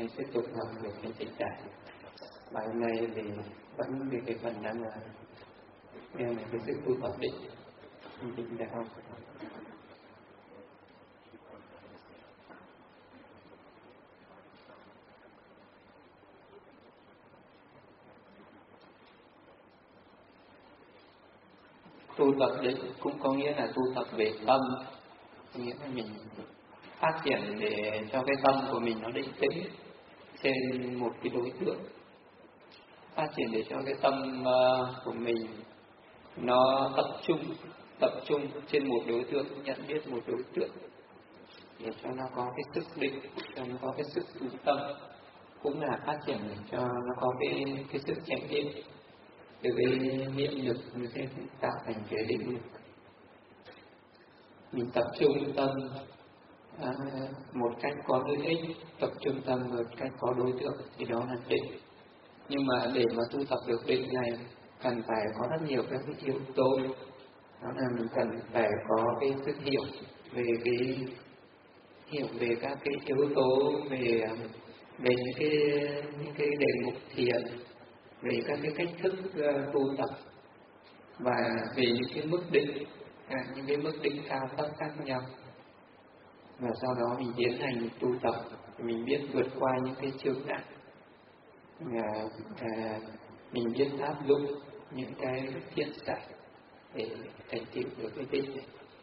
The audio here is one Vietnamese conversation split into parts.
Thầy tiếp tục học về cái tình trạng. Bài hôm nay thì vẫn về cái phần đang là đem cái sự tu tập định định đạo. Tu tập định cũng có nghĩa là tu tập về tâm, nghĩa là mình phát triển để cho cái tâm của mình nó định tĩnh trên một cái đối tượng, phát triển để cho cái tâm của mình nó tập trung trên một đối tượng, nhận biết một đối tượng, để cho nó có cái sức định, cho nó có cái sức tu tâm, cũng là phát triển để cho nó có cái sự chánh niệm, từ cái niệm lực nó sẽ tạo thành cái định lực. Mình tập trung tâm một cách có lợi ích, tập trung tâm một cách có đối tượng thì đó là định. Nhưng mà để mà tu tập được định này cần phải có rất nhiều các cái yếu tố. Đó là mình cần phải có cái sự hiểu về các cái yếu tố về những cái đề mục thiền, về các cái cách thức tu tập, và về những cái mức định, những cái mức định cao thấp khác nhau. Và sau đó mình tiến hành tu tập, mình biết vượt qua những cái chướng ngại, mình biết áp dụng những cái thiện giải để thành tựu được cái định.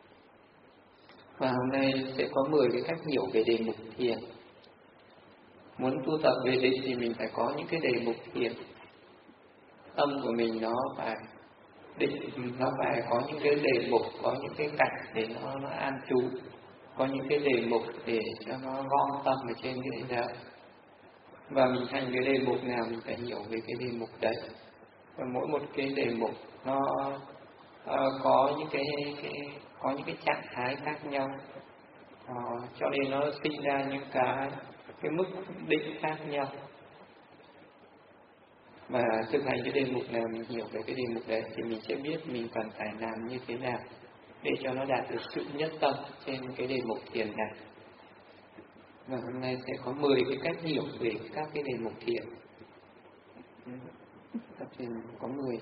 Và hôm nay sẽ có 10 cái cách hiểu về đề mục thiền. Muốn tu tập về định thì mình phải có những cái đề mục thiền. Tâm của mình nó phải định, nó phải có những cái đề mục, có những cái cảnh để nó an trú, có những cái đề mục để cho nó gom tâm ở trên cái đề đạo. Và mình thành cái đề mục nào mình phải hiểu về cái đề mục đấy. Và mỗi một cái đề mục nó có những cái trạng thái khác nhau, cho nên nó sinh ra những cái mức định khác nhau. Và thực hành cái đề mục nào, mình hiểu về cái đề mục đấy thì mình sẽ biết mình cần phải làm như thế nào để cho nó đạt được sự nhất tâm trên cái đề mục thiền này. Và hôm nay sẽ có 10 cái cách hiểu về các cái đề mục thiền. Tập thiền có 10.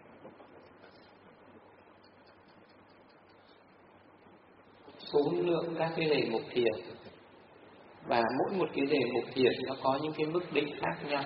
Số lượng các cái đề mục thiền, và mỗi một cái đề mục thiền nó có những cái mức định khác nhau.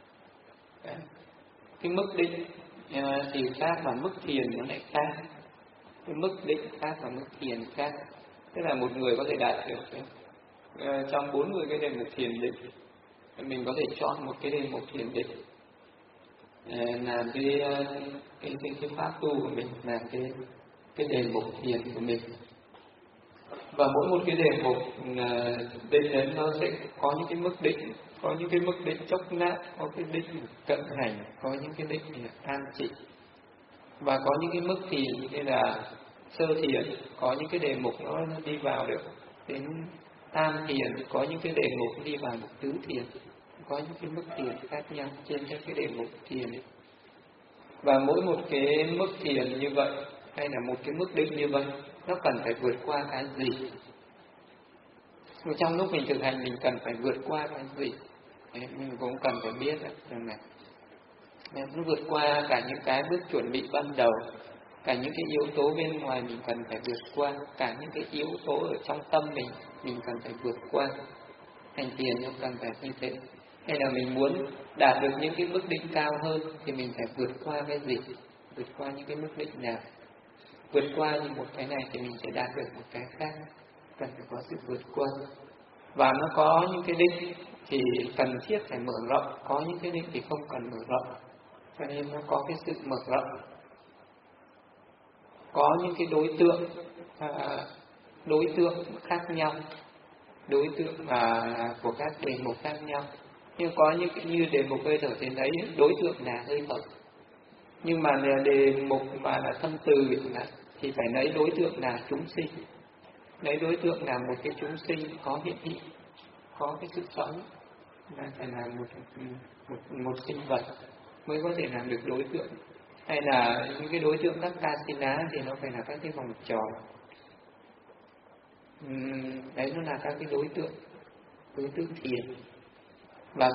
Cái mức định thì khác và mức thiền nó lại khác. Cái mức định khác và mức thiền khác. Tức là một người có thể đạt được trong 40 cái đề mục thiền định, mình có thể chọn một cái đề mục thiền định làm cái pháp tu của mình, làm cái đề mục thiền của mình. Và mỗi một cái đề mục định đến nó sẽ có những cái mức định, có những cái mức định chốc lát, có cái định cận hành, có những cái định an trị, và có những cái mức thiền như là sơ thiền, có những cái đề mục nó đi vào được đến tam thiền, có những cái đề mục đi vào được tứ thiền, có những cái mức thiền khác nhau trên các cái đề mục thiền. Và mỗi một cái mức thiền như vậy, hay là một cái mức định như vậy, nó cần phải vượt qua cái gì? Trong lúc mình thực hành mình cần phải vượt qua cái gì? Mình cũng cần phải biết rằng này, nó vượt qua cả những cái bước chuẩn bị ban đầu, cả những cái yếu tố bên ngoài mình cần phải vượt qua, cả những cái yếu tố ở trong tâm mình cần phải vượt qua. Hành thiền nó cần phải như thế. Hay là mình muốn đạt được những cái mức định cao hơn thì mình phải vượt qua cái gì? Vượt qua những cái mức định nào? Vượt qua như một cái này thì mình sẽ đạt được một cái khác, cần phải có sự vượt qua. Và nó có những cái định thì cần thiết phải mở rộng, có những cái định thì không cần mở rộng, cho nên nó có cái sự mở rộng. Có những cái đối tượng khác nhau, đối tượng của các đề mục khác nhau. Nhưng có những cái như đề mục hơi thở thì lấy đối tượng là hơi thở, nhưng mà đề mục mà là thân từ thì phải lấy đối tượng là chúng sinh, lấy đối tượng là một cái chúng sinh có hiện thị, có cái sự sống, là phải là một sinh vật mới có thể làm được đối tượng. Hay là những cái đối tượng các casina thì nó phải là các cái vòng tròn. Đấy, nó là các cái đối tượng thiền. và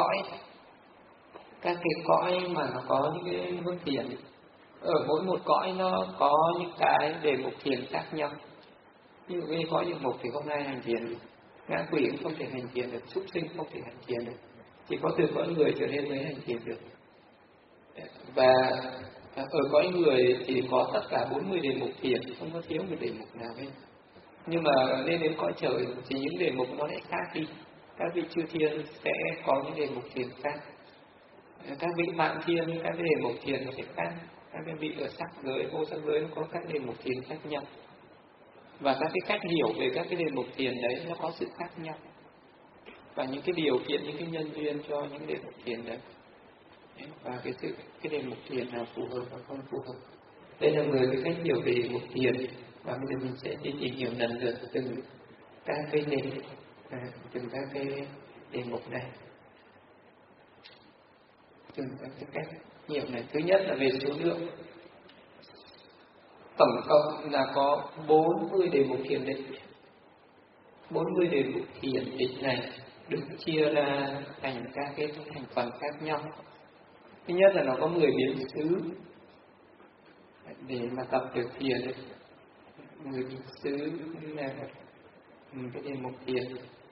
các cái cõi mà nó có những cái hướng thiền, ở mỗi một cõi nó có những cái đề mục thiền khác nhau. Ví dụ như cõi địa ngục thì không ai hành thiền được, ngã quỷ cũng không thể hành thiền được, súc sinh không thể hành thiền được, chỉ có từ cõi người trở lên mới hành thiền được. Và ở cõi người thì có tất cả 40 đề mục thiền, không có thiếu một đề mục nào hết. Nhưng mà lên đến cõi trời thì những đề mục nó lại khác đi. Các vị chư thiên sẽ có những đề mục thiền khác, các vị phạm thiên các cái đề mục thiền nó sẽ khác, các cái vị ở sắc giới, vô sắc giới nó có các đề mục thiền khác nhau, và các cái cách hiểu về các cái đề mục thiền đấy nó có sự khác nhau, và những cái điều kiện, những cái nhân duyên cho những đề mục thiền đấy, và cái đề mục thiền nào phù hợp và không phù hợp. Đây là 10 cái cách hiểu về đề mục thiền, và bây giờ mình sẽ đi tìm hiểu lần lượt từng các cái đề mục này, từng các cái cách hiểu này. Thứ nhất là về số lượng, tổng cộng là có 40 đề mục thiền định. 40 đề mục thiền định này được chia ra thành các cái thành phần khác nhau. Thứ nhất là nó có 10 biến xứ để mà tập được thiền. 10 biến xứ là cái đề mục thiền,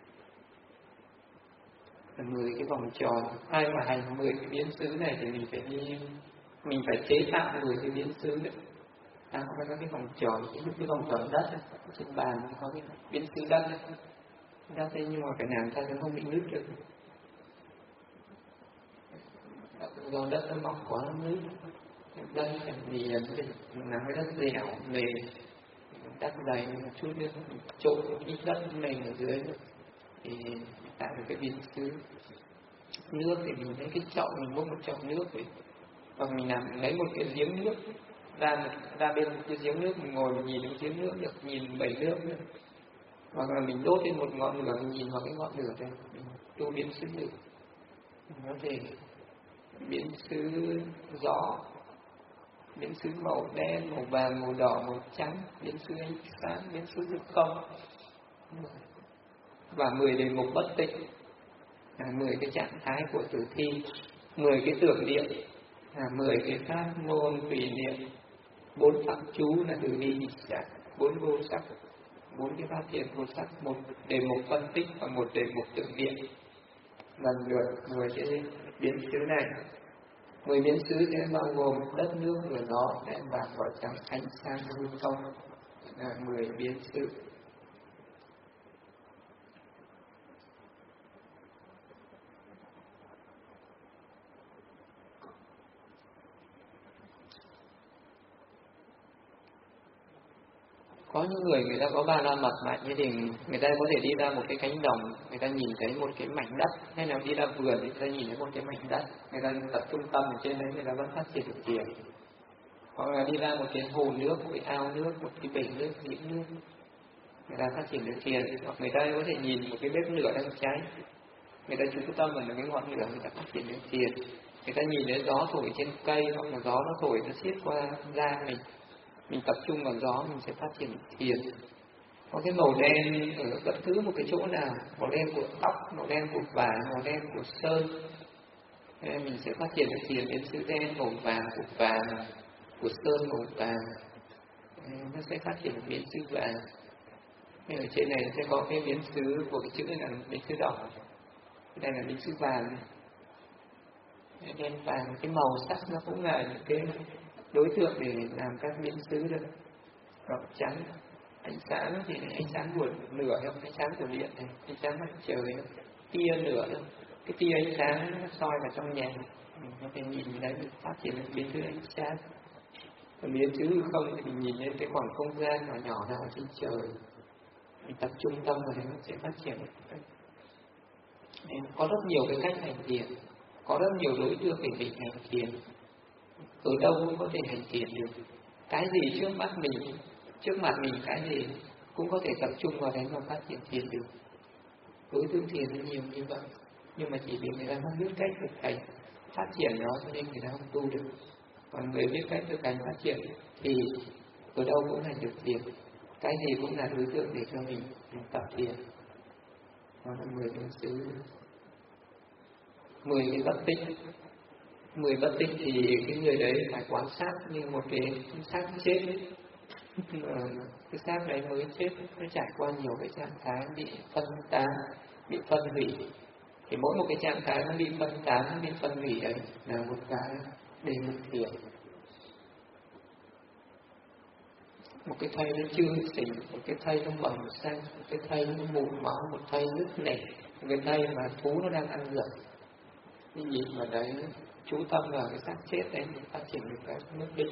là 10 cái vòng tròn. Ai mà hành 10 cái biến xứ này thì mình phải chế tạo 10 cái biến xứ đấy. Có cái vòng tròn, cái vòng tròn đất ấy. Trên bàn có cái biến xứ đất ấy. Đất ấy, nhưng mà phải làm sao nó không bị nứt được. Do đất nó mỏng quá nó nứt. Đất phải vì làm cái đất dẻo mềm, đất dày một chút nữa, trộn ít đất mềm ở dưới nữa, thì tạo được cái biến xứ. Nước thì mình lấy cái chậu, mình mua một chậu nước vậy, hoặc mình lấy một cái giếng nước ra bên cái giếng nước, mình ngồi mình nhìn cái giếng nước được, nhìn 7 nước nữa, hoặc là mình đốt lên một ngọn lửa, mình nhìn vào cái ngọn lửa này, mình tu biến xứ được. Mình có thể biến xứ gió, biến xứ màu đen, màu vàng, màu đỏ, màu trắng, biến xứ ánh sáng, biến xứ hư không, và 10 đề mục bất tịnh, 10 cái trạng thái của tử thi, 10 cái tưởng niệm, 10 cái pháp môn tùy niệm, 4 phạm chú là từ bi hỷ xả, 4 vô sắc, 4 cái phát hiện vô sắc, 1 đề mục phân tích và 1 đề mục tưởng niệm. Lần lượt 10 cái biến xứ này, 10 biến xứ sẽ bao gồm đất nước, lửa gió, đèn vàng, cỏ trắng, ánh sáng, hư không, là 10 biến xứ. Có những người ta có ba la mật mạnh, thế thì người ta có thể đi ra một cái cánh đồng, người ta nhìn thấy một cái mảnh đất, hay là đi ra vườn thì người ta nhìn thấy một cái mảnh đất, người ta tập trung tâm ở trên đấy, người ta vẫn phát triển được thiền. Hoặc là đi ra một cái hồ nước, một cái ao nước, một cái bể nước, giếng nước, người ta phát triển được thiền. Hoặc người ta có thể nhìn một cái bếp lửa đang cháy, người ta chú tâm vào cái ngọn lửa, người ta phát triển được thiền. Người ta nhìn thấy gió thổi trên cây, hoặc là gió nó thổi nó xiết qua da mình tập trung vào gió, mình sẽ phát triển thiền. Có cái màu đen ở bất cứ một cái chỗ nào, màu đen của tóc, màu đen của vải, màu đen của sơn, nên mình sẽ phát triển được thiền. Biến xứ đen, màu vàng của vàng, của sơn màu vàng, nó sẽ phát triển được biến xứ vàng. Nên ở trên này sẽ có cái biến xứ của cái chữ này là biến xứ đỏ, cái này là biến xứ vàng. Đen vàng, cái màu sắc nó cũng là những cái đối tượng để làm các biến xứ được. Đỏ trắng, ánh sáng thì ánh sáng của lửa, ánh sáng của điện này, ánh sáng mặt trời, tia lửa, cái tia ánh sáng nó soi vào trong nhà, mình có thể nhìn đấy, mình phát triển được biến thứ ánh sáng. Còn biến thứ hư không thì mình nhìn lên cái khoảng không gian nhỏ nhỏ nào ở trên trời, mình tập trung tâm vào đấy, nó sẽ phát triển. Nên có rất nhiều cái cách hành thiền, có rất nhiều đối tượng để mình hành thiền. Ở đâu cũng có thể hành thiền được. Cái gì trước mặt mình cái gì cũng có thể tập trung vào đấy mà phát triển thiền được. Đối tượng thiền nó nhiều như vậy, nhưng mà chỉ vì người ta không biết cách thực hành phát triển nó cho nên người ta không tu được. Còn người biết cách thực hành phát triển thì ở đâu cũng là được thiền, cái gì cũng là đối tượng để cho mình tập thiền. Đó là 10 biến xứ. 10 cái bất tích. 10 bất tích thì cái người đấy phải quan sát như một cái xác chết. Cái xác đấy mới chết, nó trải qua nhiều cái trạng thái bị phân tán, bị phân hủy. Thì mỗi một cái trạng thái nó bị phân tán, nó bị phân hủy đấy là một cái đề mục thiền. Một cái thây nó chưa xỉn, một cái thây nó bầm xanh, một cái thây nó mụn máu, một thây nứt nẻ, một cái thây mà thú nó đang ăn dở. Đi nhìn vào đấy, chú tâm vào cái xác chết đấy để phát triển được cái mức định.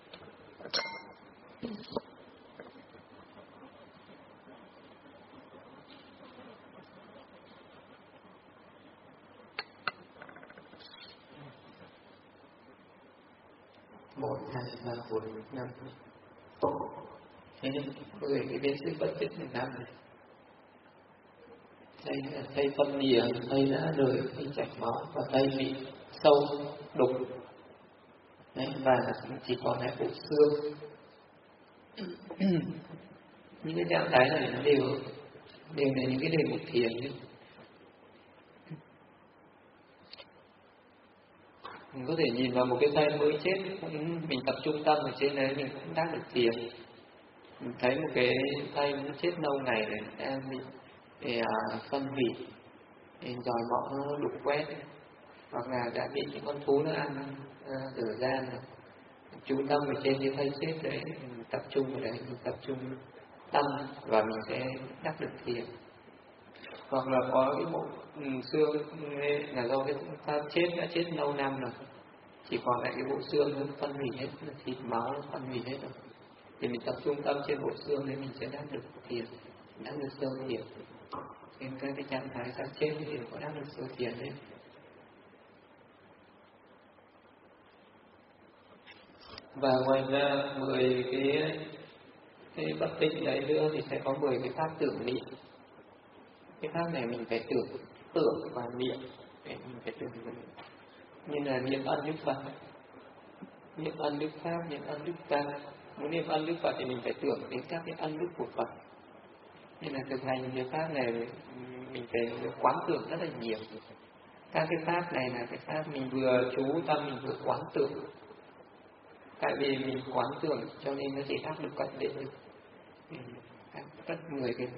Một, hai, ba, bốn, năm. Thế nên 10 cái biến sự bất tích năm này. Đây là thây phân lìa, thây đã đời, thây chảy máu và thây bị sâu, đục. Đấy, và chỉ còn lại bộ xương. Những cái trạng thái này nó đều là những cái đề mục thiền ấy. Mình có thể nhìn vào một cái thây mới chết, mình tập trung tâm ở trên đấy mình cũng đang được thiền. Mình thấy một cái thây nó chết lâu ngày rồi đang bị phân hủy, dòi bọ nó đục quét, hoặc là đã bị những con thú nó ăn rửa gian rồi. Chú tâm ở trên cái thây chết đấy, mình tập trung vào đấy, mình tập trung tâm và mình sẽ đắc được thiền. Hoặc là có cái bộ xương là do cái ta chết đã chết lâu năm rồi, chỉ còn lại cái bộ xương nó phân hủy hết, thịt máu nó phân hủy hết rồi, thì mình tập trung tâm trên bộ xương đấy mình sẽ đắc được thiền, đắc được sơ thiền. Nên các cái trạng thái xác chết thì có đắc được sơ thiền đấy. Và ngoài ra 10 cái bất tích đấy nữa thì sẽ có 10 cái pháp tưởng niệm. Cái pháp này mình phải tưởng và niệm, để mình phải tưởng như là niệm ân đức Phật, niệm ân đức Pháp, niệm ân đức Tăng. Muốn niệm ân đức Phật thì mình phải tưởng đến các cái ân đức của Phật. Nên là thực hành cái pháp này mình phải quán tưởng rất là nhiều. Các cái pháp này là cái pháp mình vừa chú tâm mình vừa quán tưởng. Tại vì mình quán tưởng cho nên nó chỉ đắc được cận định được. Tất 10 cái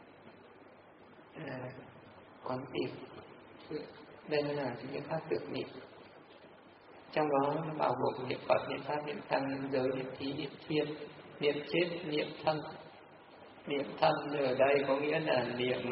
quán niệm. Đây là những pháp tưởng niệm. Trong đó nó bao gồm niệm Phật, niệm Pháp, niệm Tăng, niệm giới, niệm thí, niệm thiên, niệm chết, niệm thân. Niệm thân ở đây có nghĩa là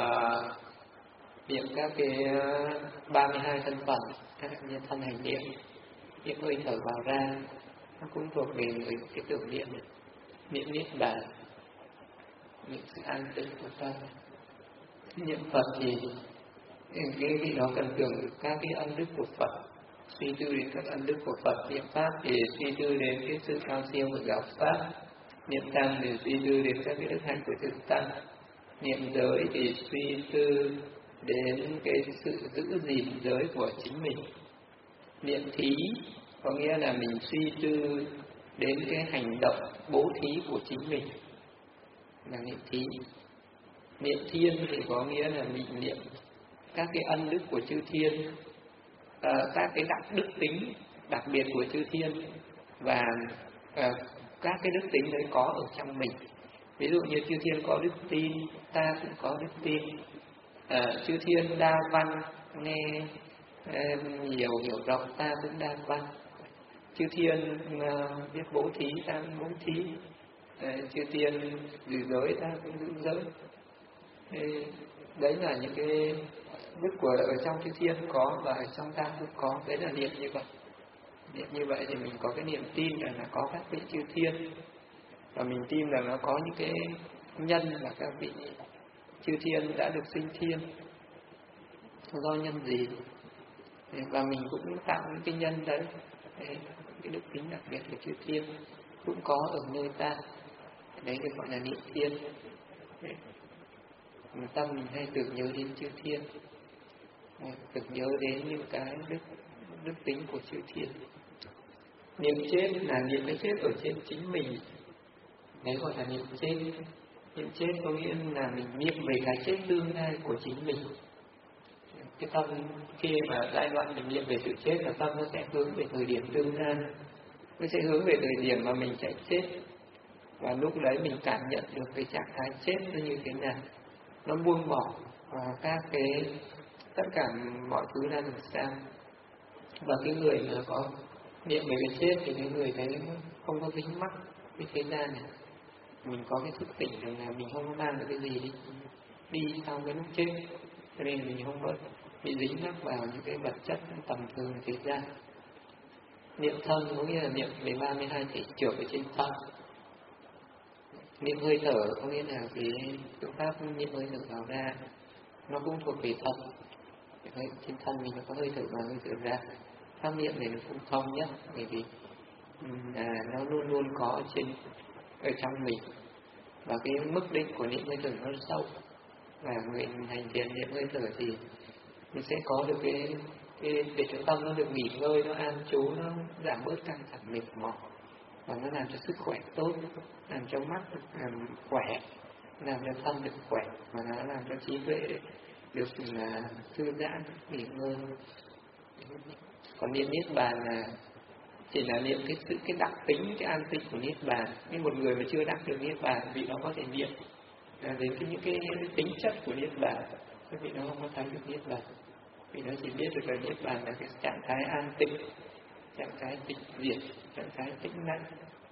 niệm các cái 32 thân phận, các như thân hành niệm, niệm hơi thở vào ra, nó cũng thuộc về cái tưởng niệm này. Niệm niết bàn, niệm sự an tĩnh của tâm. Niệm Phật thì cái đó cần tưởng các cái ân đức của Phật, suy tư đến các ân đức của Phật. Niệm Pháp thì suy tư đến cái sự cao siêu của giáo Pháp. Niệm Tăng thì suy tư đến các cái đức hạnh của thực Tăng. Niệm giới thì suy tư đến cái sự giữ gìn giới của chính mình. Niệm thí có nghĩa là mình suy tư đến cái hành động bố thí của chính mình, là niệm thí. Niệm thiên thì có nghĩa là mình niệm các cái ân đức của chư thiên, các cái đức tính đặc biệt của chư thiên, và các cái đức tính đấy có ở trong mình. Ví dụ như chư thiên có đức tin, ta cũng có đức tin. Chư thiên đa văn, nghe nhiều hiểu rộng, ta cũng đa văn. Chư thiên biết bố thí, ta cũng bố thí. Chư thiên giữ giới, ta cũng giữ giới. Đấy là những cái đức của ở trong chư thiên có và ở trong ta cũng có. Đấy là niệm như vậy. Niệm như vậy thì mình có cái niềm tin rằng là có các vị chư thiên, và mình tin rằng nó có những cái nhân là các vị chư thiên đã được sinh thiên do nhân gì, và mình cũng tạo những cái nhân đấy. Cái đức tính đặc biệt của chư thiên cũng có ở nơi ta. Đấy được gọi là niệm thiên. Tâm mình hay tưởng nhớ đến chư thiên, tưởng nhớ đến những cái đức tính của chư thiên. Niệm chết là niệm cái chết ở trên chính mình, đấy gọi là niệm chết. Niệm chết có nghĩa là mình niệm về cái chết tương lai của chính mình. cái tâm khi mà giai đoạn mình niệm về sự chết là tâm nó sẽ hướng về thời điểm tương lai, nó sẽ hướng về thời điểm mà mình sẽ chết, và lúc đấy mình cảm nhận được cái trạng thái chết nó như thế nào, nó buông bỏ các cái tất cả mọi thứ ra làm sao. Và cái người mà có niệm về cái chết thì cái người đấy không có dính mắc với thế gian này, mình có cái thức tỉnh rằng là mình không có mang được cái gì đi sau cái lúc chết, cho nên mình không có bị dính mắc vào những cái vật chất tầm thường thế gian. Niệm thân có nghĩa là niệm về 32 thể trưởng ở trên thân. Niệm hơi thở có nghĩa là cái phương pháp niệm hơi thở vào ra, nó cũng thuộc về thân. Trên thân mình nó có hơi thở vào hơi thở ra. Pháp niệm này nó cũng thông nhất, bởi vì nó luôn luôn có ở trong mình, và cái mức định của niệm hơi thở nó sâu, và người hành thiền niệm hơi thở thì mình sẽ có được cái để cho tâm nó được nghỉ ngơi, nó an trú, nó giảm bớt căng thẳng mệt mỏi, và nó làm cho sức khỏe tốt, làm cho mắt khỏe, làm cho thân được khỏe, và nó làm cho trí tuệ được thư giãn, nghỉ ngơi. Còn niệm niết bàn là chỉ là niệm cái đặc tính, cái an tịnh của niết bàn. Nhưng một người mà chưa đắc được niết bàn vì nó có thể niệm đến những cái tính chất của niết bàn, vì nó không có thấy được niết bàn, vì nó chỉ biết được là niết bàn là cái trạng thái an tịnh, trạng thái tịch diệt, trạng thái tĩnh lặng.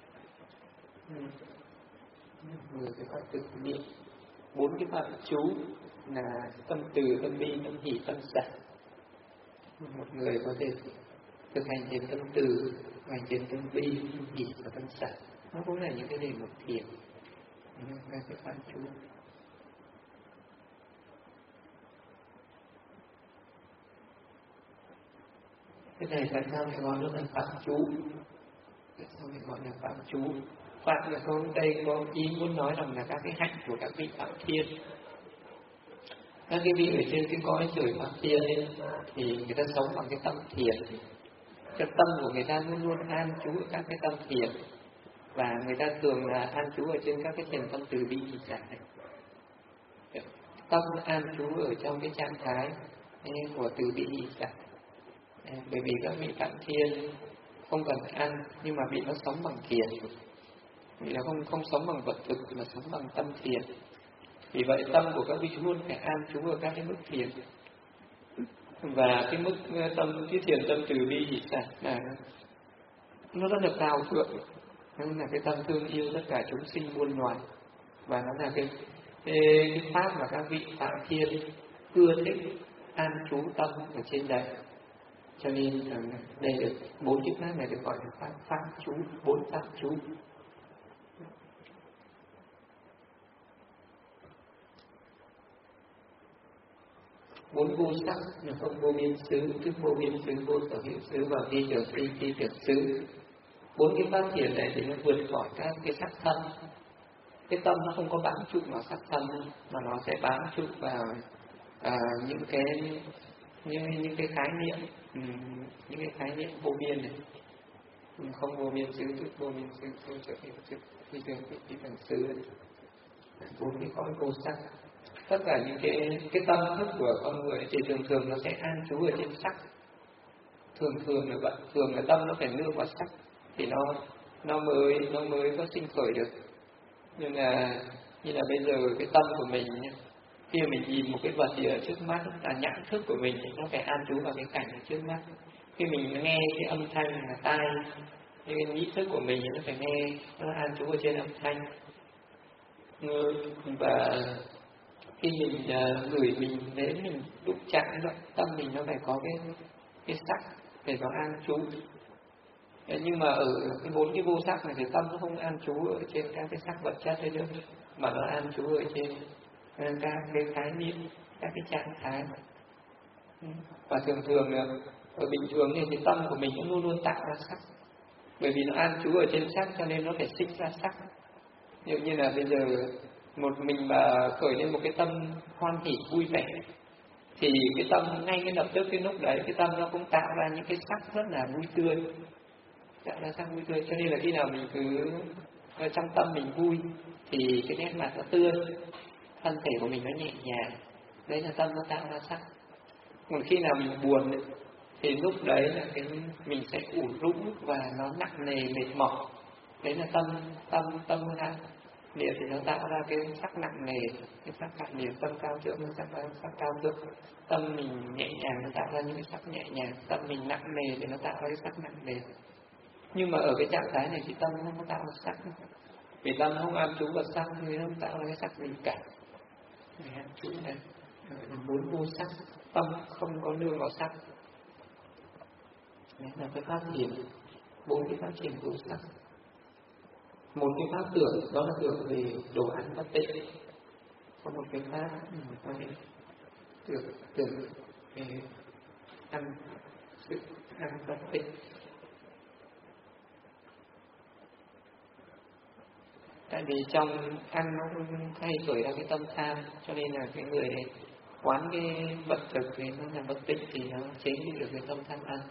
Người phải có thực niệm 4 cái pháp chú là tâm từ, tâm bi, tâm hỷ, tâm xả. Một người có thể thực hành thiền tâm từ, hành thiền tâm bi, tâm hỷ và tâm xả, nó cũng là những cái đề mục thiền, các cái pháp chú. Cái này tại sao lại gọi nó là pháp chú? Tại sao lại gọi là pháp chú? Pháp là đây có ý muốn nói rằng là các cái hạnh của các vị Phạm Thiên. Các cái vị ở trên cái cõi trời Phạm Thiên ấy, thì người ta sống bằng cái tâm thiền. Cái tâm của người ta luôn luôn an trú ở các cái tâm thiền, và người ta thường là an trú ở trên các cái thiền tâm từ bi hỷ xả. Tâm an trú ở trong cái trạng thái của từ bi hỷ xả. Bởi vì các vị Phạm Thiên không cần ăn, nhưng mà vì nó sống bằng thiền, vì nó không sống bằng vật thực mà sống bằng tâm thiền. Vì vậy tâm của các vị luôn phải an trú ở các cái mức thiền, và cái mức tâm cái thiền tâm từ bi hỷ xả là nó rất là cao thượng, nó là cái tâm thương yêu tất cả chúng sinh muôn loài, và nó là cái pháp mà các vị Phạm Thiên ưa thích an trú tâm ở trên đấy. Cho nên đây được 4 chữ pháp này được gọi là pháp chú, 4 pháp chú. Bốn vô sắc là không vô biên xứ, thức vô biên xứ, vô sở hữu xứ và vi trường phi phi tưởng xứ. 4 cái pháp thiền này thì nó vượt khỏi các cái sắc thân. Cái tâm nó không có bám trụ vào sắc thân, mà nó sẽ bám trụ vào những cái khái niệm, những cái khái niệm vô biên này. Không vô biên xứ, thức vô biên xứ, vô sở hữu xứ, vi trường phi phi tưởng xứ. 4 cái cõi vô sắc. Tất cả những cái tâm thức của con người thì thường nó sẽ an trú ở trên sắc. Thường là vậy, thường là tâm nó phải nương vào sắc thì nó mới có sinh khởi được. Nhưng là như là bây giờ cái tâm của mình, khi mà mình nhìn một cái vật gì ở trước mắt, là nhãn thức của mình nó phải an trú vào cái cảnh ở trước mắt. Khi mình nghe cái âm thanh là tai, cái nhĩ thức của mình nó phải nghe, nó an trú ở trên âm thanh. Và khi mình gửi mình đến, mình đụng chạm vậy, tâm mình nó phải có cái sắc để nó an trú. Nhưng mà ở cái 4 cái vô sắc này thì tâm nó không an trú ở trên các cái sắc vật chất đấy nữa, mà nó an trú ở trên các cái khái niệm, các cái trạng thái. Và thường ở bình thường thì tâm của mình nó luôn luôn tạo ra sắc, bởi vì nó an trú ở trên sắc cho nên nó phải sinh ra sắc. Ví dụ như là bây giờ một mình mà khởi lên một cái tâm hoan hỉ vui vẻ, thì cái tâm ngay cái lập tức cái lúc đấy cái tâm nó cũng tạo ra những cái sắc rất là vui tươi, tạo ra sắc vui tươi. Cho nên là khi nào mình cứ trong tâm mình vui thì cái nét mặt nó tươi, thân thể của mình nó nhẹ nhàng, đấy là tâm nó tạo ra sắc. Còn khi nào mình buồn ấy, thì lúc đấy là mình sẽ ủ rũ và nó nặng nề mệt mỏi. Đấy là tâm hạ niệm thì nó tạo ra cái sắc nặng nề, cái sắc nặng nề, tâm cao thượng, sắc cao thượng. Tâm mình nhẹ nhàng nó tạo ra những cái sắc nhẹ nhàng, tâm mình nặng nề thì nó tạo ra cái sắc nặng nề. Nhưng mà ở cái trạng thái này thì tâm nó không có tạo ra sắc, vì tâm không an trú vào sắc nên nó không tạo ra cái sắc gì cả. Để an trú này muốn vô sắc, tâm không có nương vào sắc. Đấy là cái pháp thiền, 4 cái pháp thiền vô sắc. Một cái pháp tưởng đó là tưởng về đồ ăn bất tịnh. Có một cái pháp có thể tưởng về ăn, sự ăn bất tịnh. Tại vì trong ăn nó hay khởi ra cái tâm tham, cho nên là cái người quán cái vận thực thì nó là bất tịnh thì nó chế được cái tâm tham ăn.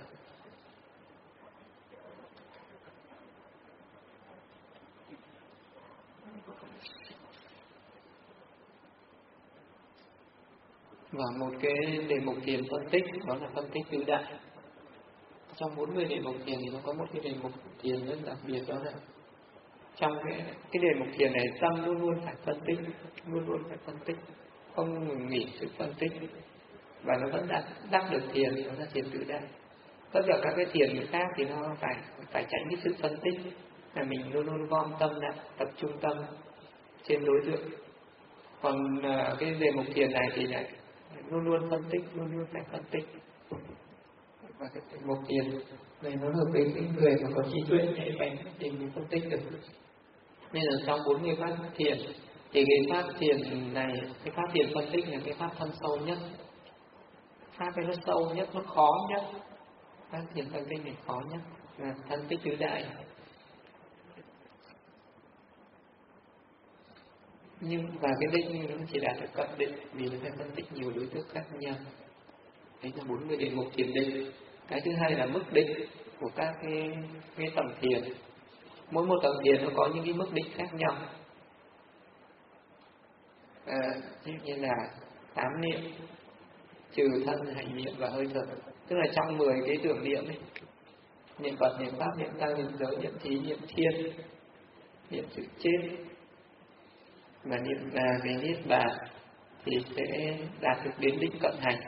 Và một cái đề mục thiền phân tích đó là phân tích tứ đại. Trong 40 đề mục thiền thì nó có một cái đề mục thiền rất đặc biệt, đó là trong cái đề mục thiền này tâm luôn luôn phải phân tích, luôn luôn phải phân tích, không ngừng nghỉ sự phân tích, và nó vẫn đắc được thiền, đó là thiền tứ đại. Tất cả các cái thiền khác thì nó phải tránh cái sự phân tích, là mình luôn luôn gom tâm lại, tập trung tâm trên đối tượng. Còn cái đề mục thiền này thì lại luôn luôn phân tích, luôn luôn phải phân tích. Và cái đề mục thiền này nó hợp với cái người mà có trí tuệ nhạy bén thì mình phân tích được. Nên là trong 40 pháp thiền thì cái pháp thiền này, cái pháp thiền phân tích là cái pháp thân sâu nhất. Pháp cái nó sâu nhất, nó khó nhất. Pháp thiền phân tích này khó nhất là phân tích tứ đại. Nhưng và cái định nó chỉ đạt được cận định vì nó phải phân tích nhiều đối tượng khác nhau. Đấy là 40 đề mục thiền định. Cái thứ hai là mức định của các cái tầng thiền. Mỗi một tầng thiền nó có những cái mức định khác nhau. Ví dụ như là 8 niệm, trừ thân, hành niệm và hơi thở. Tức là trong 10 cái tưởng niệm ấy, niệm Phật, niệm Pháp, niệm Tăng, niệm Giới, niệm Thí, niệm Thiên, niệm sự chết và niệm về Niết Bàn thì sẽ đạt được đến định cận hành.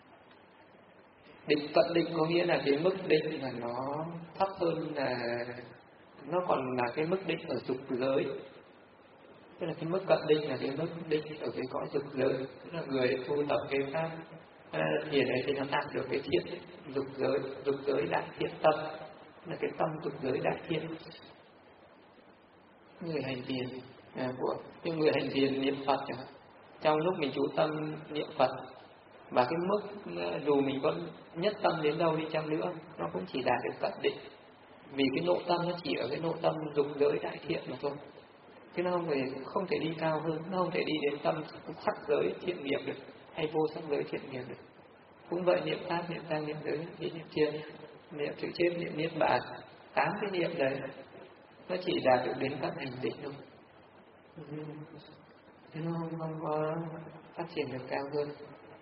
Định cận định có nghĩa là cái mức định mà nó thấp hơn, là nó còn là cái mức định ở dục giới. Tức là cái mức cận định là cái mức định ở cái cõi dục giới. Tức là người tu tập cái pháp thiền này thì nó đạt được cái thiện dục giới đại thiện tâm, là cái tâm dục giới đại thiện. Người hành thiền của những người hành thiền niệm Phật chẳng hạn, trong lúc mình chú tâm niệm Phật, và cái mức dù mình có nhất tâm đến đâu đi chăng nữa, nó cũng chỉ đạt được cận định, vì cái nội tâm nó chỉ ở cái nội tâm dục giới đại thiện mà thôi, chứ nó không thể đi cao hơn, nó không thể đi đến tâm sắc giới thiện nghiệp được, hay vô sắc giới thiện nghiệp được. Cũng vậy, niệm Pháp, niệm Tăng, niệm Giới, niệm Thiên, niệm sự chết, niệm Niết Bàn, 8 cái niệm đấy nó chỉ đạt được đến các hành định thôi, nó không có phát triển được cao hơn.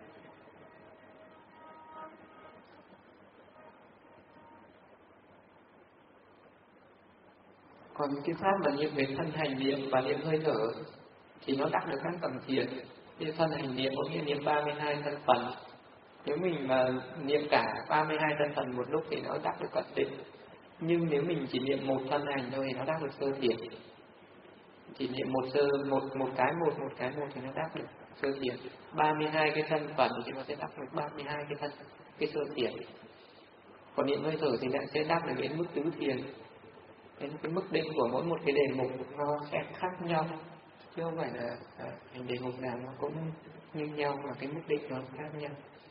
Còn cái pháp mà niệm về thân hành niệm và niệm hơi thở thì nó đắc được các tầng thiền. Như thân hành niệm có nghĩa niệm 32 thân phần. Nếu mình mà niệm cả 32 thân phần một lúc thì nó đắc được cận định. Nhưng nếu mình chỉ niệm một thân hành thôi thì nó đắc được sơ thiền. Chỉ niệm một cái một thì nó đắc được sơ thiền. 32 cái thân phần thì nó sẽ đắc được 32 cái sơ thiền. Còn niệm hơi thở thì lại sẽ đắc được đến mức tứ thiền. Đến cái mức định của mỗi một cái đề mục nó sẽ khác nhau, chứ không phải là đề mục nào nó cũng như nhau, mà cái mức định nó khác nhau.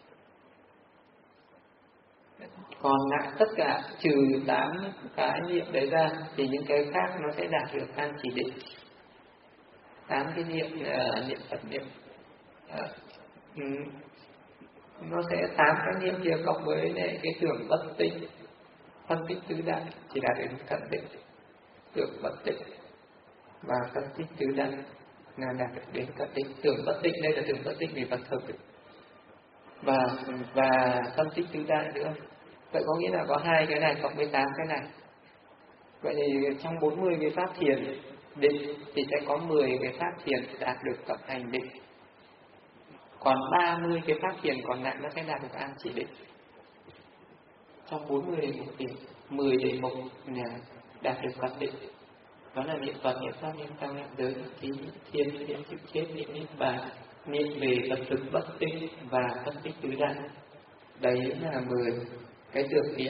Còn lại tất cả trừ 8 cái niệm đấy ra thì những cái khác nó sẽ đạt được an chỉ định. 8 cái niệm niệm Phật niệm nó sẽ 8 cái niệm kia cộng với cái tưởng bất tịnh, phân tích tứ đại chỉ đạt đến cận định, tưởng bất tịnh và phân tích tứ đại là đạt được đến cận định. Tưởng bất tịnh đây là tưởng bất tịnh vì vật thực, và tâm tích tứ đại nữa. Vậy có nghĩa là có 2 cái này cộng với 8 cái này. Vậy thì trong 40 cái pháp thiền định thì sẽ có 10 cái pháp thiền đạt được cận hành định. Còn 30 cái pháp thiền còn lại nó sẽ đạt được an chỉ định. Trong 40 đề mục thiền, 10 đề mục là đạt được cận định. Đó là niệm Phật, niệm Pháp, niệm Tăng, niệm giới, niệm thiên, niệm chữ chết, niệm niết bàn, niệm về tập thực bất tinh và phân tích tứ đại. Đấy là 10 cái dược niệm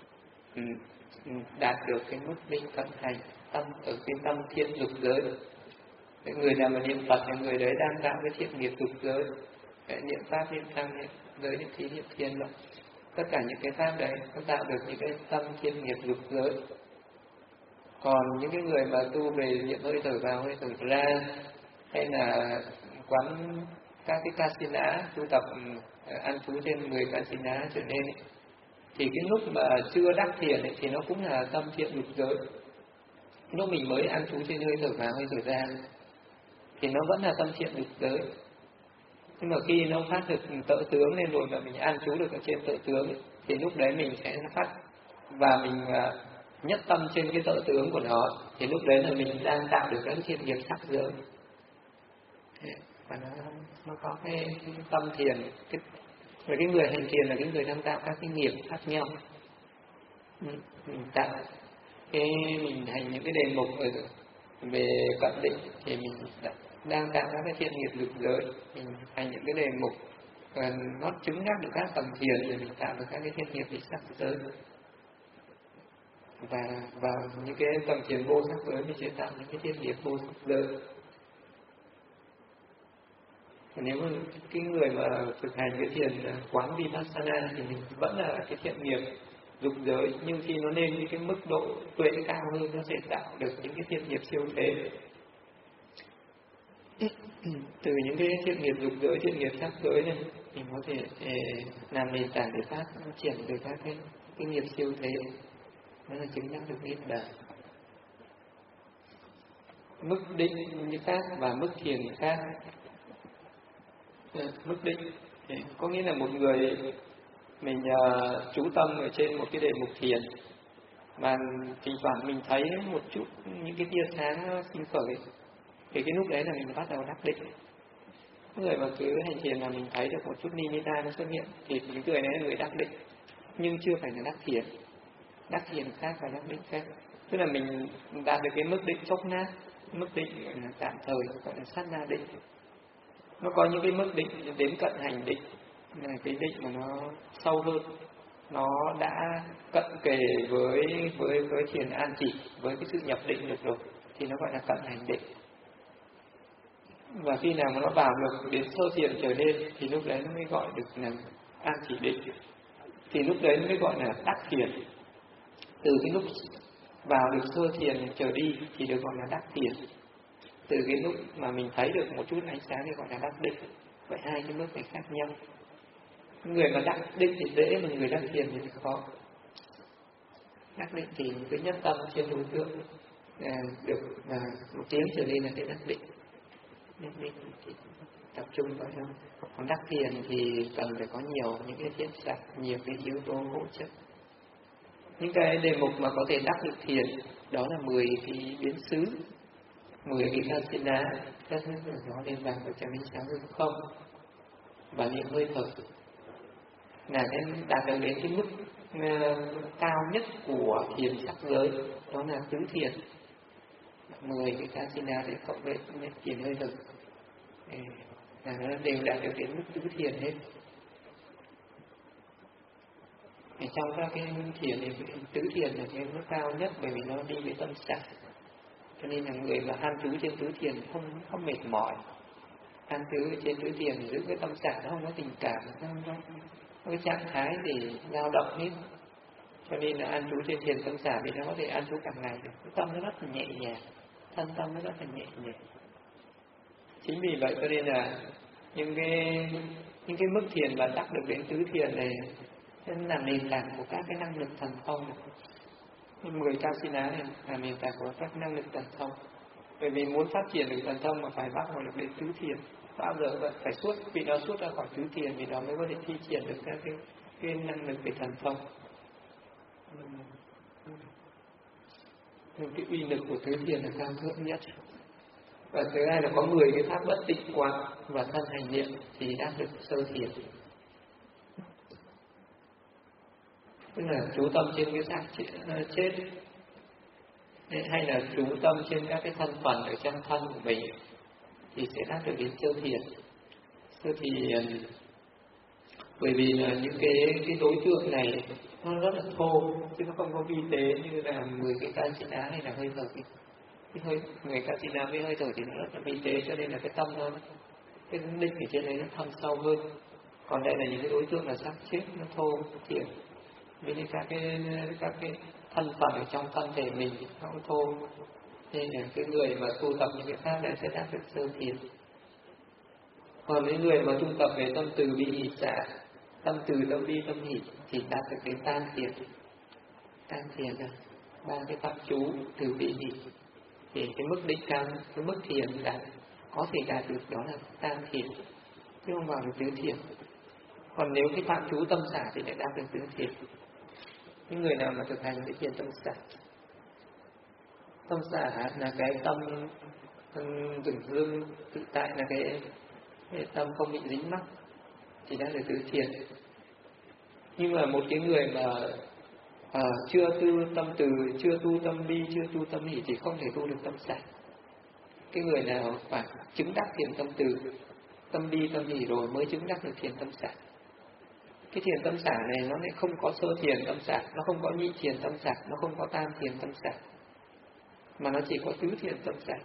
đạt được cái mức định cận hành tâm ở cái tâm thiên dục giới. Cái người nào mà niệm Phật thì người đấy đang tạo cái thiện nghiệp dục giới. Cái niệm Pháp, niệm Tăng, niệm giới, niệm thí, niệm thiên đó. Tất cả những cái pháp đấy nó tạo được những cái tâm thiên nghiệp dục giới. Còn những cái người mà tu về niệm hơi thở vào, hơi thở ra, hay là quán các cái kasina, tu tập ăn trú trên 10 kasina trở lên ấy, thì cái lúc mà chưa đắc thiền ấy, thì nó cũng là tâm thiện dục giới. Lúc mình mới ăn trú trên hơi thở vào, hơi thở ra thì nó vẫn là tâm thiện dục giới. Nhưng mà khi nó phát được tự tướng lên rồi mà mình an trú được ở trên tự tướng ấy, thì lúc đấy mình sẽ phát và mình nhất tâm trên cái tự tướng của nó, thì lúc đấy là mình đang tạo được các thiện nghiệp sắc giới. Và nó có cái tâm thiền, và cái người hành thiền là cái người đang tạo các cái nghiệp khác nhau. Mình tạo mình hành những cái đề mục về cận định thì mình đang tạo các cái thiện nghiệp dục giới. Mình hành những cái đề mục nó chứng đắc được các tầng thiền thì mình tạo được các cái thiện nghiệp về sắc giới. Và vào những cái tầng thiền vô sắc giới thì sẽ tạo những cái thiện nghiệp vô sắc giới. Nếu mà cái người mà thực hành cái thiền quán Vipassana thì mình vẫn là cái thiện nghiệp dục giới, nhưng khi nó lên cái mức độ tuệ cao hơn, nó sẽ tạo được những cái thiện nghiệp siêu thế. Từ những cái thiện nghiệp dục giới, thiện nghiệp sắc giới này mình có thể làm nền tảng để phát triển được các cái nghiệp siêu thế, đó là chứng đắc được niết bàn. Mức định như khác và mức thiền khác. Mức định có nghĩa là một người mình chú tâm ở trên một cái đề mục thiền mà thỉnh thoảng mình thấy một chút những cái tia sáng nó sinh khởi, thì cái lúc đấy là mình bắt đầu đắc định. Người mà cứ hành thiền mà mình thấy được một chút nimitta nó xuất hiện thì những người đấy là người đắc định, nhưng chưa phải là đắc thiền. Đắc thiền khác và đắc định khác. Tức là mình đạt được cái mức định chốc nát, mức định gọi là tạm thời, gọi là sát na định. Nó có những cái mức định đến cận hành định, là cái định mà nó sâu hơn, nó đã cận kề với thiền an chỉ, với cái sự nhập định được rồi, thì nó gọi là cận hành định. Và khi nào mà nó vào được đến sơ thiền trở lên thì lúc đấy nó mới gọi được là an chỉ định, thì lúc đấy nó mới gọi là đắc thiền. Từ cái lúc vào được sơ thiền trở đi thì được gọi là đắc thiền. Từ cái lúc mà mình thấy được một chút ánh sáng thì gọi là đắc định. Vậy hai cái mức này khác nhau. Người mà đắc định thì dễ, mà người đắc thiền thì khó. Đắc định thì cái nhất tâm trên đối tượng được một tiếng trở đi là cái đắc định. Đắc định thì tập trung vào nhau. Còn đắc thiền thì cần phải có nhiều những cái thiện sắc, nhiều cái yếu tố hỗ trợ. Những cái đề mục mà có thể đắc được thiền đó là 10 cái biến xứ, 10 cái kasina, các thứ nó lên vàng và trắng ánh sáng hư không và niệm hơi thở, là cái đạt được đến cái mức cao nhất của thiền sắc giới, đó là tứ thiền. 10 cái kasina để cộng với thiền hơi thở là nó đều đạt được đến mức tứ thiền hết. Thì trong các cái thiền thì tứ thiền là cái mức cao nhất, bởi vì nó đi với tâm xả. Cho nên là người mà an trú trên tứ thiền không mệt mỏi. An trú trên tứ thiền giữ cái tâm xả, nó không có tình cảm, không có cái trạng thái để dao động hết. Cho nên là an trú trên thiền tâm xả thì nó có thể an trú cả ngày được. Cái tâm nó rất là nhẹ nhàng, thân tâm nó rất là nhẹ nhàng. Chính vì vậy cho nên là những cái mức thiền mà đắc được đến tứ thiền này nên là nền tảng của các cái năng lực thần thông. 10 kasina này là nền tảng của các năng lực thần thông. Bởi vì muốn phát triển được thần thông mà phải bắt vào được đến tứ thiền, bao giờ vậy phải vì nó xuất ra khỏi tứ thiền thì nó mới có thể thi triển được các cái năng lực về thần thông. Nhưng cái uy lực của tứ thiền là cao thượng nhất. Và thứ hai là có 10 cái pháp bất tịnh quang và thân hành niệm thì đã được sơ thiền. Tức là chú tâm trên cái xác chết, hay là chú tâm trên các cái thân phần ở trong thân của mình thì sẽ đạt được đến sơ thiền. Sơ thiền bởi vì là những cái đối tượng này nó rất là thô, chứ nó không có vi tế như là 10 cái Kasina hay là hơi thở. Cái hơi 10 Kasina với hơi thở thì nó rất là vi tế, cho nên là cái tâm nó, cái định ở trên đấy nó thâm sâu hơn. Còn đây là những cái đối tượng là xác chết, nó thô thiện, với các cái thân phận ở trong thân thể mình nó cũng thô. Nên là cái người mà tu tập những cái pháp này sẽ đạt được sơ thiền. Còn những người mà tu tập về tâm từ bi hỷ xả, tâm từ tâm bi tâm hỷ thì đạt được đến tam thiền. Tam thiền là 3 cái pháp chú từ bi hỷ thì cái mức định cao, cái mức thiền là có thể đạt được đó là tam thiền, chứ không vào được tứ thiền. Còn nếu cái phạm chú tâm xả thì lại đạt được tứ thiền. Những người nào mà thực hành cái thiền tâm xả, tâm xả là cái tâm dừng dưng tự tại, là cái tâm không bị dính mắc thì đã được tứ thiền. Nhưng mà một cái người mà chưa tu tâm từ, chưa tu tâm bi, chưa tu tâm hỷ thì không thể tu được tâm xả. Cái người nào phải chứng đắc thiền tâm từ, tâm bi, tâm hỷ rồi mới chứng đắc được thiền tâm xả. Cái thiền tâm xả này nó lại không có sơ thiền tâm xả, nó không có nhị thiền tâm xả, nó không có tam thiền tâm xả, mà nó chỉ có tứ thiền tâm xả.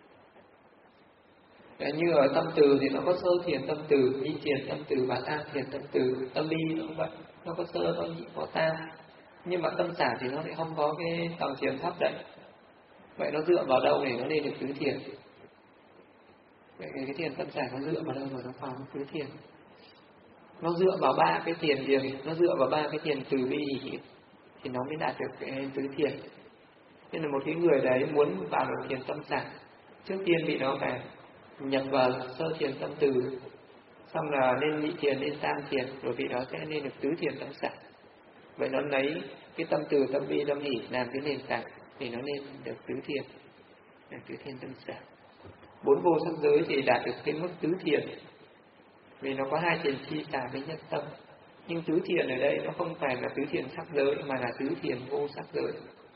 Như ở tâm từ thì nó có sơ thiền tâm từ, nhị thiền tâm từ và tam thiền tâm từ. Tâm bi nó cũng vậy, nó có sơ, có nhị, có tam. Nhưng mà tâm xả thì nó lại không có cái tầng thiền thấp đấy. Vậy nó dựa vào đâu để nó lên được tứ thiền? Vậy cái thiền tâm xả nó dựa vào đâu mà nó vào tứ thiền? Nó dựa vào 3 cái thiền liền, nó dựa vào 3 cái thiền từ bi thì nó mới đạt được cái tứ thiền. Nên là một cái người đấy muốn vào được thiền tâm xả, trước tiên bị nó phải nhập vào sơ thiền tâm từ, xong là lên nhị thiền, lên tam thiền, rồi vị đó sẽ lên được tứ thiền tâm xả. Vậy nó lấy cái tâm từ, tâm bi, tâm hỷ làm cái nền tảng thì nó lên được tứ thiền, là tứ thiền tâm xả. 4 vô sắc giới thì đạt được cái mức tứ thiền, vì nó có 2 thiền chi xả với nhất tâm. Nhưng tứ thiền ở đây nó không phải là tứ thiền sắc giới mà là tứ thiền vô sắc giới.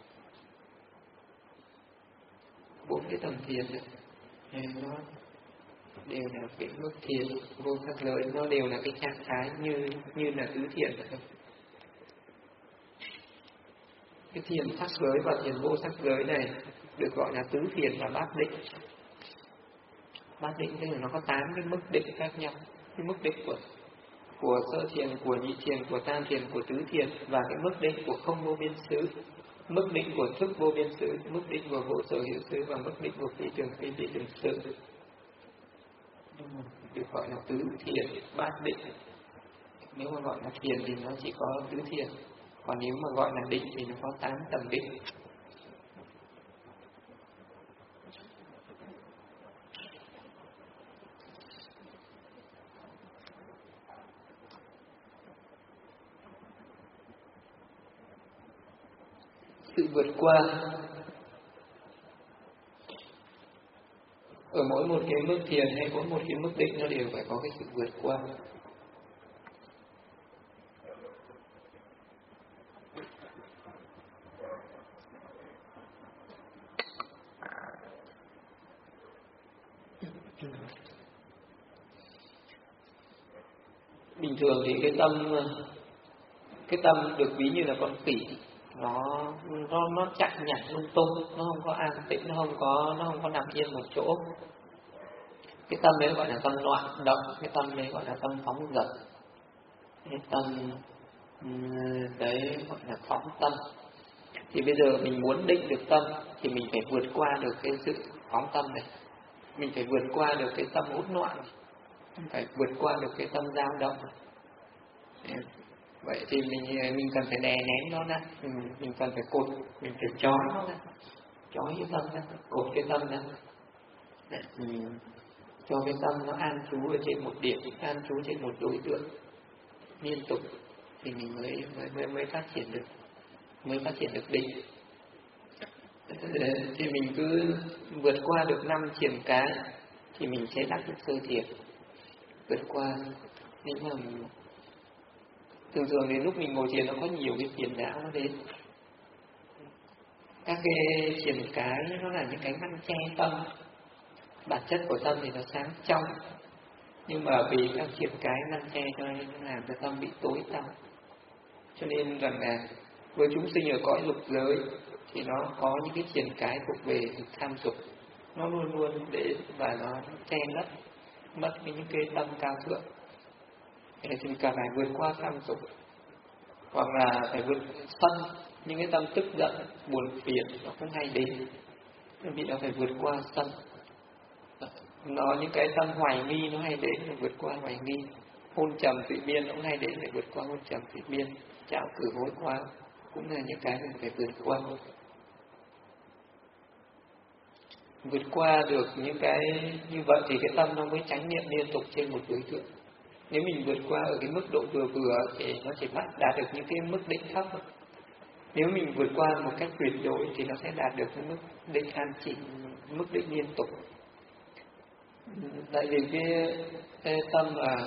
4 cái tầng thiền nó đều là cái mức thiền vô sắc giới, nó đều là cái trạng thái như là tứ thiền thôi. Cái thiền sắc giới và thiền vô sắc giới này được gọi là tứ thiền và bát định. Bát định tức là nó có 8 cái mức định khác nhau. Cái mức định của sơ thiền, của nhị thiền, của tam thiền, của tứ thiền, và cái mức định của không vô biên xứ, mức định của thức vô biên xứ, mức định của vô sở hữu xứ và mức định của phi thường xứ. Được gọi là tứ thiền bát định. Nếu mà gọi là thiền thì nó chỉ có tứ thiền, còn nếu mà gọi là định thì nó có 8 tầng định. Sự vượt qua ở mỗi một cái mức thiền hay mỗi một cái mức định nó đều phải có cái sự vượt qua. Bình thường thì cái tâm được ví như là con khỉ, nó chạy nhảy lung tung, nó không có an tĩnh, nó không có nằm yên một chỗ. Cái tâm đấy gọi là tâm loạn động, cái tâm đấy gọi là tâm phóng dật. Cái tâm đấy gọi là phóng tâm. Thì bây giờ mình muốn định được tâm thì mình phải vượt qua được cái sự phóng tâm này, mình phải vượt qua được cái tâm hỗn loạn này, phải vượt qua được cái tâm dao động này. Vậy thì mình cần phải đè nén nó ra, mình cần phải cột, mình phải trói nó ra, trói cái tâm ra, cột cái tâm ra. Mình cho cái tâm nó an trú ở trên một điểm, an trú trên một đối tượng liên tục thì mình mới phát triển được định. Thì mình cứ vượt qua được 5 triển cái thì mình sẽ đắc được sơ thiền. Vượt qua, nếu mà thường đến lúc mình ngồi thiền nó có nhiều cái phiền não nó đến. Các cái triển cái nó là những cái ngăn che tâm. Bản chất của tâm thì nó sáng trong, nhưng mà vì các triển cái ngăn che cho nên nó làm cho tâm bị tối tăm. Cho nên rằng là với chúng sinh ở cõi dục giới thì nó có những cái triển cái thuộc về tham dục, nó luôn luôn đến và nó che mất những cái tâm cao thượng. Thế nên chúng ta phải vượt qua tham dục, hoặc là phải vượt sân, những cái tâm tức giận, buồn phiền nó cũng hay đến, vì nó phải vượt qua sân. Nó những cái tâm hoài nghi nó hay đến, phải vượt qua hoài nghi. Hôn trầm tùy miên nó cũng hay đến, phải vượt qua hôn trầm tùy miên. Trạo cử hối qua cũng là những cái mình phải vượt qua. Vượt qua được những cái như vậy thì cái tâm nó mới chánh niệm liên tục trên một đối tượng. Nếu mình vượt qua ở cái mức độ vừa thì nó chỉ đạt được những cái mức định thấp. Nếu mình vượt qua một cách tuyệt đối thì nó sẽ đạt được cái mức định an trị, mức định liên tục. Tại vì cái tâm là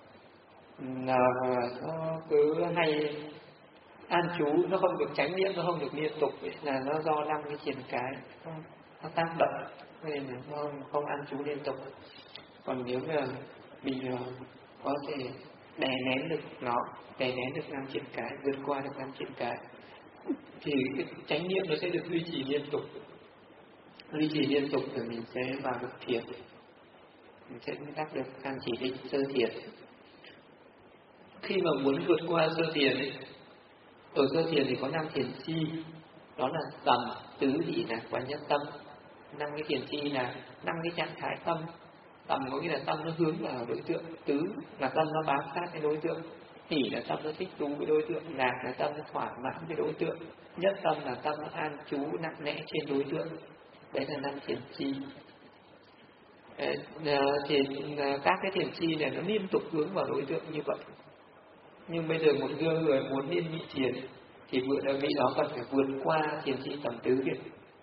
nó cứ hay an trú, nó không được chánh niệm, nó không được liên tục, là nó do 5 cái triển cái nó tác động nên là nó không an trú liên tục. Còn nếu mà mình có thể đè nén được nó, đè nén được 5 triển cái, vượt qua được 5 triển cái thì cái chánh niệm nó sẽ được duy trì liên tục. Duy trì liên tục thì mình sẽ vào được thiền, mình sẽ đắc được an chỉ định sơ thiền. Khi mà muốn vượt qua sơ thiền ấy, ở sơ thiền thì có 5 thiền chi, đó là tầm, tứ, hỷ, lạc và nhất tâm. 5 cái thiền chi là 5 cái trạng thái tâm. Tầm có nghĩa là tâm nó hướng vào đối tượng, tứ là tâm nó bám sát cái đối tượng, hỷ là tâm nó thích thú với đối tượng, lạc là tâm nó thỏa mãn với đối tượng, nhất tâm là tâm nó an trú nặng nẽ trên đối tượng. Đấy là 5 thiền chi. Thì các cái thiền chi này nó liên tục hướng vào đối tượng như vậy. Nhưng bây giờ một người muốn liên nhị thiền thì vị đó cần phải vượt qua thiền chi tầm tứ kia.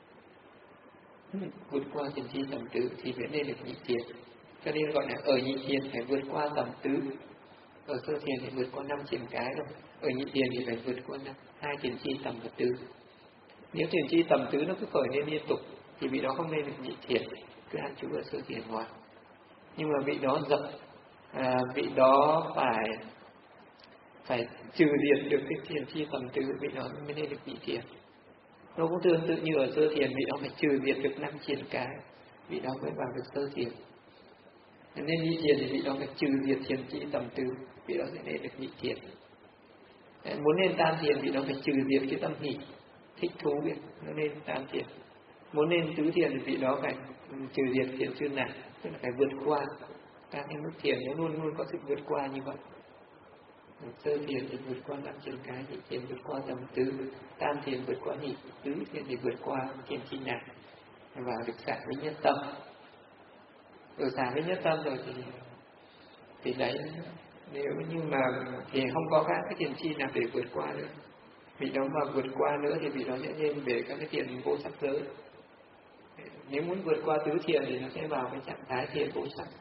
Vượt qua thiền chi tầm tứ thì mới nên được nhị thiền. Cho nên gọi là ở nhị thiền phải vượt qua tầm tứ, ở sơ thiền thì vượt qua 5 triển cái rồi, ở nhị thiền thì phải vượt qua 2 thiền chi tầm và tứ. Nếu thiền chi tầm tứ nó cứ khởi lên liên tục thì vị đó không nên được nhị thiền, cứ an trú ở sơ thiền hoài. Nhưng mà vị đó vị đó phải trừ diệt được cái thiền chi tầm tứ, vị đó mới nên được nhị thiền. Nó cũng tương tự như ở sơ thiền, vị đó phải trừ diệt được 5 triển cái, vị đó mới vào được sơ thiền. Nên nhị thiền thì vị đó phải trừ diệt thiền chi tầm tứ, vị đó sẽ nên được nhị thiền. Muốn nên tam thiền vị đó phải trừ diệt cái tâm hỷ thích thú kia, nó nên tam thiền. Muốn nên tứ thiền thì vị đó phải trừ diệt thiền chuyên lạc, tức là phải vượt qua các cái mức thiền, nó luôn luôn có sự vượt qua như vậy. Sơ thiền thì vượt qua 5 triển cái, nhị thiền vượt qua tầm tứ, tam thiền vượt qua hỷ, tứ thiền thì vượt qua thiền chi lạc và được xả với nhất tâm. Ở xả với nhất tâm rồi thì đấy, nếu như mà thì không có các cái thiền chi nào để vượt qua nữa. Vị đó mà vượt qua nữa thì vị đó sẽ lên về các cái thiền vô sắc giới. Nếu muốn vượt qua tứ thiền thì nó sẽ vào cái trạng thái thiền vô sắc,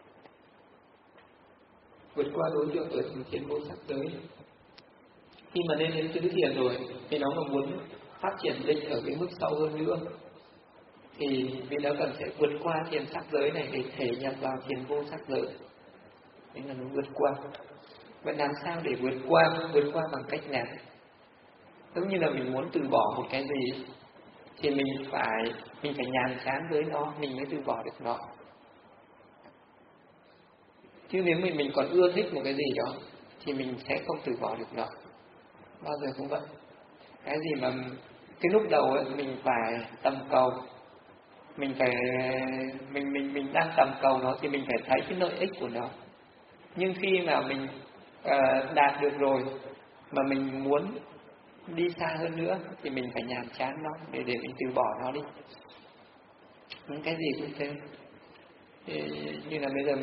vượt qua đối tượng ở thiền vô sắc giới. Khi mà lên đến tứ thiền rồi thì nó mà muốn phát triển định ở cái mức sâu hơn nữa thì vị đó cần sẽ vượt qua thiền sắc giới này để thể nhập vào thiền vô sắc giới. Đấy là nó vượt qua. Vậy làm sao để vượt qua bằng cách nào? Giống như là mình muốn từ bỏ một cái gì thì mình phải nhàm chán với nó, mình mới từ bỏ được nó. Chứ nếu mình còn ưa thích một cái gì đó thì mình sẽ không từ bỏ được nó. Bao giờ cũng vậy. Cái gì mà cái lúc đầu ấy, mình phải tầm cầu, mình đang tầm cầu nó thì mình phải thấy cái lợi ích của nó. Nhưng khi mà mình đạt được rồi mà mình muốn đi xa hơn nữa thì mình phải nhàm chán nó để mình từ bỏ nó đi. Những cái gì cũng thế. Thì như là bây giờ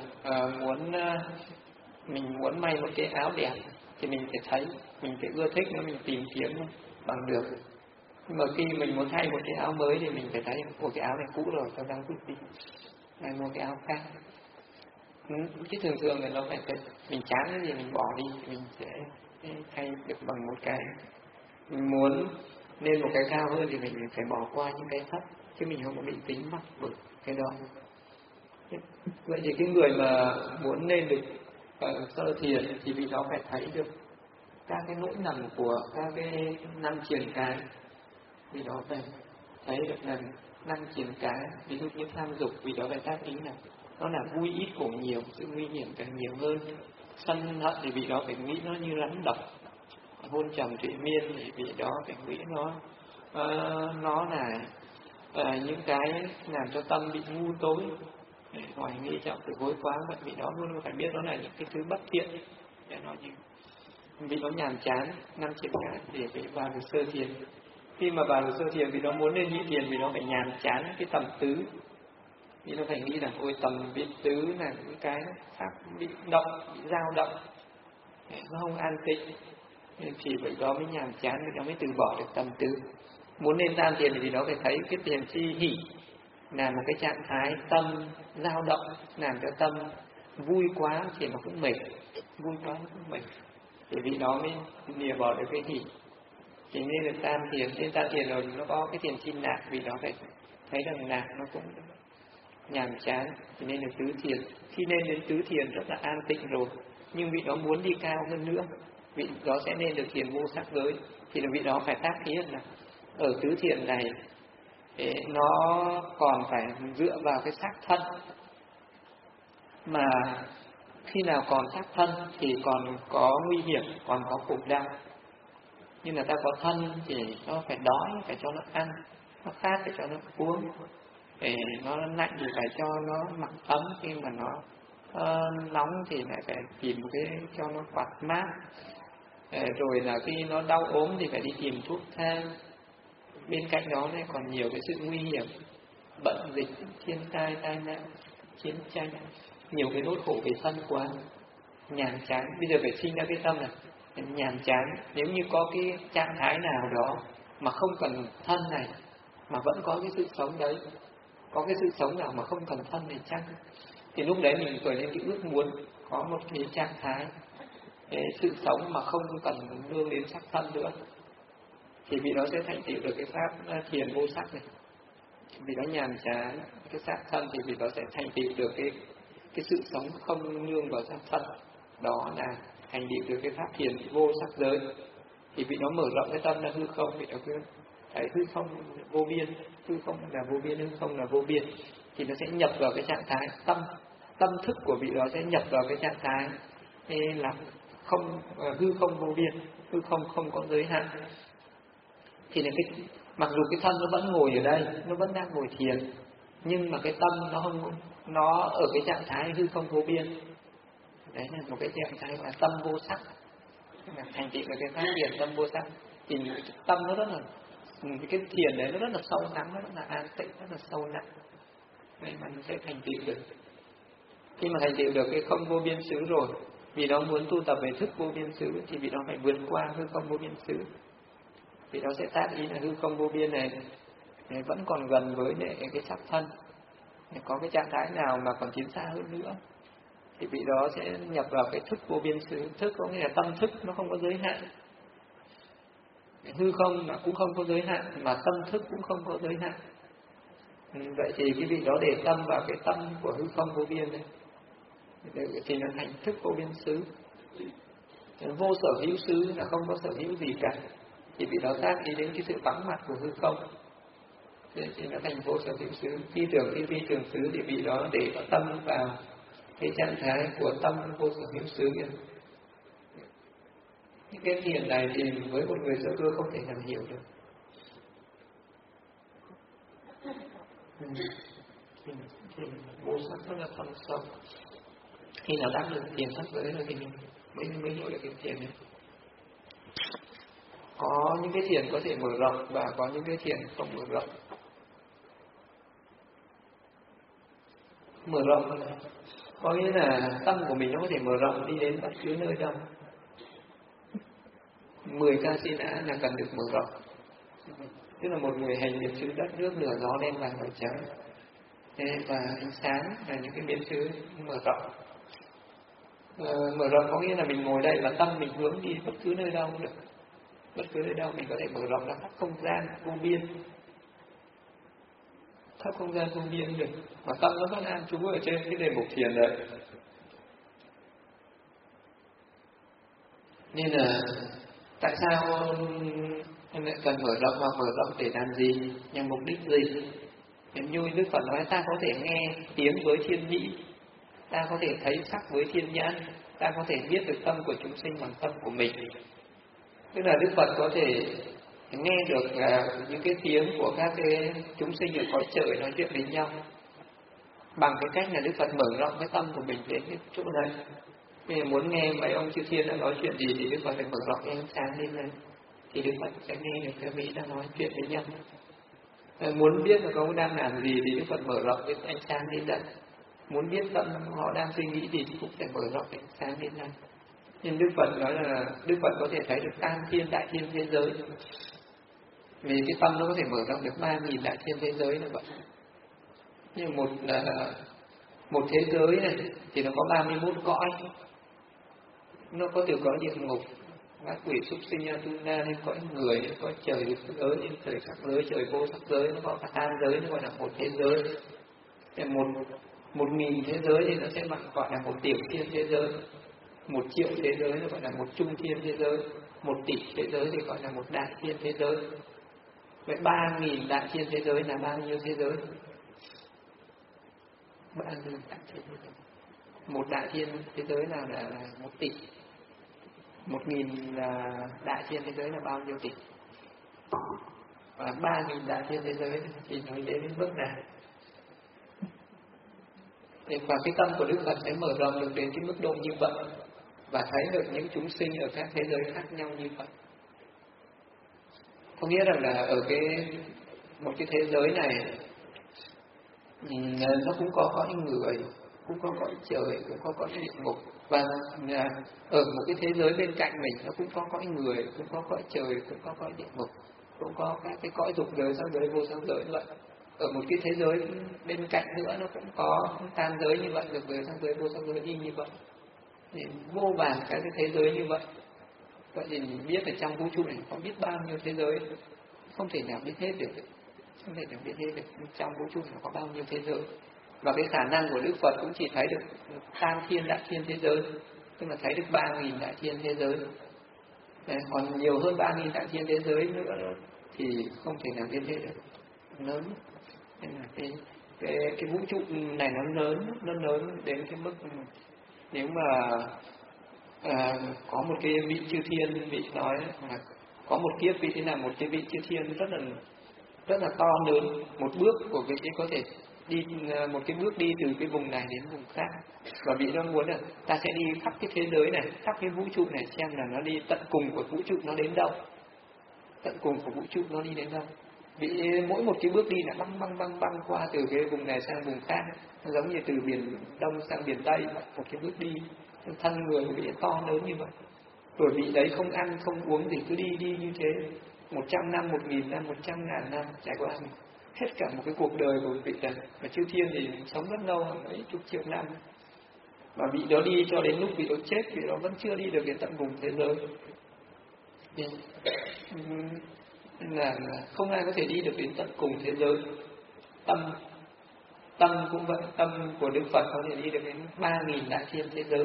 mình muốn may một cái áo đẹp thì mình phải thấy, mình phải ưa thích nó, mình tìm kiếm nó bằng được. Nhưng mà khi mình muốn thay một cái áo mới thì mình phải thấy một cái áo này cũ rồi, tôi đang vứt đi, hay mua cái áo khác. Chứ thường thường thì nó phải mình chán cái gì mình bỏ đi, mình sẽ thay được bằng một cái. Mình muốn lên một cái cao hơn thì mình phải bỏ qua những cái thấp, chứ mình không có bị tính mắc bởi cái đó. Vậy thì cái người mà muốn lên được sơ thiền thì vì đó phải thấy được các cái nỗi lầm của các cái năm triền cái, vì đó phải thấy được là năm triền cái, ví dụ như tham dục, vì đó phải tác ý là nó là vui ít khổ nhiều, sự nguy hiểm càng nhiều hơn. Sân hận thì vì đó phải nghĩ nó như rắn độc, hôn trầm thủy miên thì vì đó phải nghĩ nó là những cái làm cho tâm bị ngu tối, hoài nghi trọng từ hối quá. Vậy vì đó luôn phải biết đó là những cái thứ bất thiện, để nói như vì nó nhàm chán. Năm triền cái để phải vào được sơ thiền. Khi mà vào được sơ thiền vì nó muốn lên nhị thiền, vì nó phải nhàm chán cái tầm tứ, vì nó phải nghĩ rằng ôi tầm vị tứ là những cái pháp bị động, bị dao động, nó không an tịnh, nên chỉ vậy đó mới nhàm chán, vì nó mới từ bỏ được tầm tứ. Muốn lên tam thiền thì vì nó phải thấy cái thiền chi hỷ là một cái trạng thái tâm dao động, làm cho tâm vui quá thì nó cũng mệt, vui quá nó cũng mệt, thì vì đó mới lìa bỏ được cái hỷ. Chỉ nên được tam thiền. Trên tam thiền rồi nó có cái thiền chi lạc, vì đó phải thấy rằng lạc nó cũng nhàm chán, thì nên được tứ thiền. Khi lên đến tứ thiền rất là an tịnh rồi, nhưng vị đó muốn đi cao hơn nữa, vị đó sẽ nên được thiền vô sắc giới, thì là vị đó phải tác ý là ở tứ thiền này nó còn phải dựa vào cái xác thân, mà khi nào còn xác thân thì còn có nguy hiểm, còn có khổ đau. Nhưng là ta có thân thì nó phải đói, phải cho nó ăn, nó khát phải cho nó uống, để nó lạnh thì phải cho nó mặc ấm, khi mà nó nóng thì lại phải tìm một cái cho nó quạt mát. Rồi là khi nó đau ốm thì phải đi tìm thuốc thang. Bên cạnh đó này còn nhiều cái sự nguy hiểm, bệnh dịch, thiên tai, tai nạn, chiến tranh, nhiều cái nỗi khổ về thân quá, nhàm chán. Bây giờ phải sinh ra cái tâm này nhàm chán. Nếu như có cái trạng thái nào đó mà không cần thân này mà vẫn có cái sự sống đấy, có cái sự sống nào mà không cần thân này chăng, thì lúc đấy mình khởi lên cái ước muốn có một cái trạng thái cái sự sống mà không cần nương đến sắc thân nữa, thì vì nó sẽ thành tựu được cái pháp thiền vô sắc này. Vì nó nhàm chán cái sắc thân thì vì nó sẽ thành tựu được cái sự sống không nương vào sắc thân, đó là thành tựu được cái pháp thiền vô sắc giới. Thì vì nó mở rộng cái tâm là hư không, vì nó cứ thấy hư không vô biên, hư không là vô biên, hư không là vô biên, thì nó sẽ nhập vào cái trạng thái tâm thức của vị đó sẽ nhập vào cái trạng thái là không, hư không vô biên, hư không không có giới hạn. Thì là cái mặc dù cái thân nó vẫn ngồi ở đây, nó vẫn đang ngồi thiền, nhưng mà cái tâm nó ở cái trạng thái hư không vô biên. Đấy là một cái trạng thái gọi là tâm vô sắc, là thành tựu được cái pháp thiền tâm vô sắc. Thì tâm nó rất là, cái thiền đấy nó rất là sâu lắng, nó rất là an tịnh, rất là sâu nặng, vậy mà nó sẽ thành tựu được. Khi mà thành tựu được cái không vô biên xứ rồi, vì nó muốn tu tập về thức vô biên xứ, thì vì nó phải vượt qua hư không vô biên xứ. Vì nó sẽ tác ý là hư không vô biên này vẫn còn gần với cái sắc thân, có cái trạng thái nào mà còn tiến xa hơn nữa, thì vị đó sẽ nhập vào cái thức vô biên xứ. Thức có nghĩa là tâm thức nó không có giới hạn, hư không mà cũng không có giới hạn, mà tâm thức cũng không có giới hạn. Vậy thì cái vị đó để tâm vào cái tâm của hư không vô biên này, thì nó thành thức vô biên xứ. Vô sở hữu xứ là không có sở hữu gì cả, thì vị đó tác ý đến cái sự vắng mặt của hư không, thì nó thành vô sở hữu xứ. Phi tưởng phi tưởng xứ thì vị đó để tâm vào cái trạng thái của tâm vô sở hữu xứ kia. Những cái thiền này thì với một người sơ cơ không thể nào hiểu được. Thì vô sắc rất là thâm sâu. Khi nào đắc được thiền sắc giới rồi thì mình mới hiểu được cái thiền này. Có những cái thiền có thể mở rộng và có những cái thiền không mở rộng. mở rộng này. Có nghĩa là tâm của mình nó có thể mở rộng đi đến bất cứ nơi đâu. 10 ca xin á là cần được mở rộng. Tức là một người hành biến xứ đất nước lửa gió đen vàng và trắng, và ánh sáng là những cái biến xứ mở rộng. Mở rộng có nghĩa là mình ngồi đây và tâm mình hướng đi bất cứ nơi đâu cũng được. Bất cứ nơi đâu mình có thể mở rộng ra khắp không gian vô biên, khắp không gian vô biên được. Và tâm nó vẫn an trú ở trên cái đề mục thiền đấy. Nên là tại sao em lại cần mở rộng, và mở rộng để làm gì, nhằm mục đích gì? Như Đức Phật nói, ta có thể nghe tiếng với thiên nhĩ, ta có thể thấy sắc với thiên nhãn, ta có thể biết được tâm của chúng sinh bằng tâm của mình. Tức là Đức Phật có thể nghe được những cái tiếng của các cái chúng sinh ở cõi trời nói chuyện với nhau, bằng cái cách là Đức Phật mở rộng cái tâm của mình đến cái chỗ này. Nếu muốn nghe mấy ông chư thiên đã nói chuyện gì thì Đức Phật phải mở rộng cái ánh sáng lên này, thì Đức Phật sẽ nghe được các vị đang nói chuyện với nhau. Muốn biết là có đang làm gì thì Đức Phật mở rộng cái ánh sáng lên đây. Muốn biết tâm họ đang suy nghĩ gì thì cũng phải mở rộng cái ánh sáng lên đây. Nhưng Đức Phật nói là Đức Phật có thể thấy được tam thiên đại thiên thế giới, vì cái tâm nó có thể mở rộng được 3.000 đại thiên thế giới như vậy. Nhưng một thế giới này thì nó có 31 cõi. Nó có từ cõi địa ngục, ngã quỷ súc sinh Atuna, lên cõi người, lên cõi trời giới, lên trời sắc giới, trời vô sắc giới, nó có cả an giới, nó gọi là một thế giới. Thì 1.000 thế giới thì nó sẽ gọi là một tiểu thiên thế giới. 1 triệu thế giới nó gọi là một trung thiên thế giới. 1 tỷ thế giới thì gọi là một đại thiên thế giới. Vậy 3.000 đại thiên thế giới là bao nhiêu thế giới? 3.000 đại thiên thế giới. Một đại thiên thế giới là 1 tỷ. 1.000 là đại thiên thế giới là bao nhiêu tỷ? Và 3.000 đại thiên thế giới thì nói đến bước nào? Và cái tâm của Đức Phật sẽ mở rộng được đến cái mức độ như vậy, và thấy được những chúng sinh ở các thế giới khác nhau như vậy. Có nghĩa rằng là ở một cái thế giới này nó cũng có cõi người, cũng có cõi trời, cũng có cõi địa ngục, và ở một cái thế giới bên cạnh mình nó cũng có cõi người, cũng có cõi trời, cũng có cõi địa ngục, cũng có các cái cõi dục giới, sắc giới, vô sắc giới vậy. Ở một cái thế giới bên cạnh nữa nó cũng có tam giới như vậy, dục giới, sắc giới, vô sắc giới y như vậy. Thì vô vàn các cái thế giới như vậy. Vậy thì mình biết ở trong vũ trụ này có biết bao nhiêu thế giới, không thể nào biết hết được. Không thể nào biết hết được trong vũ trụ này có bao nhiêu thế giới. Và cái khả năng của Đức Phật cũng chỉ thấy được tam thiên đại thiên thế giới, tức là thấy được 3.000 đại thiên thế giới. Còn nhiều hơn 3.000 đại thiên thế giới nữa thì không thể nào biết hết được. Lớn. Nên là cái vũ trụ này nó lớn đến cái mức nếu mà có một cái vị chư thiên, vị nói là có một kiếp vị thế là một cái vị chư thiên rất là to lớn, một bước của vị ấy có thể đi một cái bước đi từ cái vùng này đến vùng khác, và vị nó muốn là ta sẽ đi khắp cái thế giới này, khắp cái vũ trụ này, xem là nó đi tận cùng của vũ trụ nó đến đâu, tận cùng của vũ trụ nó đi đến đâu. Vì mỗi một cái bước đi là băng qua từ cái vùng này sang vùng khác, nó giống như từ biển Đông sang biển Tây, một cái bước đi, thân người của vị to lớn như vậy. Rồi vị đấy không ăn không uống gì, cứ đi như thế 100 năm, 1.000 năm, 100.000 năm, trải qua hết cả một cái cuộc đời của vị này. Và chư thiên thì sống rất lâu, mấy chục triệu năm. Và vị đó đi cho đến lúc vị đó chết, vị đó vẫn chưa đi được đến tận vùng thế giới. Nên là không ai có thể đi được đến tận cùng thế giới. Tâm cũng vậy, tâm của Đức Phật có thể đi được đến 3.000 đại thiên thế giới.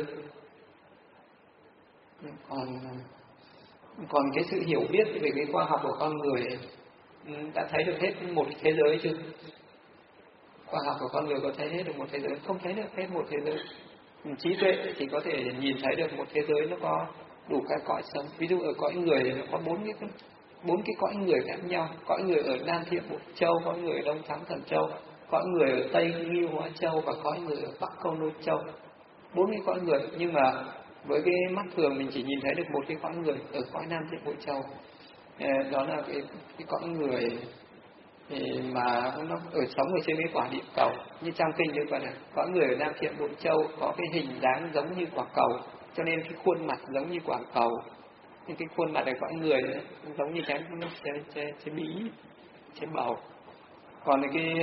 Còn cái sự hiểu biết về cái khoa học của con người đã thấy được hết một thế giới chưa? Khoa học của con người có thấy hết được một thế giới? Không thấy được hết một thế giới. Trí tuệ chỉ có thể nhìn thấy được một thế giới nó có đủ các cõi sống. Ví dụ ở cõi người nó có 4 cái cõi người khác nhau. Cõi người ở Nam Thiện Bộ Châu, cõi người ở Đông Thắng Thần Châu, cõi người ở Tây Ngưu Hóa Châu, và cõi người ở Bắc Câu Nô Châu. 4 cái cõi người, nhưng mà với cái mắt thường mình chỉ nhìn thấy được một cái cõi người ở cõi Nam Thiện Bộ Châu. Đó là cái cõi người thì mà nó sống ở trên cái quả địa cầu. Như trong kinh như vậy này, có người ở Nam Thiện Bộ Châu có cái hình dáng giống như quả cầu, cho nên cái khuôn mặt giống như quả cầu. Nhưng cái khuôn mặt này có người ấy, giống như cái bí, cái bầu. Còn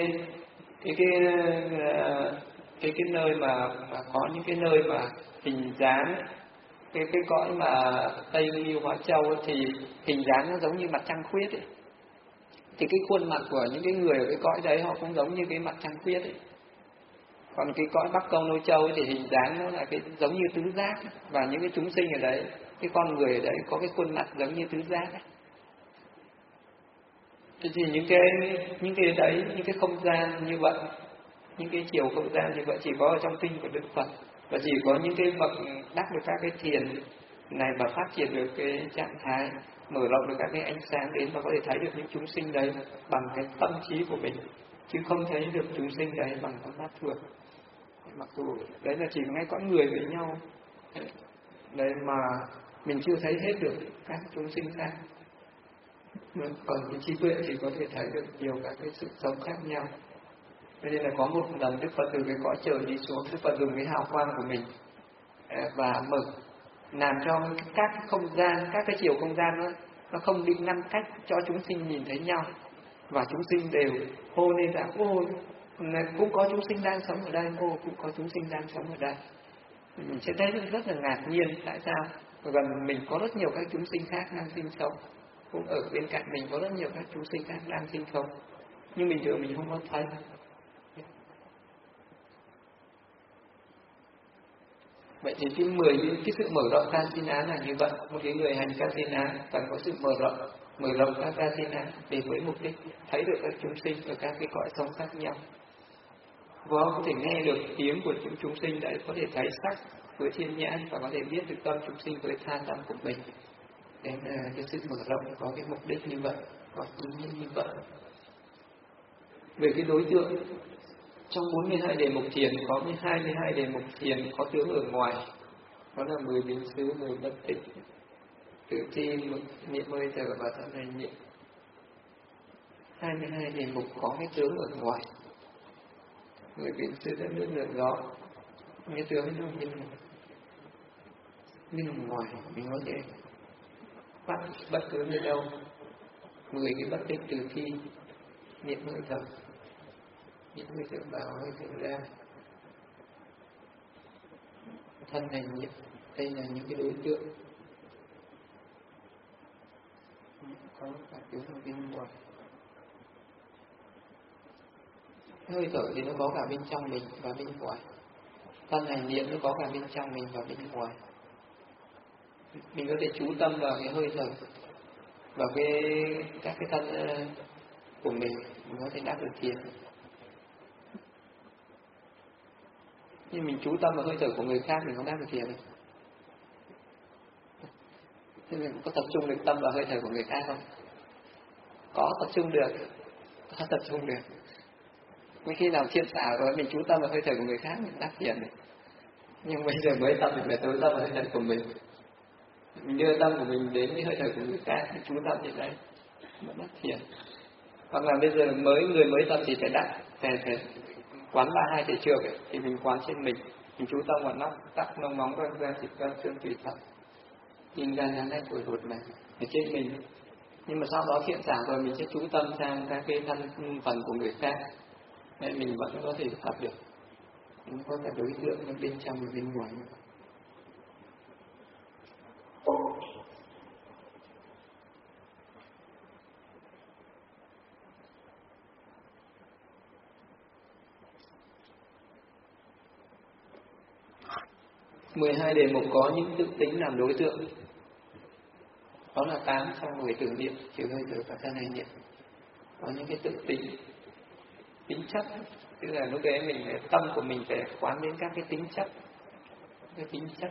cái nơi mà có những cái nơi mà hình dáng cái cõi mà Tây Lưu Hóa Châu ấy, thì hình dáng nó giống như mặt trăng khuyết ấy. Thì cái khuôn mặt của những cái người ở cái cõi đấy họ cũng giống như cái mặt trăng khuyết ấy. Còn cái cõi Bắc Công Nô Châu ấy, thì hình dáng nó là cái giống như tứ giác ấy. Và những cái chúng sinh ở đấy, cái con người ở đấy có cái khuôn mặt giống như tứ giác ấy. Thế thì những cái đấy, những cái không gian như vậy, những cái chiều không gian như vậy chỉ có ở trong kinh của Đức Phật, và chỉ có những cái bậc đắc được các cái thiền này và phát triển được cái trạng thái mở rộng được các cái ánh sáng đến và có thể thấy được những chúng sinh đấy bằng cái tâm trí của mình, chứ không thấy được chúng sinh đấy bằng con mắt thường. Mặc dù đấy là chỉ ngay con người với nhau đấy mà mình chưa thấy hết được các chúng sinh khác. Còn cái trí tuệ thì có thể thấy được nhiều các cái sự sống khác nhau. Cho nên là có một lần Đức Phật từ cái cõi trời đi xuống, Đức Phật dùng cái hào quang của mình và mở làm cho các không gian, các cái chiều không gian nó không bị ngăn cách cho chúng sinh nhìn thấy nhau, và chúng sinh đều hô lên rằng ôi cũng có chúng sinh đang sống ở đây, ô cũng có chúng sinh đang sống ở đây. Mình sẽ thấy rất là ngạc nhiên tại sao gần mình có rất nhiều các chúng sinh khác đang sinh sống, cũng ở bên cạnh mình có rất nhiều các chúng sinh khác đang sinh sống, nhưng bình thường mình không có thấy. Vậy thì cái sự mở rộng Kasina là như vậy. Một cái người hành Kasina cần có sự mở rộng các Kasina để với mục đích thấy được các chúng sinh ở các cái cõi sống khác nhau. Và có thể nghe được tiếng của những chúng sinh đấy, có thể thấy sắc với thiên nhãn và có thể biết được tâm chúng sinh với than tâm của mình. Đấy là cái sự mở rộng có cái mục đích như vậy, có ý nghĩa như vậy. Về cái đối tượng, trong 42 đề mục thiền có 22 đề mục thiền có tướng ở ngoài, đó là 10 biến xứ, 10 bất tịnh, tự thi, niệm hơi thở và thân hành niệm. 22 đề mục có cái tướng ở ngoài. 10 biến xứ đất nước lửa gió, cái tướng nó bên ngoài mình có thể bắt bất cứ nơi đâu. 10 cái bất tịnh từ thi, niệm hơi thở, niệm hơi thở vào hơi thở ra, thân hành niệm. Đây là những cái đối tượng có cả tướng ở bên ngoài. Hơi thở thì nó có cả bên trong mình và bên ngoài. Thân hành niệm nó có cả bên trong mình và bên ngoài. Mình có thể chú tâm vào cái hơi thở, vào các cái thân của mình có thể đắc được thiền. Nhưng mình chú tâm vào hơi thở của người khác, mình không đắc được thiền đâu. Thế mình có tập trung được tâm vào hơi thở của người khác không? Có tập trung được, có tập trung được. Mấy khi nào thiện xảo rồi mình chú tâm vào hơi thở của người khác mình đắc thiền được. Nhưng bây giờ mới tập mình phải chú tâm vào hơi thở của mình. Mình đưa tâm của mình đến cái hơi thở của người khác, mình chú tâm như đấy, nó đắc thiền. Hoặc là bây giờ người mới tập thì phải phải quán 32 thể trược ấy, thì mình quán trên mình chú tâm vào nóc, tắc, nông móng, răng ra, thịt, gan, xương, tủy, thận, tim, gan, não, phổi, ruột này ở trên mình. Nhưng mà sau đó thiện xảo rồi mình sẽ chú tâm sang các cái thân phần của người khác, nên mình vẫn có thể tập được. Nó có cả đối tượng bên trong và bên ngoài. 12 đề mục có những tự tính làm đối tượng. Đó là 8 trong 10 tưởng niệm, chiều hơi thở và thân hành niệm. Có những cái tự tính chất, tức là lúc đấy tâm của mình phải quán đến các cái tính chất, cái tính chất.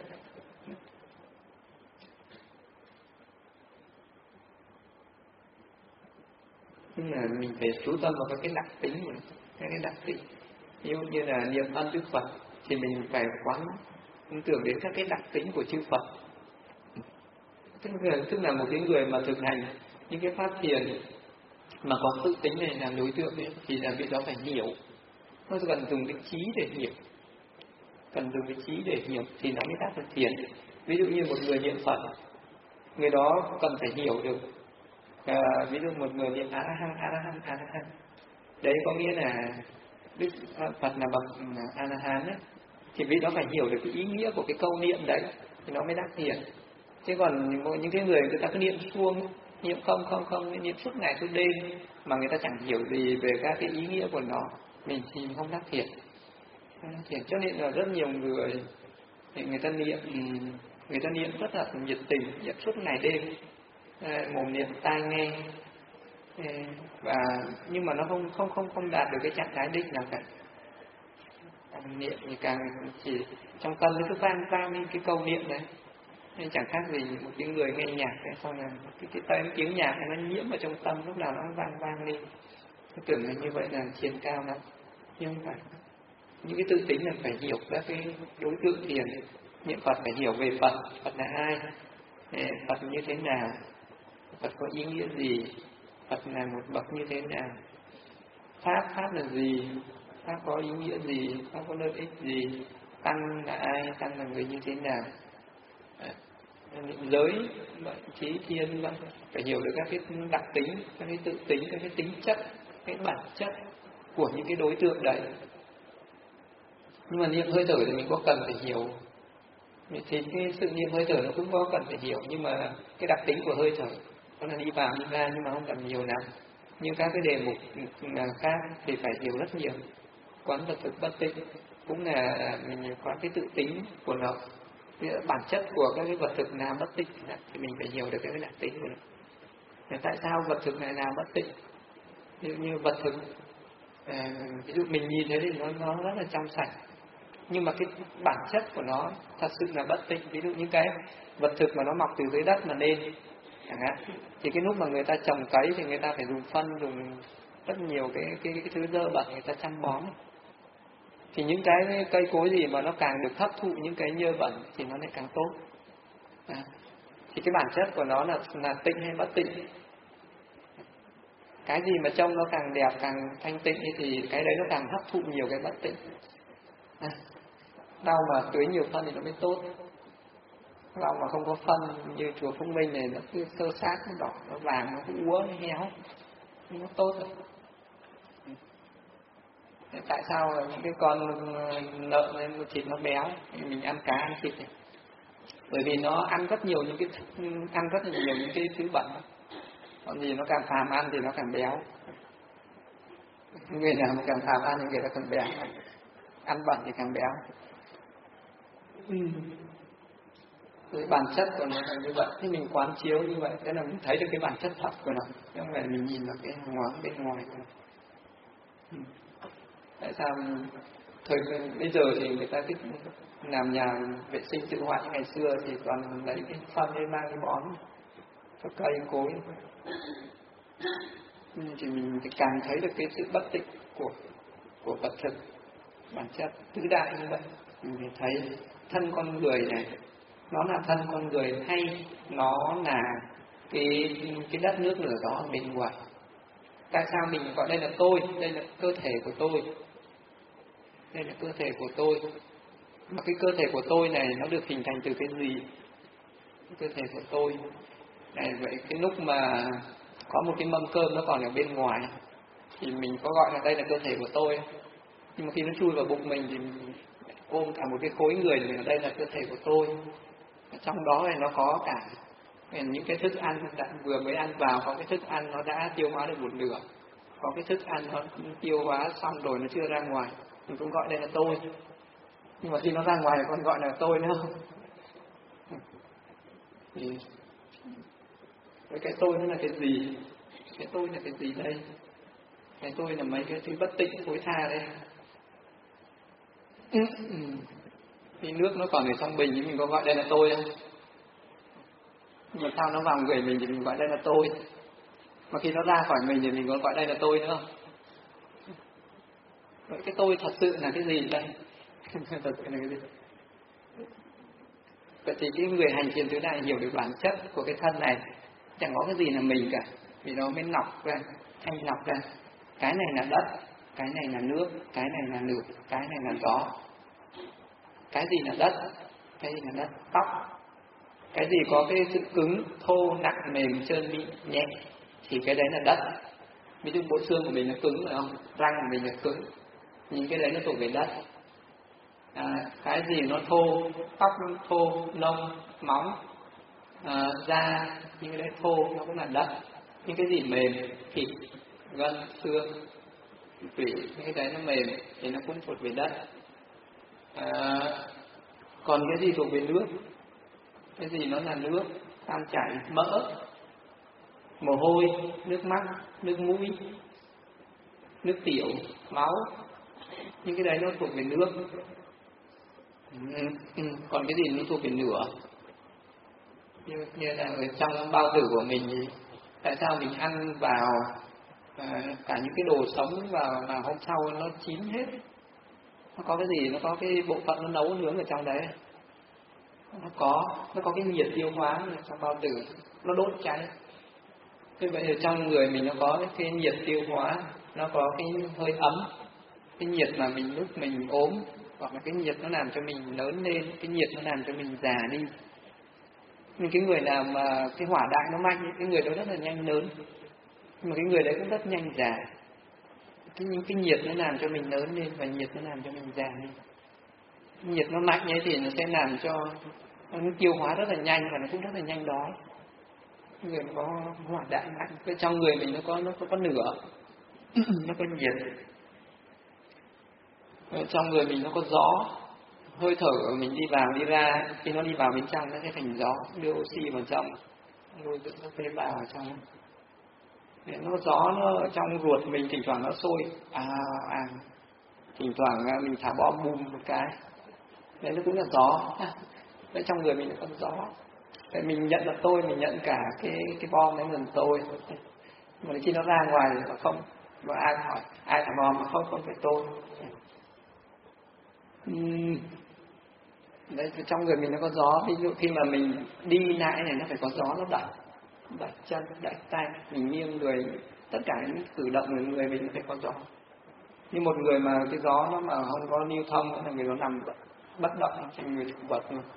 Nhưng mà mình phải chú tâm vào các cái đặc tính của nó, các cái đặc tính. Ví dụ như là niệm ân Đức Phật thì mình phải quán tưởng đến các cái đặc tính của chư Phật. Tức là một cái người mà thực hành những cái pháp thiền mà có tự tính này làm đối tượng ấy, thì là vị đó phải hiểu. Nó cần dùng cái trí để hiểu, cần dùng cái trí để hiểu thì nó mới đắc được thiền. Ví dụ như một người niệm Phật, người đó cần phải hiểu được, ví dụ một người niệm A La Hán, đấy có nghĩa là Đức Phật là bậc A La Hán ấy, thì vị đó phải hiểu được cái ý nghĩa của cái câu niệm đấy thì nó mới đắc thiền. Chứ còn những cái người ta cứ niệm suông, niệm không, niệm suốt ngày suốt đêm mà người ta chẳng hiểu gì về các cái ý nghĩa của nó, mình thì không đắc thiền. Cho nên là rất nhiều người thì người ta niệm rất là nhiệt tình, niệm suốt ngày đêm, mồm niệm tai nghe, và nhưng mà nó không đạt được cái trạng thái định nào cả. Càng niệm thì càng chỉ trong tâm nó cứ vang lên cái câu niệm đấy, nên chẳng khác gì một cái người nghe nhạc ấy, xong là cái tiếng nhạc này nó nhiễm vào trong tâm, lúc nào nó vang lên. Tôi tưởng là như vậy là thiền cao lắm, nhưng không phải. Những cái tự tính là phải hiểu các cái đối tượng thiền. Niệm Phật phải hiểu về Phật, Phật là ai, Phật như thế nào, Phật có ý nghĩa gì, Phật là một bậc như thế nào, Pháp là gì, Pháp có ý nghĩa gì, Pháp có lợi ích gì, Tăng là ai, Tăng là người như thế nào, niệm giới, trí thiên, phải hiểu được các cái đặc tính, các cái tự tính, các cái tính chất, cái bản chất của những cái đối tượng đấy. Nhưng mà niệm hơi thở thì mình có cần phải hiểu, thì cái sự niệm hơi thở nó cũng có cần phải hiểu, nhưng mà cái đặc tính của hơi thở nó là đi vào đi ra, nhưng mà không cần nhiều lắm. Nhưng các cái đề mục khác thì phải hiểu rất nhiều. Quán vật thực bất tịnh cũng là mình có cái tự tính của nó, bản chất của các cái vật thực nào bất tịnh thì mình phải hiểu được cái đặc tính của nó. Tại sao vật thực này nào bất tịnh? Ví dụ như vật thực, ví dụ mình nhìn thấy thì nó rất là trong sạch, nhưng mà cái bản chất của nó thật sự là bất tịnh. Ví dụ như cái vật thực mà nó mọc từ dưới đất mà lên chẳng hạn, thì cái lúc mà người ta trồng cấy thì người ta phải dùng phân, dùng rất nhiều cái thứ dơ bẩn người ta chăm bón. Thì những cái cây cối gì mà nó càng được hấp thụ những cái nhơ bẩn thì nó lại càng tốt. Thì cái bản chất của nó là tịnh hay bất tịnh. Cái gì mà trông nó càng đẹp, càng thanh tịnh thì cái đấy nó càng hấp thụ nhiều cái bất tịnh. Rau mà tưới nhiều phân thì nó mới tốt. Rau mà không có phân như chùa Phúc Minh này, nó cứ sơ sát, nó đỏ, nó vàng, nó cứ úa, nó héo, nó tốt rồi. Tại sao những cái con lợn thịt nó béo, mình ăn cá ăn thịt này? Bởi vì nó ăn rất nhiều những cái thứ bẩn. Còn gì nó càng phàm ăn thì nó càng béo. Người nào mà càng phàm ăn thì người ta càng béo, ăn bẩn thì càng béo. Cái bản chất của nó là như vậy, thì mình quán chiếu như vậy, thế là mình thấy được cái bản chất thật của nó, không phải mình nhìn vào cái bên ngoài của nó. Tại sao thời bây giờ thì người ta thích làm nhà vệ sinh tự hoại, ngày xưa thì toàn lấy cái phân lên mang đi bón cho cây cối, thì mình càng thấy được cái sự bất tịnh của vật thực, bản chất tứ đại như vậy. Mình thấy thân con người này, nó là thân con người hay nó là cái đất nước lửa gió ở bên ngoài. Tại sao mình gọi đây là tôi, đây là cơ thể của tôi, đây là cơ thể của tôi. Mà cái cơ thể của tôi này nó được hình thành từ cái gì? Cơ thể của tôi này, vậy cái lúc mà có một cái mâm cơm nó còn ở bên ngoài thì mình có gọi là đây là cơ thể của tôi, nhưng mà khi nó chui vào bụng mình thì mình ôm cả một cái khối người thì ở đây là cơ thể của tôi. Trong đó thì nó có cả những cái thức ăn vừa mới ăn vào, có cái thức ăn nó đã tiêu hóa được một nửa, có cái thức ăn nó tiêu hóa xong rồi nó chưa ra ngoài, mình cũng gọi đây là tôi. Nhưng mà khi nó ra ngoài còn gọi là tôi nữa không? Thì cái tôi nó là cái gì? Cái tôi là cái gì đây? Cái tôi là mấy cái thứ bất tịnh thối tha đây. Khi nước nó còn ở trong bình thì mình có gọi đây là tôi không? Nhưng mà sao nó vào người mình thì mình gọi đây là tôi, mà khi nó ra khỏi mình thì mình có gọi đây là tôi nữa không? Vậy cái tôi thật sự là cái gì đây? Thật sự là cái gì? Vậy thì cái người hành thiền tứ đại hiểu được bản chất của cái thân này, chẳng có cái gì là mình cả, vì nó mới nọc ra thanh lọc ra. Cái này là đất, cái này là nước, cái này là lửa, cái này là gió. Cái gì là đất? Cái gì là đất? Tóc. Cái gì có cái sự cứng, thô, nặng, mềm, trơn, mịn, nhẹ thì cái đấy là đất. Ví dụ bộ xương của mình nó cứng phải không? Răng của mình là cứng, những cái đấy nó thuộc về đất. Cái gì nó thô, tóc nó thô, lông, móng, da, những cái đấy thô nó cũng là đất. Những cái gì mềm, thịt, gân, xương, tủy, những cái đấy nó mềm thì nó cũng thuộc về đất. Còn cái gì thuộc về nước? Cái gì nó là nước, tan chảy, mỡ, mồ hôi, nước mắt, nước mũi, nước tiểu, máu, những cái đấy nó thuộc về nước. Còn cái gì nó thuộc về lửa? Như là ở trong bao tử của mình thì tại sao mình ăn vào cả những cái đồ sống vào là hôm sau nó chín hết? Nó có cái gì? Nó có cái bộ phận nó nấu nướng ở trong đấy. Nó có cái nhiệt tiêu hóa ở trong bao tử, nó đốt cháy. Thế vậy ở trong người mình nó có cái nhiệt tiêu hóa, nó có cái hơi ấm, cái nhiệt mà lúc mình ốm, hoặc là cái nhiệt nó làm cho mình lớn lên, cái nhiệt nó làm cho mình già đi. Nhưng cái người nào mà cái hỏa đại nó mạnh, cái người đó rất là nhanh lớn, nhưng mà cái người đấy cũng rất nhanh già. Cái nhiệt nó làm cho mình lớn lên và nhiệt nó làm cho mình già đi. Nhiệt nó mạnh như thì nó sẽ làm cho nó tiêu hóa rất là nhanh và nó cũng rất là nhanh đói. Người nó có hỏa đại mạnh, cái trong người mình nó có lửa, nó có nhiệt. Trong người mình nó có gió, hơi thở của mình đi vào đi ra, khi nó đi vào bên trong nó sẽ thành gió, đưa oxy vào trong, nuôi dưỡng các tế bào ở trong. Nó gió nó ở trong ruột mình, thỉnh thoảng nó sôi, thỉnh thoảng mình thả bom bùm một cái, đấy nó cũng là gió. Đấy trong người mình nó có gió. Đấy mình nhận là tôi, mình nhận cả cái bom đấy là tôi. Mà khi nó ra ngoài thì nó không, mà ai hỏi ai thả bom mà không phải tôi. Đấy, trong người mình nó có gió. Ví dụ khi mà mình đi lại này nó phải có gió, nó đẩy chân, đẩy tay, mình nghiêng người, tất cả những cử động của người mình nó phải có gió. Như một người mà cái gió nó mà không có lưu thông là người nó nằm bất động trên người thực vật luôn.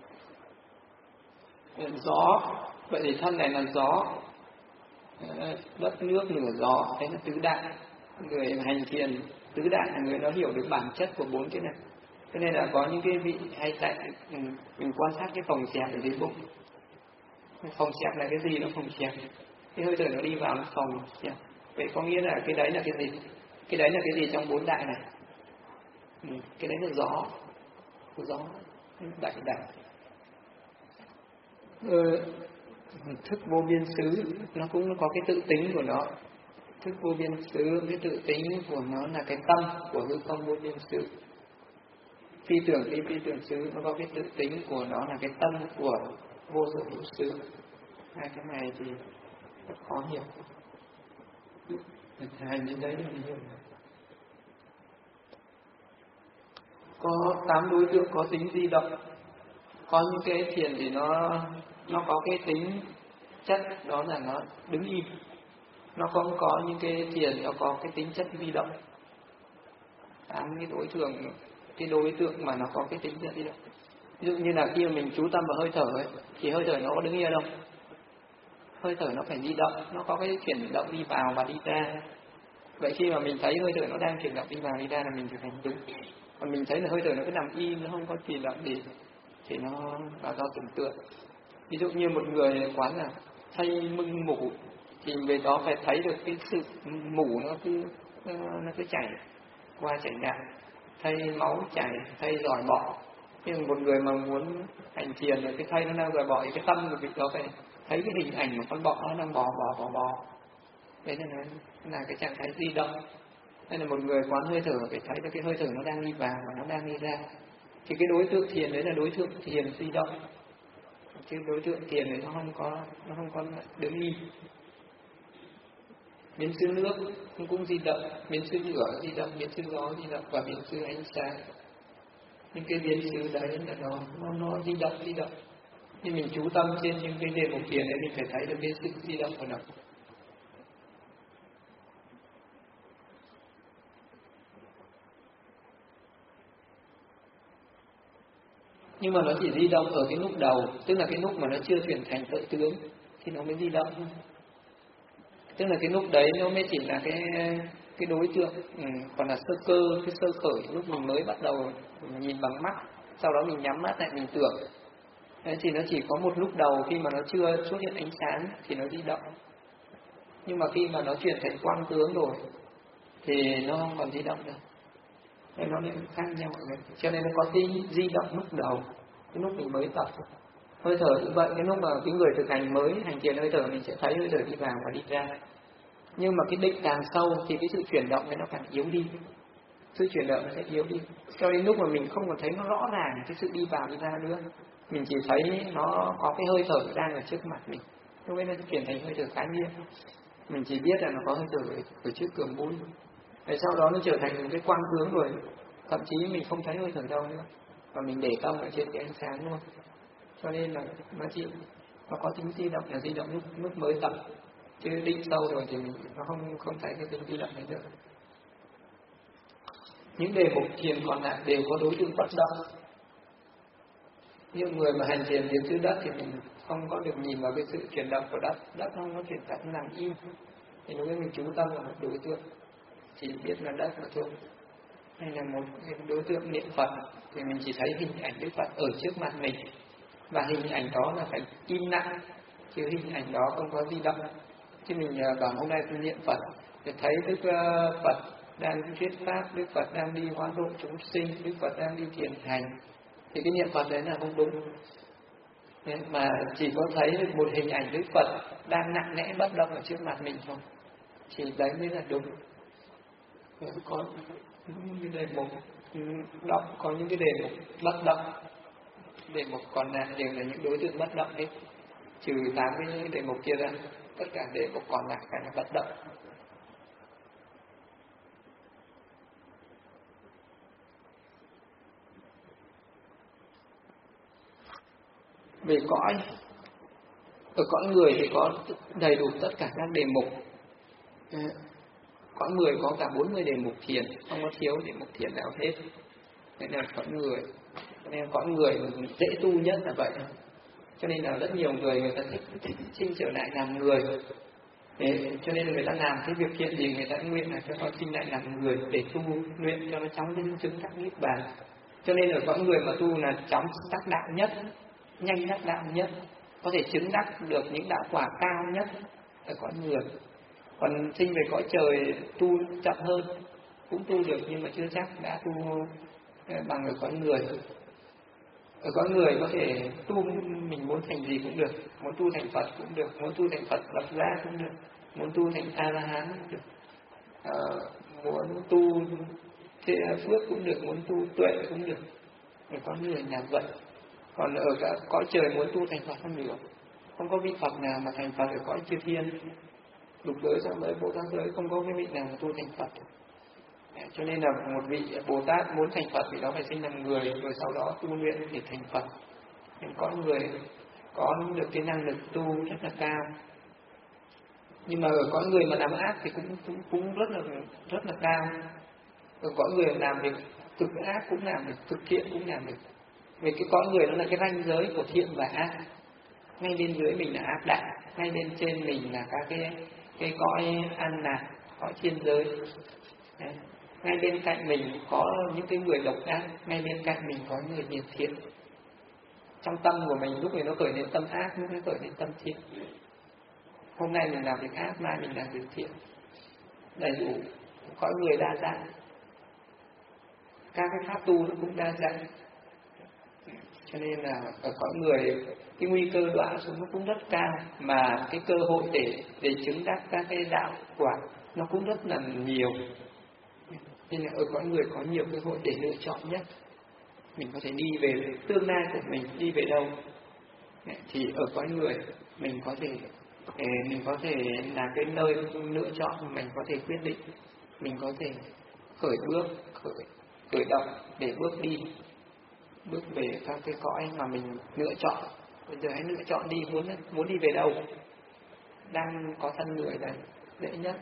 Gió, vậy thì thân này là gió, đất nước lửa gió, đấy là tứ đại. Người hành thiền tứ đại là người nó hiểu được bản chất của bốn cái này. Cho nên là có những cái vị hay dạy mình quan sát cái phòng xẹp ở dưới bụng. Phòng xẹp là cái gì? Nó phòng xẹp, cái hơi thở nó đi vào nó phòng xẹp. Vậy có nghĩa là cái đấy là cái gì? Cái đấy là cái gì trong bốn đại này? Cái đấy là gió đẩy. Thức vô biên xứ nó cũng có cái tự tính của nó. Thức vô biên xứ, cái tự tính của nó là cái tâm của hư không vô biên xứ. Phi tưởng xứ nó có cái tự tính của nó là cái tâm của vô sở hữu xứ. Hai cái này thì rất khó hiểu. Hành đến đấy là mình hiểu. Có 8 đối tượng có tính di động. Có những cái thiền thì nó có cái tính chất đó là nó đứng im. Nó không có những cái thiền nó có cái tính chất di động. Cái đối tượng mà nó có cái tính chất di động. Ví dụ như là khi mà mình chú tâm vào hơi thở ấy, thì hơi thở nó có đứng yên không? Hơi thở nó phải di động, nó có cái chuyển động đi vào và đi ra. Vậy khi mà mình thấy hơi thở nó đang chuyển động đi vào đi ra là mình thực hành đúng. Còn mình thấy là hơi thở nó cứ nằm im, nó không có chuyển động gì thì nó là do tưởng tượng. Ví dụ như một người quán là thay mưng mủ thì người đó phải thấy được cái sự mủ nó cứ chảy qua chảy lại, thay máu chảy, thay giỏi bọ. Nhưng một người mà muốn hành thiền là cái thay nó đang giỏi bọ thì cái tâm của vị đó phải thấy cái hình ảnh của con bọ nó đang bò. Đấy là cái trạng thái di động. Hay là một người quán hơi thở phải thấy được cái hơi thở nó đang đi vào và nó đang đi ra. Thì cái đối tượng thiền đấy là đối tượng thiền di động. Chứ đối tượng thiền này nó không có đứng im. Biến xứ nước cũng di động, biến xứ lửa di động, biến xứ gió di động và biến xứ ánh sáng. Những cái biến xứ đấy là nó di động. Nhưng mình chú tâm trên những cái đề mục thiền đấy mình phải thấy được cái sự di động của nó. Nhưng mà nó chỉ di động ở cái lúc đầu, tức là cái lúc mà nó chưa chuyển thành tự tướng thì nó mới di động. Tức là cái lúc đấy nó mới chỉ là cái đối tượng, còn là sơ cơ, cái sơ khởi lúc mình mới bắt đầu mình nhìn bằng mắt, sau đó mình nhắm mắt lại mình tưởng. Đấy thì nó chỉ có một lúc đầu khi mà nó chưa xuất hiện ánh sáng thì nó di động. Nhưng mà khi mà nó chuyển thành quang tướng rồi thì nó không còn di động nữa. Nên nó lại khác nhau mọi người. Cho nên nó có cái di động lúc đầu, cái lúc mình mới tập. Hơi thở cũng vậy, cái lúc mà cái người thực hành mới hành thiền hơi thở mình sẽ thấy hơi thở đi vào và đi ra. Nhưng mà cái định càng sâu thì cái sự chuyển động này nó càng yếu đi. Sự chuyển động nó sẽ yếu đi. Cho đến lúc mà mình không còn thấy nó rõ ràng cái sự đi vào đi ra nữa. Mình chỉ thấy nó có cái hơi thở đang ở trước mặt mình. Lúc ấy nó chuyển thành hơi thở khái niệm. Mình chỉ biết là nó có hơi thở ở trước cửa mũi. Rồi sau đó nó trở thành một cái quang tướng rồi. Thậm chí mình không thấy hơi thở đâu nữa. Và mình để tâm ở trên cái ánh sáng luôn. Cho nên là nó có tính di động là di động lúc mới tập. Chứ định sâu rồi thì mình nó không thấy cái tính di động này nữa. Những đề mục thiền còn lại đều có đối tượng bất động. Những người mà hành thiền đến dưới đất thì mình không có được nhìn vào cái sự chuyển động của đất. Đất không có chuyển động, nằm im. Thì lúc ấy mình chú tâm vào một đối tượng, chỉ biết là đất mà thôi. Hay là một đối tượng niệm Phật thì mình chỉ thấy hình ảnh Đức Phật ở trước mặt mình. Và hình ảnh đó là phải im lặng, chứ hình ảnh đó không có di động. Chứ mình bảo hôm nay tôi niệm Phật để thấy Đức Phật đang thuyết pháp, Đức Phật đang đi hóa độ chúng sinh, Đức Phật đang đi thiền hành, thì cái niệm Phật đấy là không đúng. Mà chỉ có thấy được một hình ảnh Đức Phật đang nặng nẽ bất động ở trước mặt mình thôi, thì đấy mới là đúng. Có những cái đề mục động, có những cái đề mục bất động, đề mục còn lại đều là những đối tượng bất động hết, trừ 8 cái đề mục kia ra, tất cả đề mục còn lại phải là bất động. Về cõi, ở cõi người thì có đầy đủ tất cả các đề mục. Cõi người có cả 40 đề mục thiền, không có thiếu đề mục thiền nào hết. Nên là cõi người, nên cõi người dễ tu nhất là vậy. Cho nên là rất nhiều người ta thích sinh trở lại làm người. Cho nên là người ta làm cái việc thiện gì người ta nguyện là cho con sinh lại làm người để tu luyện cho nó chóng đến chứng đắc niết bàn. Cho nên ở cõi người mà tu là chóng đắc đạo nhất, nhanh đắc đạo nhất, có thể chứng đắc được những đạo quả cao nhất ở cõi người. Còn sinh về cõi trời tu chậm hơn, cũng tu được nhưng mà chưa chắc đã tu bằng ở cõi người. Ở cõi người có thể tu, mình muốn thành gì cũng được, muốn tu thành Phật cũng được, muốn tu thành Phật lập gia cũng được, muốn tu thành A-la-hán cũng được, muốn tu phước cũng được, muốn tu tuệ cũng được. Ở cõi người là vậy. Còn ở cả cõi trời muốn tu thành Phật không được. Không có vị Phật nào mà thành Phật ở cõi chư thiên, lục giới, sao giới, Bồ Tát giới, không có cái vị nào mà tu thành Phật. Cho nên là một vị Bồ Tát muốn thành Phật thì đó phải sinh làm người, rồi sau đó tu luyện để thành Phật. Nên có người có được cái năng lực tu rất là cao. Nhưng mà ở cõi người mà làm ác thì cũng rất là cao. Ở cõi người làm việc cực ác cũng làm được, thực thiện cũng làm được. Vì cái cõi người nó là cái ranh giới của thiện và ác. Ngay bên dưới mình là ác đạo, ngay bên trên mình là các cái cõi an lạc, cõi thiên giới. Đấy. Ngay bên cạnh mình có những cái người độc ác, ngay bên cạnh mình có người nhiệt thiện. Trong tâm của mình lúc này nó khởi lên tâm ác, lúc nó khởi lên tâm thiện. Hôm nay mình làm việc ác, mai mình làm việc thiện. Đầy đủ, cõi người đa dạng. Các cái pháp tu nó cũng đa dạng. Cho nên là ở cõi người cái nguy cơ đọa xuống nó cũng rất cao, mà cái cơ hội để chứng đắc các cái đạo quả nó cũng rất là nhiều. Nên là ở cõi người có nhiều cơ hội để lựa chọn nhất. Mình có thể đi về tương lai của mình, đi về đâu. Thì ở cõi người mình có thể là cái nơi lựa chọn mà mình có thể quyết định. Mình có thể khởi động để bước đi, bước về các cái cõi mà mình lựa chọn. Bây giờ hãy lựa chọn đi, muốn đi về đâu. Đang có thân người đây, dễ nhất.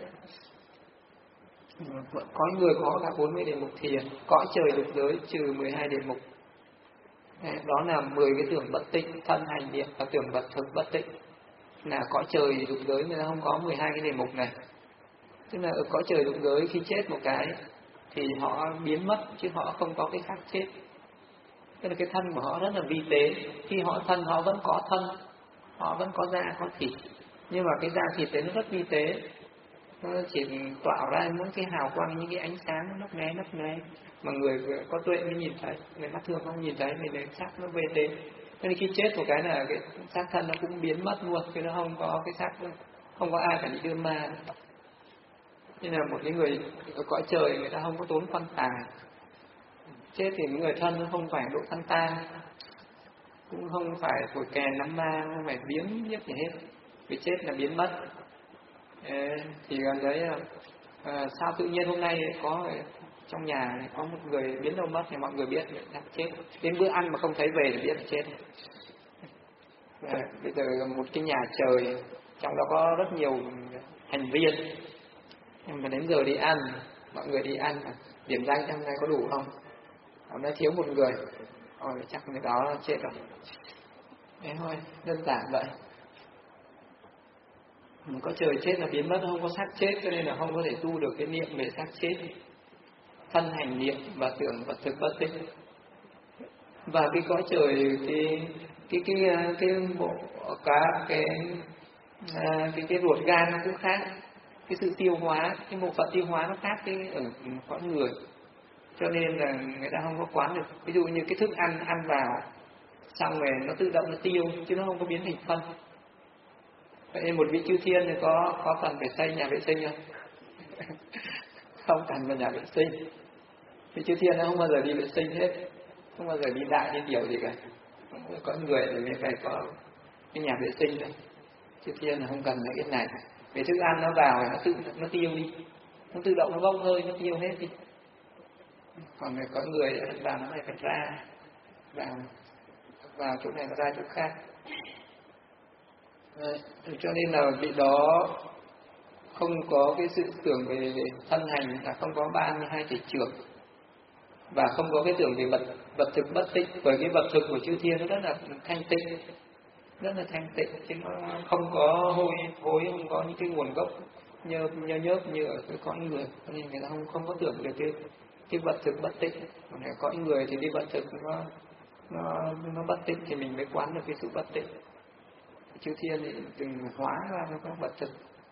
Cõi người có cả 40 đề mục thiền, cõi trời lục giới trừ 12 đề mục. Đó là 10 cái tưởng bất tịnh: thân, hành, niệm và tưởng vật thực bất tịnh. Là cõi trời dục giới người ta không có 12 cái đề mục này. Tức là ở cõi trời dục giới khi chết một cái thì họ biến mất, chứ họ không có cái xác chết. Tức là cái thân của họ rất là vi tế. Khi họ thân họ vẫn có thân, họ vẫn có da có thịt, nhưng mà cái da thịt đấy nó rất vi tế, nó chỉ tỏa ra những cái hào quang, những cái ánh sáng nó nấp né mà người có tuệ mới nhìn thấy, người mắt thường không nhìn thấy, vì cái xác nó vi tế. Nên khi chết một cái là cái xác thân nó cũng biến mất luôn, chứ nó không có cái xác, không có ai phải đi đưa ma. Nên là một cái người ở cõi trời người ta không có tốn quan tài. Chết thì những người thân nó không phải độ thân tang, cũng không phải thổi kèn nắm ma, không phải biếng biết gì hết, vì chết là biến mất. Thì gần đấy sao tự nhiên hôm nay có trong nhà này có một người biến đâu mất thì mọi người biết là chết. Đến bữa ăn mà không thấy về thì biết là chết. Bây giờ một cái nhà trời trong đó có rất nhiều thành viên, nhưng mà đến giờ đi ăn, mọi người đi ăn điểm danh trong này có đủ không? Hôm nay thiếu một người, chắc người đó chết rồi. Thế thôi, đơn giản vậy. Có trời chết là biến mất, không có xác chết, cho nên là không có thể tu được cái niệm về xác chết. Thân, hành, niệm và tưởng vật thực bất tịnh. Và cái cõi trời cái bộ cái ruột gan nó cũng khác, cái sự tiêu hóa, cái bộ phận tiêu hóa nó khác cái ở cõi người, cho nên là người ta không có quán được. Ví dụ như cái thức ăn vào xong rồi nó tự động nó tiêu, chứ nó không có biến thành phân. Vậy nên một vị chư thiên thì có cần phải xây nhà vệ sinh không? Không cần vào nhà vệ sinh. Vị chư thiên nó không bao giờ đi vệ sinh hết, không bao giờ đi đại đi tiểu gì cả. Có người thì mới phải có cái nhà vệ sinh thôi. Chư thiên là không cần cái này. Vì thức ăn nó vào nó tiêu đi, nó tự động nó bốc hơi, nó tiêu hết đi. Còn có người vào nó phải ra, vào chỗ này nó ra chỗ khác. Cho nên là vị đó không có cái sự tưởng về thân hành, là không có 32 thể trưởng, và không có cái tưởng về vật thực bất tịnh. Bởi cái vật thực của chư thiên nó rất là thanh tịnh, chứ nó không có hôi, không có những cái nguồn gốc nhơ nhớp như ở cái cõi người, cho nên người ta không có tưởng được cái vật thực bất tịnh. Còn ở cõi người thì cái vật thực nó bất tịnh thì mình mới quán được cái sự bất tịnh. Chư thiên thì đừng hóa ra nó có vật thực.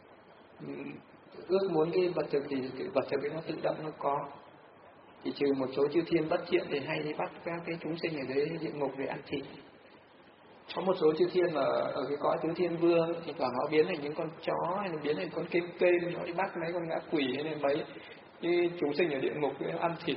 Ước muốn cái vật thực thì cái vật thực ấy nó tự động nó có. Chỉ trừ một số chư thiên bất thiện thì hay đi bắt các cái chúng sinh ở dưới địa ngục để ăn thịt. Có một số chư thiên mà ở cái cõi tứ thiên vương thì thoảng nó biến thành những con chó, hay là biến thành con kêm, nó đi bắt mấy con ngã quỷ hay là mấy cái chúng sinh ở địa ngục để ăn thịt.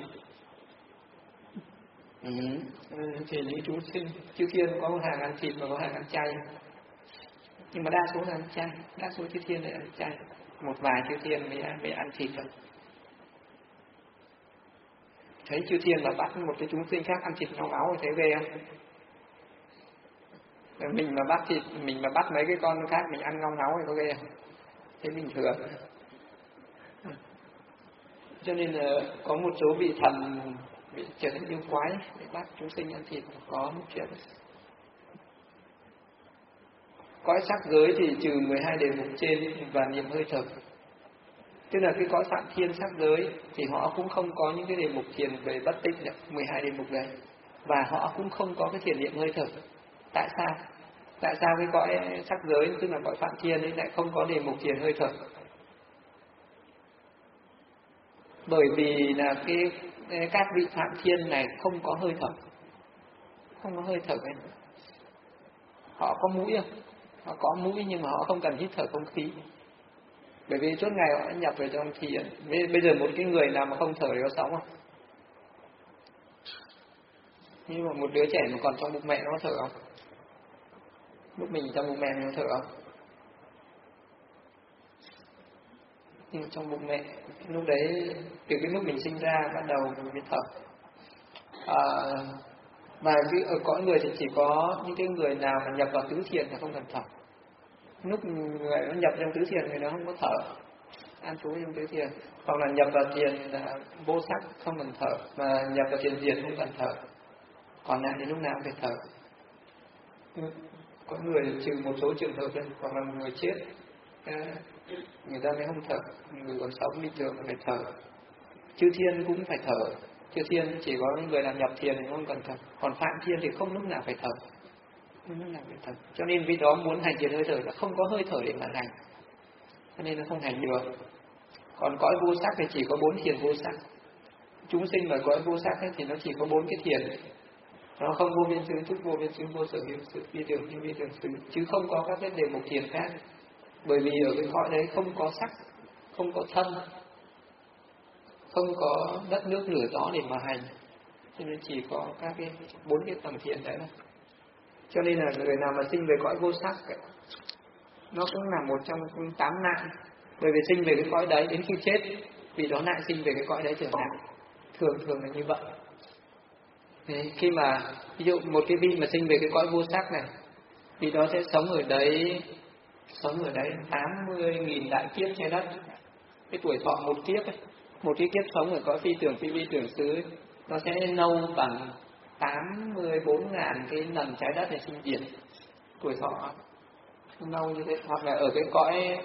Thì những chúng sinh chư thiên có một hàng ăn thịt và có hàng ăn chay, nhưng mà đa số là ăn chay, đa số chư thiên là ăn chay, một vài chư thiên mới ăn thịt thôi. Thấy chư thiên là bắt một cái chúng sinh khác ăn thịt ngáo ngáo thì thấy ghê không? Mình mà bắt mấy cái con khác mình ăn ngáo ngáo thì có ghê không? Thế bình thường. Cho nên là có một số vị thần bị trở thành yêu quái để bắt chúng sinh ăn thịt, có một chuyện. Cõi sắc giới thì trừ 12 đề mục trên và niệm hơi thở. Tức là cái cõi phạm thiên sắc giới thì họ cũng không có những cái đề mục thiền về bất tịnh 12 đề mục đấy, và họ cũng không có cái thiền niệm hơi thở. Tại sao? Tại sao cái cõi sắc giới, tức là cõi phạm thiên ấy, lại không có đề mục thiền hơi thở? Bởi vì là các vị phạm thiên này không có hơi thở, không có hơi thở ấy. Họ có mũi không? Họ có mũi nhưng mà họ không cần hít thở không khí. Bởi vì suốt ngày họ đã nhập vào trong thiền. Bây giờ một cái người nào mà không thở thì có sống không? Nhưng mà một đứa trẻ mà còn trong bụng mẹ nó có thở không? Lúc mình trong bụng mẹ nó thở không? Nhưng mà trong bụng mẹ, lúc đấy từ cái lúc mình sinh ra bắt đầu mình mới thở. Mà ở cõi người thì chỉ có những cái người nào mà nhập vào tứ thiền là không cần thở. Lúc người nó nhập trong tứ thiền thì nó không có thở, an trú trong tứ thiền. Hoặc là nhập vào thiền là vô sắc không cần thở, mà nhập vào thiền diệt không cần thở. còn lại thì lúc nào cũng phải thở. Có người trừ một số trường hợp đấy, hoặc là người chết người ta mới không thở, người còn sống bình thường phải thở. Chư thiên cũng phải thở, chư thiên chỉ có người làm nhập thiền thì không cần thở, còn phạm thiên thì không lúc nào phải thở, không lúc nào phải thở. Cho nên vì đó muốn hành thiền hơi thở là không có hơi thở để mà hành, cho nên nó không hành được. Còn cõi vô sắc thì chỉ có 4 thiền vô sắc. Chúng sinh mà cõi vô sắc ấy thì nó chỉ có 4 cái thiền, nó không vô biên xứ, thức vô biên xứ, vô sở hữu xứ, vi tưởng phi vi tưởng xứ, chứ không có các cái đề mục thiền khác. Bởi vì ở cái cõi đấy không có sắc, không có thân, không có đất nước lửa gió để mà hành, cho nên chỉ có các cái 4 cái tầng thiền đấy thôi. Cho nên là người nào mà sinh về cõi vô sắc ấy, nó cũng là một trong 8 nạn. Bởi vì sinh về cái cõi đấy đến khi chết, vì đó lại sinh về cái cõi đấy trở lại, thường là như vậy. Thế khi mà ví dụ một cái vị mà sinh về cái cõi vô sắc này, thì đó sẽ sống ở đấy 80.000 đại kiếp trái đất. Cái tuổi thọ một kiếp ấy, một cái kiếp sống ở cõi phi tưởng phi vi tưởng xứ, nó sẽ lâu bằng 84.000 cái lần trái đất này sinh diệt. Tuổi thọ lâu như thế. Hoặc là ở cái cõi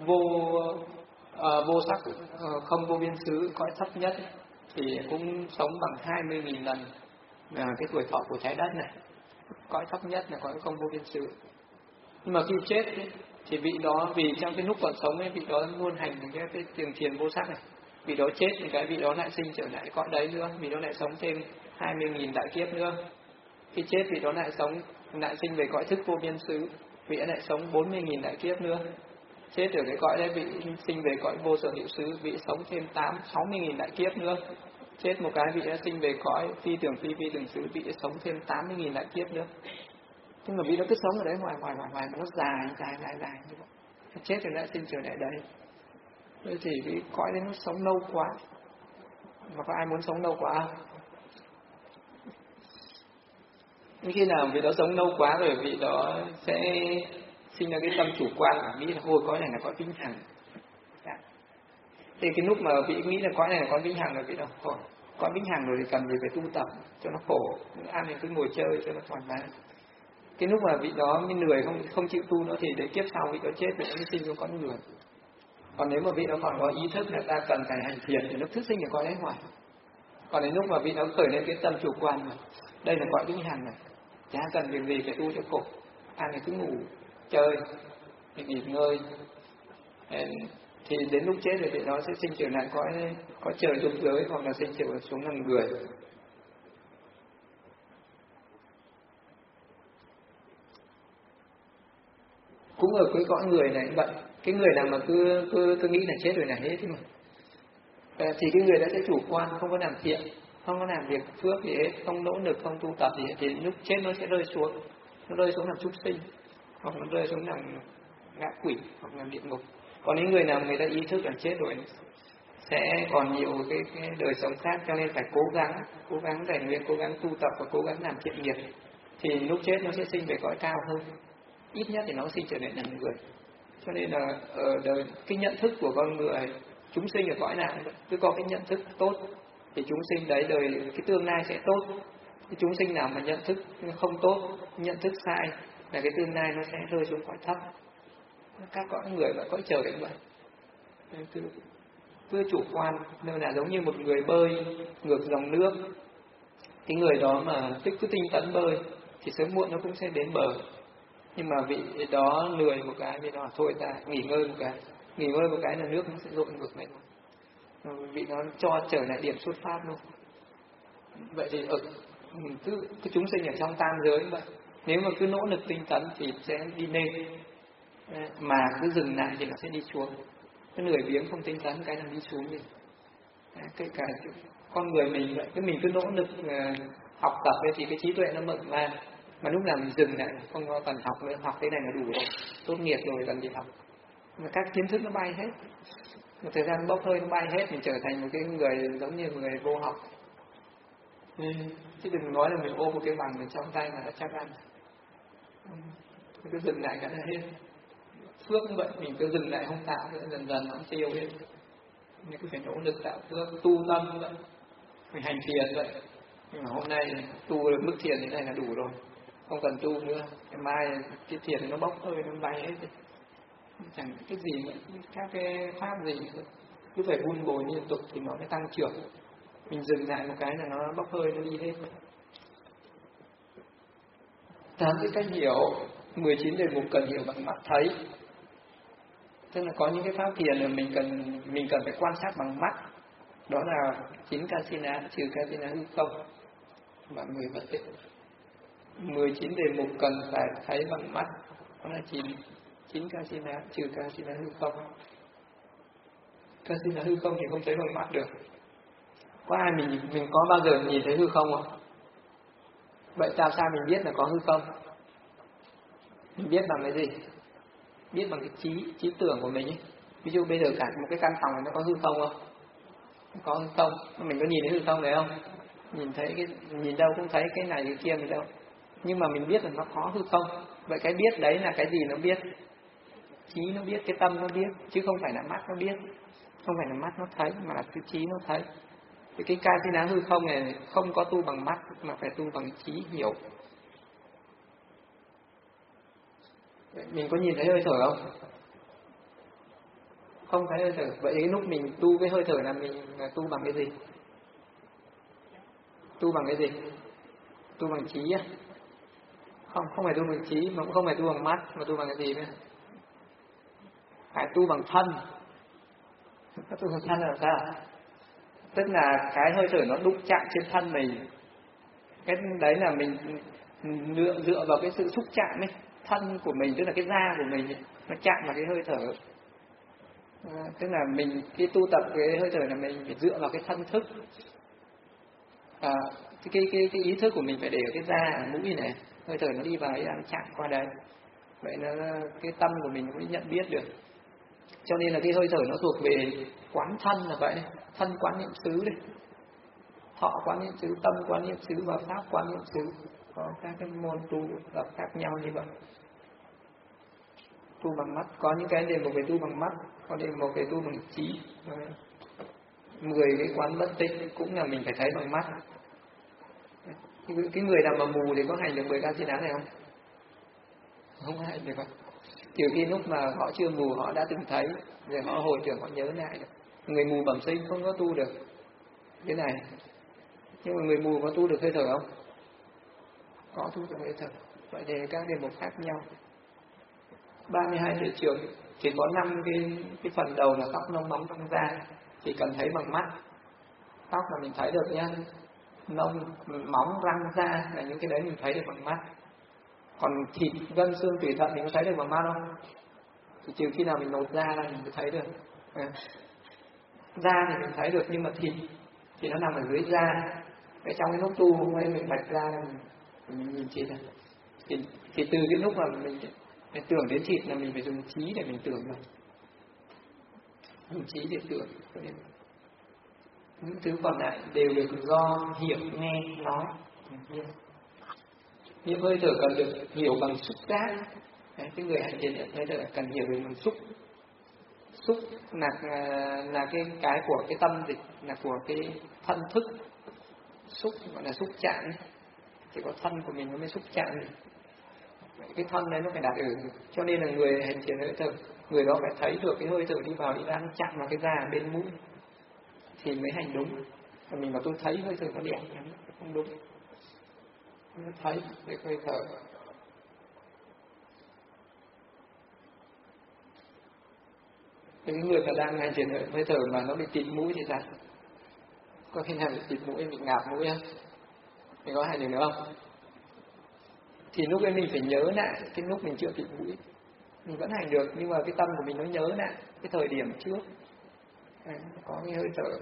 vô sắc, không vô biên xứ, cõi thấp nhất ấy, thì cũng sống bằng 20.000 lần cái tuổi thọ của trái đất này. Cõi thấp nhất là cõi không vô biên xứ. Nhưng mà khi chết ấy, thì vị đó, vì trong cái lúc còn sống ấy, vị đó luôn hành cái tiền thiền vô sắc này. Vị đó chết thì cái vị đó lại sinh trở lại cõi đấy nữa, vị đó lại sống thêm 20.000 đại kiếp nữa. Khi chết vị đó lại sinh về cõi thức vô biên xứ, vị ấy lại sống 40.000 đại kiếp nữa. Chết ở cái cõi đấy vị sinh về cõi vô sở hữu xứ, vị sống thêm 60.000 đại kiếp nữa. Chết một cái vị đã sinh về cõi phi tưởng phi vi tưởng xứ, vị đã sống thêm 80.000 đại kiếp nữa. Nhưng mà vì nó cứ sống ở đấy hoài mà nó dài như vậy. Chết rồi lại sinh trở lại đây. Thế thì cái cõi đấy nó sống lâu quá. Mà có ai muốn sống lâu quá không? Nhưng khi nào vị đó sống lâu quá rồi, vị đó sẽ sinh ra cái tâm chủ quan và nghĩ là ôi cõi này là cõi vĩnh hằng. Thì cái lúc mà vị nghĩ là cõi này là cõi vĩnh hằng rồi, vị đó khổ. Cõi vĩnh hằng rồi thì cần gì phải tu tập cho nó khổ, ăn thì cứ ngồi chơi cho nó thoải mái. Cái lúc mà vị đó mới lười không chịu tu nữa thì đến kiếp sau vị đó chết thì nó mới sinh ra con người. Còn nếu mà vị đó còn có ý thức là ta cần phải hành thiền thì nó thức sinh ở cõi đấy hoài. Còn đến lúc mà vị đó khởi lên cái tâm chủ quan mà đây là cõi vĩnh hằng này, chả cần việc gì phải tu cho khổ, ăn thì cứ ngủ chơi thì nghỉ ngơi, thì đến lúc chết thì nó sẽ sinh trở lại cõi trời dục giới, hoặc là sinh trở xuống làm người. Cũng ở cái cõi người này cũng vậy. Cái người nào mà cứ nghĩ là chết rồi là hết thì mà thì cái người đó sẽ chủ quan, không có làm thiện, không có làm việc phước gì hết, không nỗ lực, không tu tập gì hết, thì lúc chết nó sẽ rơi xuống làm súc sinh, hoặc nó rơi xuống làm ngạ quỷ, hoặc là địa ngục. Còn những người nào người ta ý thức là chết rồi sẽ còn nhiều cái đời sống khác, cho nên phải cố gắng rèn luyện, cố gắng tu tập và cố gắng làm thiện nghiệp, thì lúc chết nó sẽ sinh về cõi cao hơn, ít nhất thì nó sinh trở lại làm người. Cho nên là ở đời cái nhận thức của con người, chúng sinh ở cõi nào cứ có cái nhận thức tốt thì chúng sinh đấy đời cái tương lai sẽ tốt. Cái chúng sinh nào mà nhận thức không tốt, nhận thức sai là cái tương lai nó sẽ rơi xuống cõi thấp. Các cõi người và cõi trời cũng vậy. Cứ chủ quan, nên là giống như một người bơi ngược dòng nước. Cái người đó mà cứ tinh tấn bơi thì sớm muộn nó cũng sẽ đến bờ. Nhưng mà vị đó lười một cái, vị đó thôi ta nghỉ ngơi một cái là nước nó sẽ dội ngược lại. Vị nó cho trở lại điểm xuất phát luôn. Vậy thì cứ chúng sinh ở trong tam giới vậy, nếu mà cứ nỗ lực tinh tấn thì sẽ đi lên, mà cứ dừng lại thì nó sẽ đi xuống. Cái lười biếng không tinh tấn cái là đi xuống đi. Cái cả con người mình vậy, cái mình cứ nỗ lực học tập thì cái trí tuệ nó mở ra. Mà lúc nào mình dừng lại, không có cần học nữa, học cái này là đủ rồi, tốt nghiệp rồi cần gì học. Mà các kiến thức nó bay hết, một thời gian bốc hơi nó bay hết, mình trở thành một cái người giống như người vô học. Chứ đừng nói là mình ôm một cái bằng mình trong tay mà đã chắc ăn. Mình cứ dừng lại cái là hết. Phước cũng vậy, mình cứ dừng lại không tạo, dần dần nó tiêu hết. Mình cứ phải nỗ lực tạo phước, tu tâm vậy, mình hành thiền vậy. Nhưng mà hôm nay tu được mức thiền thế này là đủ rồi, không cần tu nữa. Ngày mai cái thiền nó bốc hơi, nó bay hết, chẳng cái gì nữa, các cái pháp gì nữa. Cứ phải vun bồi liên tục thì nó mới tăng trưởng. Mình dừng lại một cái là nó bốc hơi, nó đi hết. 8 cái cách hiểu. 19 đề mục cần hiểu bằng mắt thấy. Tức là có những cái pháp thiền là mình cần phải quan sát bằng mắt. Đó là 9 kasina, trừ kasina hư không. Mọi người vẫn tích. 19 đề mục cần phải thấy bằng mắt. Đó là 9 kasina, trừ kasina hư không. Kasina hư không thì không thấy bằng mắt được. Có ai mình có bao giờ nhìn thấy hư không không? Vậy sao mình biết là có hư không? Mình biết bằng cái gì? Biết bằng cái trí tưởng của mình ấy. Ví dụ bây giờ cả một cái căn phòng này nó có hư không không? Có hư không? Mình có nhìn thấy hư không đấy không? Nhìn đâu cũng thấy cái này cái kia gì đâu. Nhưng mà mình biết là nó có hư không. Vậy cái biết đấy là cái gì nó biết? Trí nó biết, cái tâm nó biết, chứ không phải là mắt nó biết. Không phải là mắt nó thấy, mà là cái trí nó thấy. Thì cái kasina hư không này không có tu bằng mắt, mà phải tu bằng trí hiểu. Mình có nhìn thấy hơi thở không? Không thấy hơi thở. Vậy cái lúc mình tu cái hơi thở là mình tu bằng cái gì? Tu bằng cái gì? Tu bằng trí á? Không phải tu bằng trí, mà cũng không phải tu bằng mắt, mà tu bằng cái gì nữa? Phải tu bằng thân. Tu bằng thân là sao? Tức là cái hơi thở nó đụng chạm trên thân mình. Cái đấy là mình dựa vào cái sự xúc chạm ấy. Thân của mình, tức là cái da của mình ấy, nó chạm vào cái hơi thở. Tức là mình cái tu tập cái hơi thở là mình phải dựa vào cái thân thức. Cái ý thức của mình phải để ở cái da, ở mũi này, hơi thở nó đi vào ấy đang chạm qua đấy. Vậy nó cái tâm của mình mới nhận biết được. Cho nên là cái hơi thở nó thuộc về quán thân là vậy. Thân quán niệm xứ đấy. Thọ quán niệm xứ, tâm quán niệm xứ và pháp quán niệm xứ. Có các cái môn tu tập khác nhau như vậy. Tu bằng mắt, có những cái đề mục về tu bằng mắt, có đề mục về tu bằng trí. 10 cái quán bất tịnh cũng là mình phải thấy bằng mắt. Cái người nào mà mù thì có hành được 10 kasina này không? Không hành được. Trừ khi lúc mà họ chưa mù họ đã từng thấy, rồi họ hồi tưởng, họ nhớ lại được. Người mù bẩm sinh không có tu được cái này. Nhưng mà người mù có tu được hơi thở không? Có tu được hơi thở. Vậy thì các đề mục khác nhau. 32 thể trường chỉ có 5 cái phần đầu là tóc, nông, móng, răng, da, chỉ cần thấy bằng mắt. Tóc là mình thấy được nhá, nông, móng, răng, da là những cái đấy mình thấy được bằng mắt. Còn thịt, gân, xương, tủy, thận mình có thấy được bằng mắt không? Thì trừ khi nào mình lột da là mình mới thấy được. Da thì mình thấy được, nhưng mà thịt thì nó nằm ở dưới da. Cái trong cái lúc tu hôm nay mình bạch ra mình nhìn thịt này. Thì từ cái lúc mà mình tưởng đến thịt là mình phải dùng trí để mình tưởng rồi. Dùng trí để tưởng. Những thứ còn lại đều được do hiểu, nghe, nói. Những hơi thở cần được hiểu bằng xúc giác. Đấy, cái người hành thiền hơi thở cần hiểu được bằng xúc. Xúc là cái của cái tâm dịch, là của cái thân thức. Xúc gọi là xúc chạm. Chỉ có thân của mình nó mới xúc chạm. Cái thân đấy nó phải đạt ở. Cho nên là người hành thiền hơi thở, người đó phải thấy được cái hơi thở đi vào đi ra, nó chạm vào cái da bên mũi thì mới hành đúng. Còn mình mà tôi thấy hơi thở nó đẹp không đúng. Nó thấy cái hơi thở. Cái người mà đang hành thiền hơi thở mà nó bị tịt mũi thì sao? Có khi nào bị tịt mũi, bị ngạt mũi không? Mình có hành được nữa không? Thì lúc ấy mình phải nhớ lại cái lúc mình chưa tịt mũi. Mình vẫn hành được, nhưng mà cái tâm của mình nó nhớ lại cái thời điểm trước. Có cái hơi thở.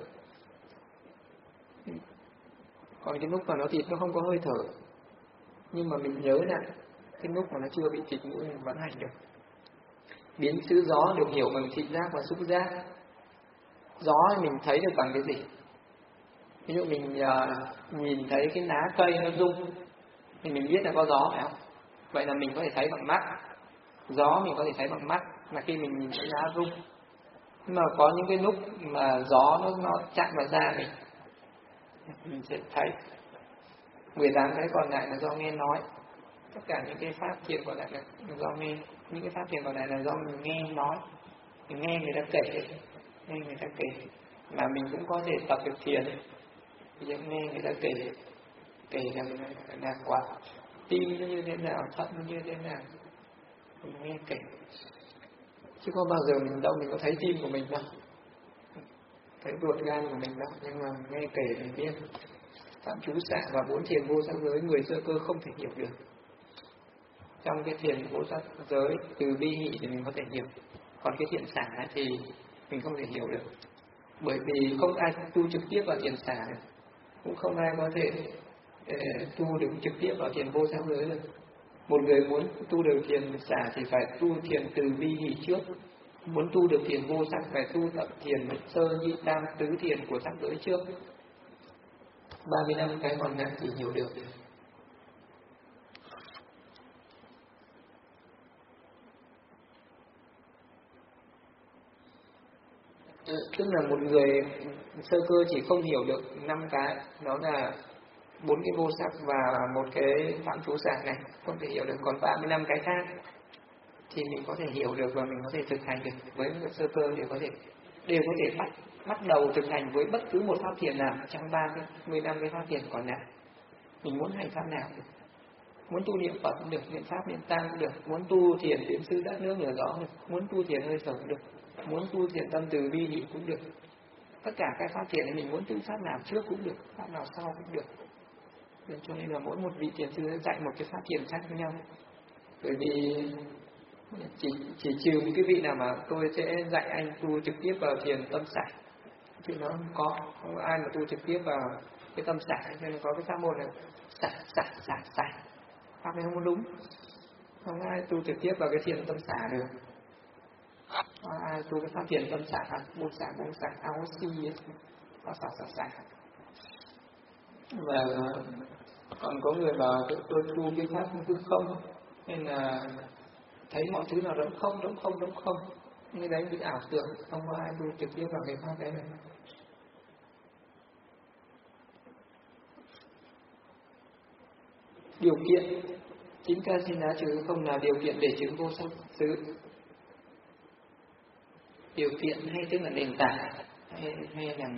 Còn cái lúc mà nó tịt nó không có hơi thở, nhưng mà mình nhớ lại cái lúc mà nó chưa bị tịt mũi mình vẫn hành được. Biến xứ gió được hiểu bằng thị giác và xúc giác. Gió mình thấy được bằng cái gì? Ví dụ mình nhìn thấy cái lá cây nó rung thì mình biết là có gió phải không? Vậy là mình có thể thấy bằng mắt. Gió mình có thể thấy bằng mắt là khi mình nhìn thấy lá rung. Nhưng mà có những cái lúc mà gió nó chạm vào da mình sẽ thấy. 18 cái còn lại là do nghe nói. Tất cả những cái pháp thiền còn lại là do nghe. Những cái pháp thiền còn lại là do mình nghe nói. Mình nghe người ta kể, nghe người ta kể mà mình cũng có thể tập được thiền. Bây giờ nghe người ta kể là quả tim nó như thế nào, thận nó như thế nào, mình nghe kể. Chứ có bao giờ mình đâu mình có thấy tim của mình đâu, thấy ruột gan của mình đâu, nhưng mà nghe kể mình biết. Phạm trú xạ và 4 thiền vô sắc giới người sơ cơ không thể hiểu được. Trong cái thiền vô sắc giới từ bi hỷ thì mình có thể hiểu, còn cái thiện xả thì mình không thể hiểu được, bởi vì không ai tu trực tiếp vào thiền xả, cũng không ai có thể tu được trực tiếp vào thiền vô sắc giới được. Một người muốn tu được thiền xả thì phải tu thiền từ bi hỷ trước. Muốn tu được thiền vô sắc phải tu tập thiền sơ nhị tam tứ thiền của sắc giới trước. 35 cái còn lại thì hiểu được. Tức là một người sơ cơ chỉ không hiểu được 5 cái, đó là 4 cái vô sắc và một cái phạm trú xạ này, không thể hiểu được. Còn 35 cái khác thì mình có thể hiểu được và mình có thể thực hành được. Với người sơ cơ đều có thể bắt đầu thực hành với bất cứ một pháp thiền nào trong 15 cái pháp thiền còn lại. Mình muốn hành pháp nào được. Muốn tu niệm Phật cũng được, niệm pháp niệm tăng cũng được, muốn tu thiền niệm sư đất nước lửa gió được, muốn tu thiền hơi thở cũng được, muốn tu thiền tâm từ bi hỷ cũng được. Tất cả các pháp thiền này mình muốn tu pháp nào trước cũng được, pháp nào sau cũng được. Nên cho nên là mỗi một vị thiền sư sẽ dạy một cái pháp thiền khác với nhau. Bởi vì chỉ trừ những cái vị nào mà tôi sẽ dạy anh tu trực tiếp vào thiền tâm xả, chứ nó không có ai mà tu trực tiếp vào cái tâm xả. Cho nên có cái pháp môn là xả pháp này không có đúng, không ai tu trực tiếp vào cái thiền tâm xả được. Ai tu cái pháp thiền tâm xả buông xả áo si xả. Và còn có người bảo tôi tu cái pháp hư không, nên là thấy mọi thứ nào đóng không, như đấy bị ảo tưởng, không có ai tu trực tiếp vào cái pháp đấy này. Điều kiện chính Kasina trừ không là điều kiện để chứng vô sắc xứ. Điều kiện hay tức là nền tảng, hay là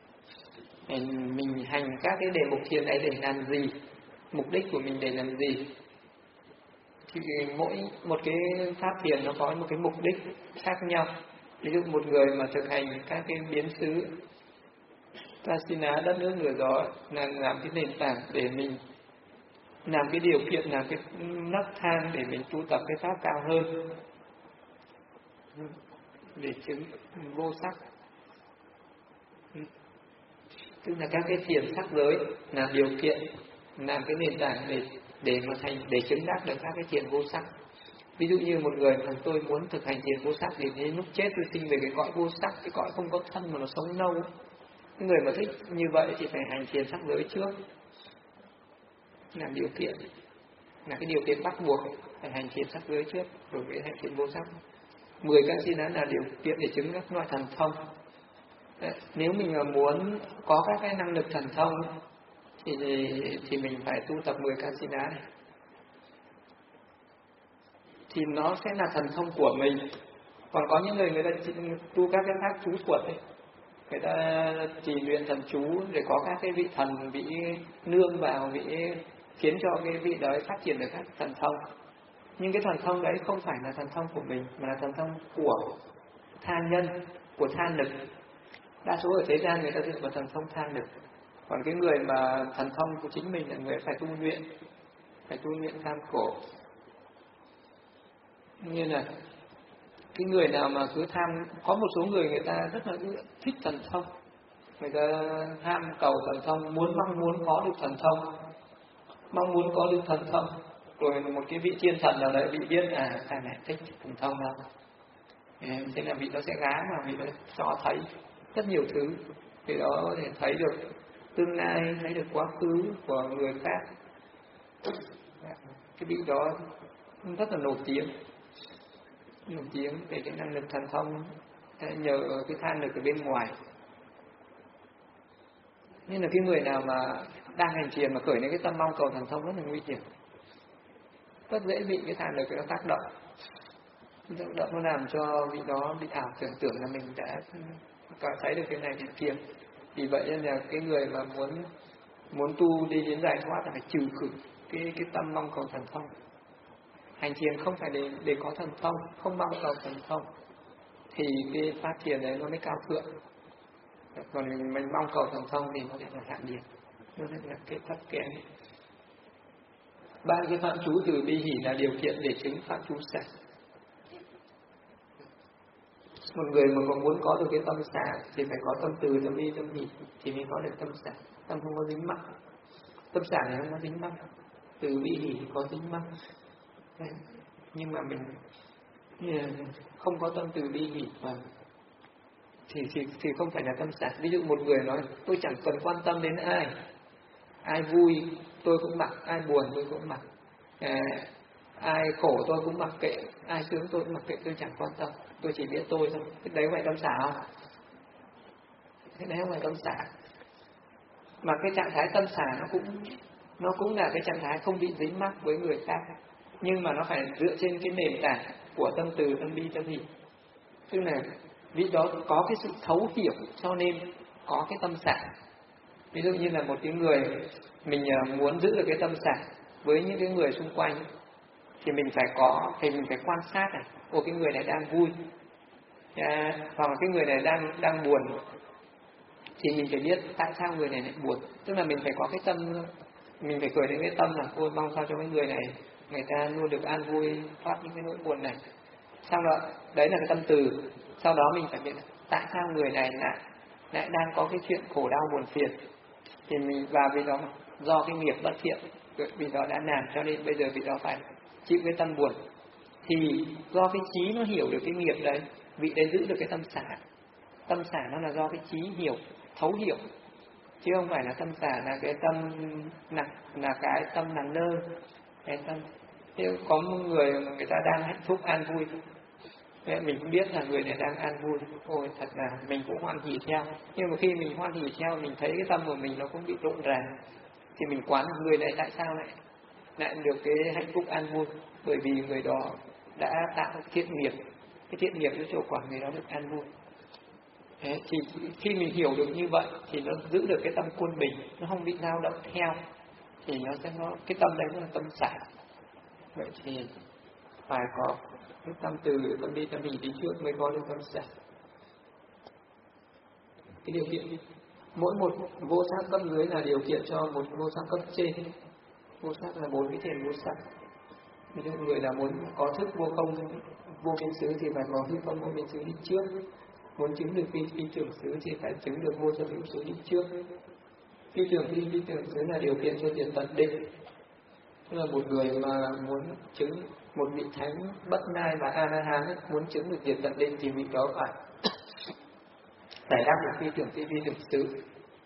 mình hành các cái đề mục thiền ấy để làm gì, mục đích của mình để làm gì. Thì mỗi một cái pháp thiền nó có một cái mục đích khác nhau. Ví dụ một người mà thực hành các cái biến xứ Kasina đất nước lửa gió là làm cái nền tảng để mình làm cái điều kiện, làm cái nấc thang để mình tu tập cái pháp cao hơn, để chứng vô sắc. Tức là các cái thiền sắc giới là điều kiện, làm cái nền tảng để chứng đắc được các cái thiền vô sắc. Ví dụ như một người mà tôi muốn thực hành thiền vô sắc thì đến lúc chết tôi sinh về cái cõi vô sắc, cái cõi không có thân mà nó sống lâu. Cái người mà thích như vậy thì phải hành thiền sắc giới trước, làm điều kiện, là cái điều kiện bắt buộc phải hành thiền sắc giới trước rồi mới hành thiền vô sắc. 10 Kasina là điều kiện để chứng các loại thần thông. Nếu mình mà muốn có các cái năng lực thần thông thì mình phải tu tập 10 Kasina này. Thì nó sẽ là thần thông của mình. Còn có những người ta tu các cái pháp chú thuật ấy, người ta trì luyện thần chú để có các cái vị thần bị nương vào, bị khiến cho cái vị đấy phát triển được các thần thông. Nhưng cái thần thông đấy không phải là thần thông của mình, mà là thần thông của tha nhân, của tha lực. Đa số ở thế gian người ta dựa vào thần thông tha lực. Còn cái người mà thần thông của chính mình là người phải tu luyện tham khổ. Như là cái người nào mà cứ tham, có một số người ta rất là thích thần thông, người ta ham cầu thần thông, mong muốn có được thần thông, mong muốn có được thần thông. Rồi một cái vị thiên thần nào đấy bị biết thằng này thích thần thông đâu, thế là vị đó sẽ gán vào, vị đó cho thấy rất nhiều thứ, vì đó có thể thấy được tương lai, thấy được quá khứ của người khác. Cái vị đó rất là nổi tiếng về cái năng lực thần thông nhờ cái tha lực ở bên ngoài. Nên là cái người nào mà đang hành thiền mà khởi lên cái tâm mong cầu thần thông rất là nguy hiểm, rất dễ bị cái thàn lực nó tác động. Nó làm cho vị đó bị ảo tưởng là mình đã thấy được cái này cái kia. Vì vậy nên là cái người mà muốn tu đi đến giải thoát là phải trừ khử cái tâm mong cầu thần thông. Hành thiền không phải để có thần thông, không mong cầu thần thông thì cái pháp thiền đấy nó mới cao thượng. Còn mình mong cầu thần thông thì nó sẽ là hạ nhiệt, nó sẽ là cái thấp kém. Ba cái phạm trú từ bi hỷ là điều kiện để chứng phạm trú xả. Một người mà có muốn có được cái tâm xả thì phải có tâm từ, tâm bi, tâm hỷ thì mới có được tâm xả. Tâm không có dính mắc, tâm xả này không có dính mắc, từ bi hỷ thì có dính mắc. Nhưng mà mình không có tâm từ bi hỷ mà thì không phải là tâm xả. Ví dụ một người nói tôi chẳng cần quan tâm đến ai vui tôi cũng mặc, ai buồn tôi cũng mặc, ai khổ tôi cũng mặc kệ, ai sướng tôi cũng mặc kệ, tôi chẳng quan tâm, tôi chỉ biết tôi thôi. Cái đấy phải tâm xả không? Cái đấy không phải tâm xả. Mà cái trạng thái tâm xả nó cũng là cái trạng thái không bị dính mắc với người khác, nhưng mà nó phải dựa trên cái nền tảng của tâm từ, tâm bi, tâm hỷ. Tức là vị đó có cái sự thấu hiểu cho nên có cái tâm xả. Ví dụ như là một cái người mình muốn giữ được cái tâm xả với những cái người xung quanh thì mình phải quan sát này, cái người này đang vui, hoặc là cái người này đang buồn thì mình phải biết tại sao người này lại buồn. Tức là mình phải có cái tâm, mình phải khởi đến cái tâm là ôi mong sao cho cái người này người ta luôn được an vui, thoát những cái nỗi buồn này. Sau đó đấy là cái tâm từ. Sau đó mình phải biết tại sao người này lại đang có cái chuyện khổ đau buồn phiền, thì mình vào vì đó do cái nghiệp bất thiện vì đó đã làm cho nên bây giờ vị đó phải chịu cái tâm buồn. Thì do cái trí nó hiểu được cái nghiệp đấy, vị đấy giữ được cái tâm xả. Tâm xả nó là do cái trí hiểu, thấu hiểu, chứ không phải là tâm xả là cái tâm là cái tâm là nơ. Cái tâm thế có một người ta đang hạnh phúc an vui, mình cũng biết là người này đang an vui, ôi thật là mình cũng hoan hỉ theo. Nhưng mà khi mình hoan hỉ theo, mình thấy cái tâm của mình nó cũng bị rộn ràng, thì mình quán người này tại sao lại được cái hạnh phúc an vui, bởi vì người đó đã tạo thiện nghiệp, cái thiện nghiệp nó cho quả người đó được an vui. Thế thì khi mình hiểu được như vậy thì nó giữ được cái tâm quân bình, nó không bị dao động theo, thì nó sẽ cái tâm đấy nó là tâm xả. Vậy thì phải có cái tâm từ, tâm đi, tâm hỷ đi trước mới có được tâm xả. Cái điều kiện mỗi một vô sắc cấp dưới là điều kiện cho một vô sắc cấp trên. Vô sắc là 4 cái thiền vô sắc. Ví dụ người là muốn có thức vô không vô biên xứ thì phải có hư không vô biên xứ đi trước. Muốn chứng được phi tưởng xứ thì phải chứng được vô sở hữu xứ đi trước. Phi tưởng xứ là điều kiện cho tiền tận định. Tức là một người mà muốn chứng một vị thánh bất nai và a la hán muốn chứng được tiền tận định thì vị đó phải đắc được phi tưởng xứ.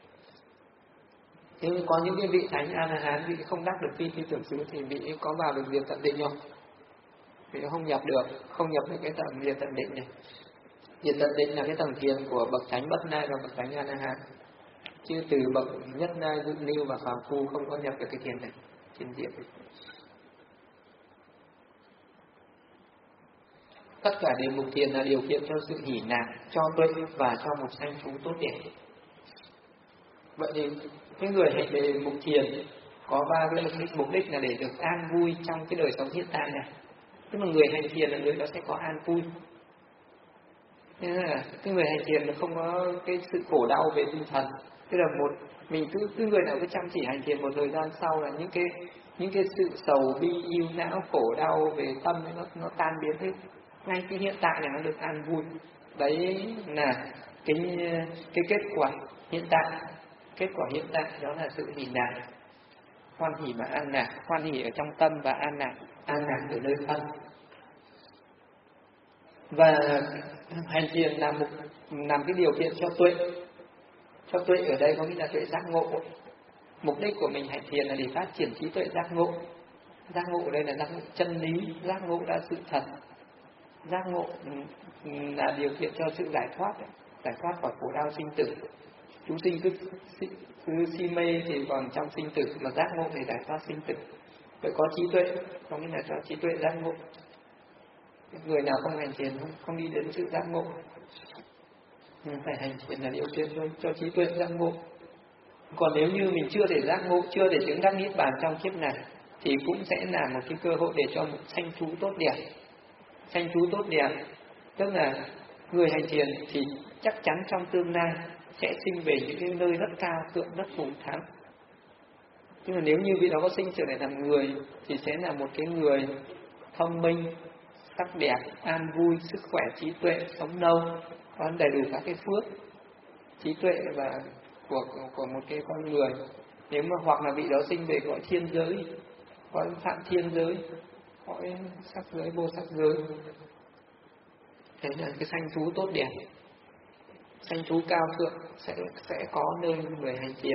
Nhưng có những cái vị thánh a la hán vị không đắc được phi tưởng xứ thì vị có vào được tiền tận định không? Vị không nhập được cái tầng tiền tận định này. Tiền tận định là cái tầng thiền của bậc thánh bất nai và bậc thánh a la hán, chứ từ bậc nhất nai, dự lưu và phàm phu không có nhập được cái thiền này, thiền diệm. Tất cả đều mục thiền là điều kiện cho sự hỷ nạp, cho tuệ và cho một sanh chúng tốt đẹp. Vậy thì cái người hành đề mục thiền có 3 cái mục đích là để được an vui trong cái đời sống hiện tại này. Tức là người hành thiền là người đó sẽ có an vui. Nên là cái người hành thiền nó không có cái sự khổ đau về tinh thần. Tức là mình cứ người nào cứ chăm chỉ hành thiền một thời gian sau là những cái sự sầu bi yêu não khổ đau về tâm nó tan biến hết. Ngay cái hiện tại này nó được an vui. Đấy là cái kết quả hiện tại. Kết quả hiện tại đó là sự hỷ nạp, hoan hỷ và an lạc, hoan hỷ ở trong tâm và an lạc ở nơi thân. Và hành thiền làm cái điều kiện cho tuệ. Cho tuệ ở đây có nghĩa là tuệ giác ngộ. Mục đích của mình hành thiền là để phát triển trí tuệ giác ngộ. Giác ngộ ở đây là giác ngộ chân lý, giác ngộ ra sự thật. Giác ngộ là điều kiện cho sự giải thoát khỏi khổ đau sinh tử. Chúng sinh cứ si mê thì còn trong sinh tử, mà giác ngộ thì giải thoát sinh tử. Phải có trí tuệ, có nghĩa là cho trí tuệ giác ngộ. Người nào không hành thiền không đi đến sự giác ngộ. Nhưng phải hành thiền là điều kiện cho trí tuệ giác ngộ. Còn nếu như mình chưa thể giác ngộ, chưa thể chứng đắc niết bàn trong kiếp này, thì cũng sẽ là một cái cơ hội để cho một sanh thú tốt đẹp. Sanh thú tốt đẹp tức là người hành thiền thì chắc chắn trong tương lai sẽ sinh về những cái nơi rất cao thượng, rất hùng thắng. Nhưng mà nếu như vị đó có sinh trở lại làm người thì sẽ là một cái người thông minh, sắc đẹp, an vui, sức khỏe, trí tuệ, sống lâu, có đầy đủ các cái phước trí tuệ và của một cái con người. Nếu mà hoặc là vị đó sinh về cõi thiên giới, cõi phạm thiên giới, cõi sắc giới, vô sắc giới, thế là cái sanh thú tốt đẹp, sanh thú cao thượng sẽ có nơi người hành thiền.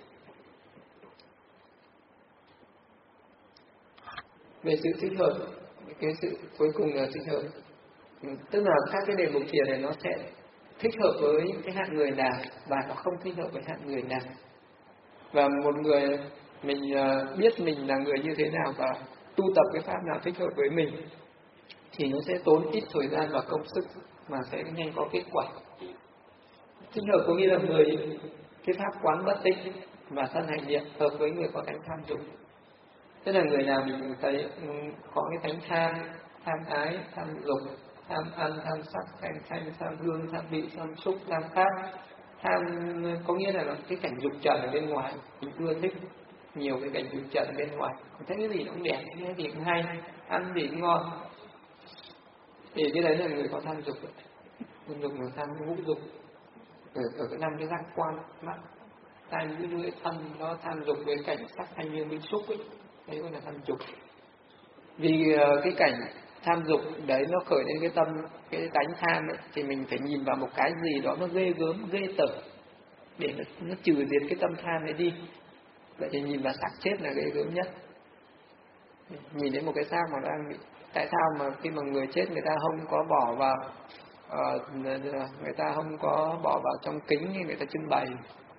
Về sự thích hợp, cái sự cuối cùng là thích hợp, tức là các cái đề mục thiền này nó sẽ thích hợp với cái hạng người nào và nó không thích hợp với hạng người nào. Và một người mình biết mình là người như thế nào và tu tập cái pháp nào thích hợp với mình thì nó sẽ tốn ít thời gian và công sức mà sẽ nhanh có kết quả. Thích hợp có nghĩa là cái pháp quán bất tịnh và thân hành niệm hợp với người có tánh tham dục. Tức là người nào mình thấy có cái tánh tham ái, tham dục, tham ăn, tham sắc, tham thanh, tham hương, tham vị, tham xúc, tham pháp. Tham có nghĩa là cái cảnh dục trần ở bên ngoài, mình ưa thích nhiều cái cảnh dục trần bên ngoài, thấy cái gì cũng đẹp, cái gì cũng hay, ăn gì cũng ngon, thì cái đấy là người có tham dục. Tham dục là tham ngũ dục ở cái năm cái giác quan mắt, tai mũi lưỡi thân, nó tham dục với cảnh sắc thanh hương vị xúc ấy, đấy gọi là tham dục. Vì cái cảnh tham dục đấy nó khởi lên cái tâm, cái tánh tham ấy, thì mình phải nhìn vào một cái gì đó nó ghê gớm, ghê tởm để nó trừ diệt cái tâm tham ấy đi. Vậy thì nhìn vào xác chết là ghê gớm nhất. Nhìn đến một cái xác mà đang bị, tại sao mà khi mà người chết người ta không có bỏ vào người ta không có bỏ vào trong kính như người ta trưng bày,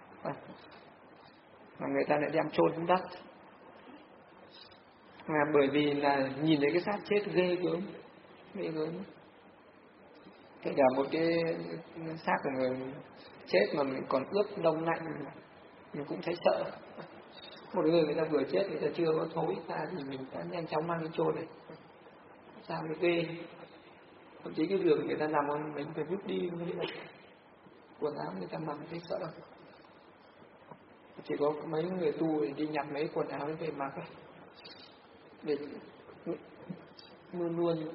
mà người ta lại đem chôn xuống đất, là bởi vì là nhìn thấy cái xác chết ghê gớm, ghê gớm. Kể cả một cái xác của người chết mà mình còn ướp đông lạnh mình cũng thấy sợ. Một người ta vừa chết, người ta chưa có thối ra thì mình đã nhanh chóng mang đi chôn này, sao mới ghê. Thậm chí cái giường người ta nằm mình phải vứt đi, quần áo người ta mặc thấy sợ. Chỉ có mấy người tu thì đi nhặt mấy quần áo về mặc ấy, để luôn luôn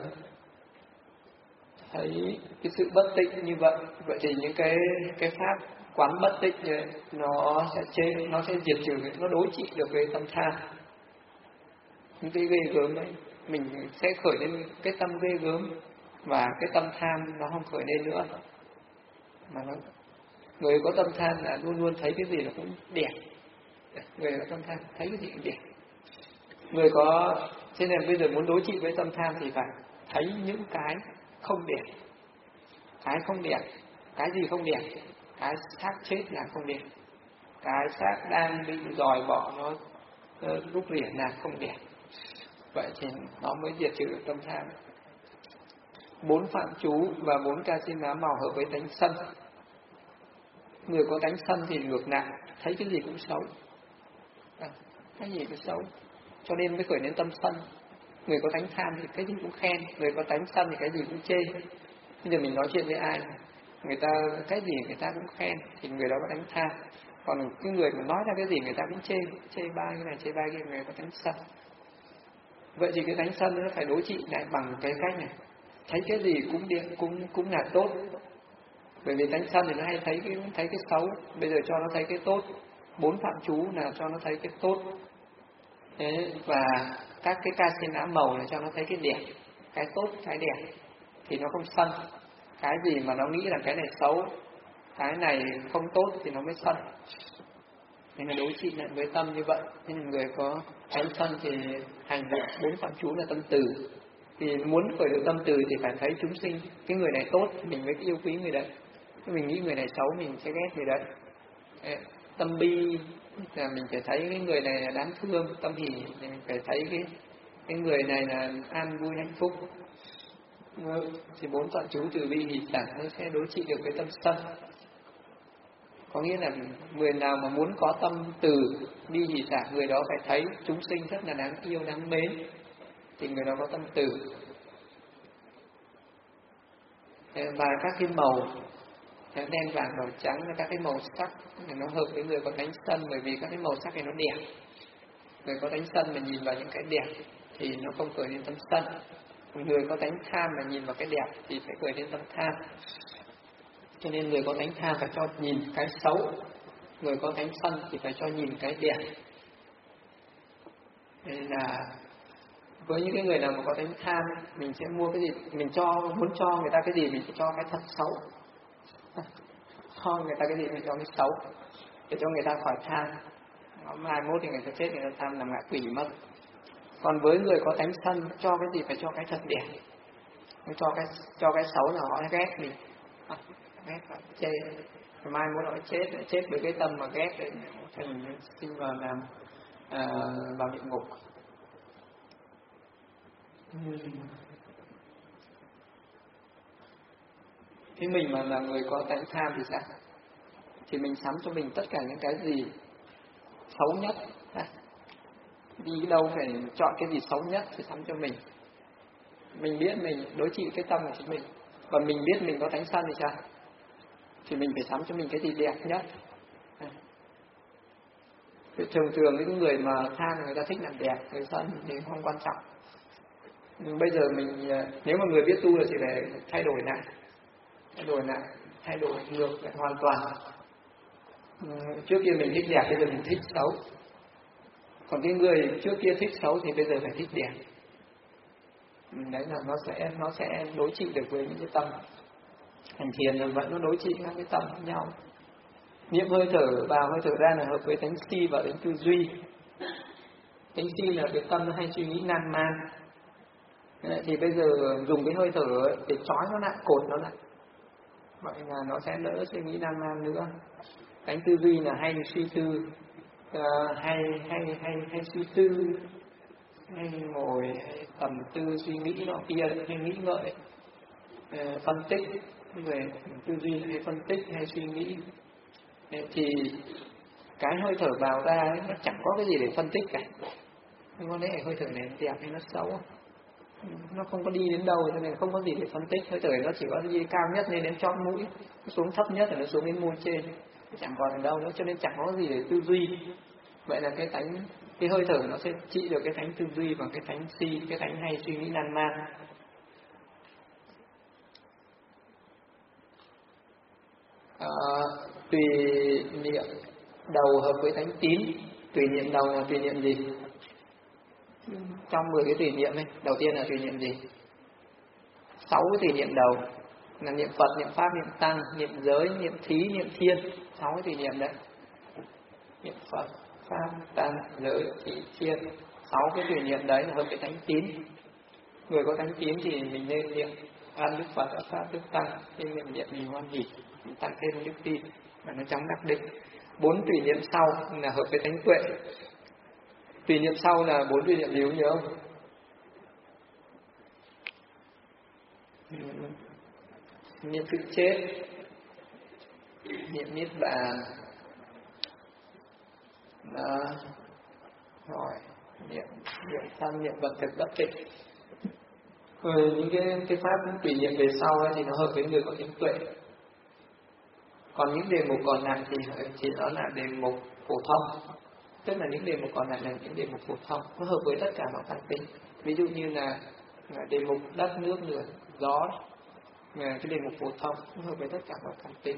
thấy cái sự bất tịnh như vậy. Vậy thì những cái pháp quán bất tịnh như vậy, nó sẽ diệt trừ, nó đối trị được với tâm tham. Những cái ghê gớm đấy mình sẽ khởi lên cái tâm ghê gớm, và cái tâm tham nó không khởi lên nữa, mà người có tâm tham là luôn luôn thấy cái gì nó cũng đẹp. Người có tâm tham thấy cái gì cũng đẹp. Người có, cho nên bây giờ muốn đối trị với tâm tham thì phải thấy những cái không đẹp. Cái không đẹp, cái gì không đẹp? Cái xác chết là không đẹp, cái xác đang bị dòi bỏ nó rút rỉa là không đẹp. Vậy thì nó mới diệt trừ tâm tham. 4 phạm chú và 4 ca xin lá màu hợp với tánh sân. Người có tánh sân thì ngược lại, thấy cái gì cũng xấu, cái gì cũng xấu, cho nên mới khởi đến tâm sân. Người có tánh tham thì cái gì cũng khen, người có tánh sân thì cái gì cũng chê. Bây giờ mình nói chuyện với ai, người ta cái gì người ta cũng khen thì người đó có tánh tham. Còn cái người mà nói ra cái gì người ta cũng chê ba cái này, chê ba cái người có tánh sân. Vậy thì cái tánh sân nó phải đối trị lại bằng cái cách này, thấy cái gì cũng là tốt. Bởi vì tánh sân thì nó hay thấy cái xấu, bây giờ cho nó thấy cái tốt. 4 phạm chú là cho nó thấy cái tốt. Thế, và các cái ca xin lá màu là cho nó thấy cái đẹp, cái tốt, cái đẹp, thì nó không sân. Cái gì mà nó nghĩ là cái này xấu, cái này không tốt thì nó mới sân. Nên là đối trị lại với tâm như vậy. Nên là người có tánh sân thì hành được 4 phạm chú là tâm từ. Thì muốn khởi được tâm từ thì phải thấy chúng sinh, cái người này tốt mình mới yêu quý người đấy, mình nghĩ người này xấu mình sẽ ghét người đấy. Tâm bi là mình phải thấy cái người này là đáng thương. Tâm hỷ thì mình phải thấy cái người này là an vui hạnh phúc. Thì 4 tọa chú từ bi hỷ xả nó sẽ đối trị được với tâm sân. Có nghĩa là người nào mà muốn có tâm từ bi hỷ xả, người đó phải thấy chúng sinh rất là đáng yêu, đáng mến, thì người đó có tâm từ. Và các cái màu đen, vàng, màu trắng là các cái màu sắc nó hợp với người có tánh sân, bởi vì các cái màu sắc này nó đẹp. Người có tánh sân mà nhìn vào những cái đẹp thì nó không khởi lên tâm sân. Người có tánh tham mà nhìn vào cái đẹp thì sẽ khởi lên tâm tham. Cho nên người có tánh tham phải cho nhìn cái xấu, người có tánh sân thì phải cho nhìn cái đẹp. Nên là với những cái người nào mà có tánh tham, mình sẽ mua cái gì, mình muốn cho người ta cái gì mình sẽ cho cái thật xấu, cho người ta cái gì mình cho cái xấu, để cho người ta khỏi tham. Mai mốt thì người ta chết, người ta tham làm ngạ quỷ mất. Còn với người có tánh sân, cho cái gì phải cho cái thật đẹp, cho cái xấu là họ ghét mình, ghét và chê. Mai mốt họ chết với cái tâm mà ghét đấy, thành sinh vào làm vào địa ngục. Thế mình mà là người có tánh tham thì sao? Thì mình sắm cho mình tất cả những cái gì xấu nhất. Đi đâu phải chọn cái gì xấu nhất thì sắm cho mình. Mình biết mình đối trị cái tâm của chính mình. Còn mình biết mình có tánh sân thì sao? Thì mình phải sắm cho mình cái gì đẹp nhất. Thường những người mà tham người ta thích làm đẹp, người sân thì không quan trọng. Bây giờ mình, nếu mà người biết tu là chỉ phải thay đổi ngược lại hoàn toàn. Trước kia mình thích đẹp, bây giờ mình thích xấu. Còn cái người trước kia thích xấu thì bây giờ phải thích đẹp. Đấy là nó sẽ đối trị được với những cái tâm. Hành thiền là vẫn nó đối trị các cái tâm với nhau. Niệm hơi thở vào hơi thở ra là hợp với tánh si và tánh tư duy. Tánh si là cái tâm nó hay suy nghĩ nan man. Thì bây giờ dùng cái hơi thở để trói nó lại, cột nó lại, vậy là nó sẽ đỡ suy nghĩ nan man nữa. Tánh tư duy là hay suy tư, hay suy tư, hay ngồi hay tầm tư suy nghĩ nọ kia, hay nghĩ ngợi, phân tích. Người tư duy hay phân tích hay suy nghĩ thì cái hơi thở vào ra ấy, nó chẳng có cái gì để phân tích cả. Nhưng có lẽ hơi thở này đẹp hay nó xấu, nó không có đi đến đâu, cho nên không có gì để phân tích. Hơi thở nó chỉ có đi cao nhất lên đến chóp mũi, nó xuống thấp nhất là nó xuống đến môi trên, chẳng còn ở đâu nữa, cho nên chẳng có gì để tư duy. Vậy là cái hơi thở nó sẽ trị được cái tánh tư duy và cái tánh si, cái tánh hay suy nghĩ lan man. Tùy niệm đầu hợp với tánh tín. Tùy niệm đầu là tùy niệm gì? Trong 10 cái tùy niệm ấy, đầu tiên là tùy niệm gì? 6 cái tùy niệm đầu là niệm Phật, niệm Pháp, niệm Tăng, niệm giới, niệm thí, niệm thiên. 6 cái tùy niệm đấy. Niệm Phật, Pháp, Tăng, giới, thí, thiên. 6 cái tùy niệm đấy là hợp với tánh tín. Người có tánh tín thì mình nên niệm an Đức Phật, Pháp, Đức Tăng, nên niệm mình hoan hỷ, mình tăng thêm đức tin và nó chóng đắc định. 4 tùy niệm sau là hợp với tánh tuệ. Tùy niệm sau là 4 tùy niệm gì nhớ không? Niệm sự chết, niệm niết bàn, rồi niệm thân, niệm vật thực bất tịnh. Những cái pháp tùy niệm về sau ấy, thì nó hợp với người có tính tuệ. Còn những đề mục còn lại thì nó là đề mục phổ thông, tức là những đề mục còn lại là những đề mục phổ thông, nó hợp với tất cả mọi căn tính. Ví dụ như là đề mục đất, nước, lửa, gió, cái đề mục phổ thông nó hợp với tất cả mọi căn tính.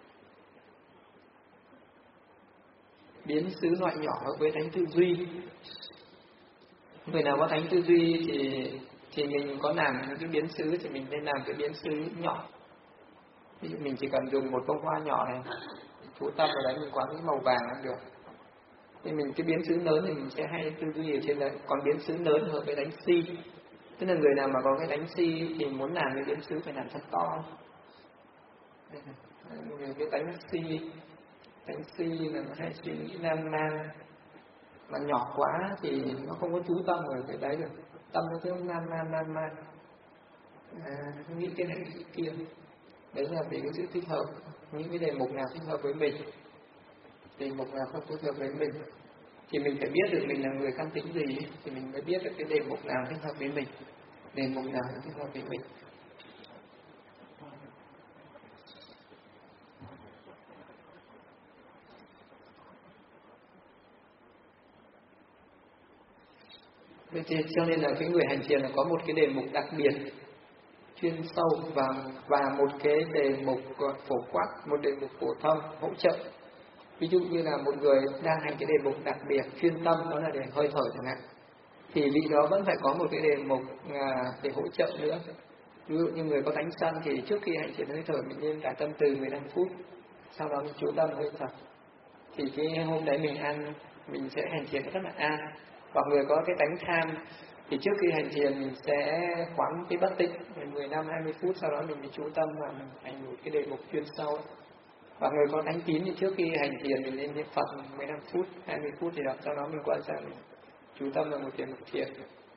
Biến xứ loại nhỏ hợp với tánh tư duy. Người nào có tánh tư duy thì mình có làm những cái biến xứ thì mình nên làm cái biến xứ nhỏ. Ví dụ mình chỉ cần dùng một bông hoa nhỏ này, chú tâm vào đấy mình quán cái màu vàng là được. Thì mình cái biến xứ lớn thì mình sẽ hay tư duy ở trên đấy. Còn biến xứ lớn hợp với đánh si. Tức là người nào mà có cái đánh si thì muốn làm cái biến xứ phải làm thật to. Cái đánh si Tánh si là nó hay suy nghĩ lan man, mà nhỏ quá thì nó không có chú tâm ở cái đấy được, tâm nó cứ lan man, nghĩ cái này nghĩ cái kia. Đấy là về cái sự thích hợp, những cái đề mục nào thích hợp với mình, đề mục nào không thích hợp với mình thì mình phải biết được mình là người căn tính gì, thì mình mới biết được cái đề mục nào thích hợp với mình, đề mục nào thích hợp với mình. Vậy thì cho nên là cái người hành thiền là có một cái đề mục đặc biệt, chuyên sâu, và một cái đề mục phổ quát, một đề mục phổ thông hỗ trợ. Ví dụ như là một người đang hành cái đề mục đặc biệt chuyên tâm, đó là để hơi thở chẳng hạn, thì vị đó vẫn phải có một cái đề mục để hỗ trợ nữa. Ví dụ như người có tánh sân thì trước khi hành thiền hơi thở mình nên cả tâm từ 15 phút, sau đó mình chú tâm hơi thở, thì cái hôm đấy mình sẽ hành thiền rất là an. Hoặc người có cái tánh tham thì trước khi hành thiền mình sẽ quán cái bất tịnh 15-20 phút, sau đó mình chú tâm và mình hành một cái đề mục chuyên sâu. Và người có tánh tín thì trước khi hành thiền mình nên niệm Phật 15 phút, 20 phút thì đó, sau đó mình quay sang mình chú tâm vào một thiền một thiền.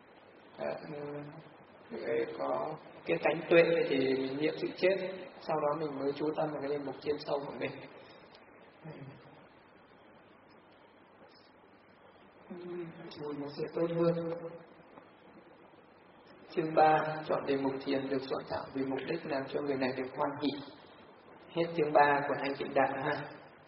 Người có cái tánh tuệ thì mình niệm sự chết, sau đó mình mới chú tâm vào cái đề mục chuyên sâu của mình. Rồi nó sẽ tốt hơn. Chương 3, chọn đề mục thiền được soạn thảo vì mục đích làm cho người này được hoan hỷ. Hết chương 3 của hành tịnh đạo ha.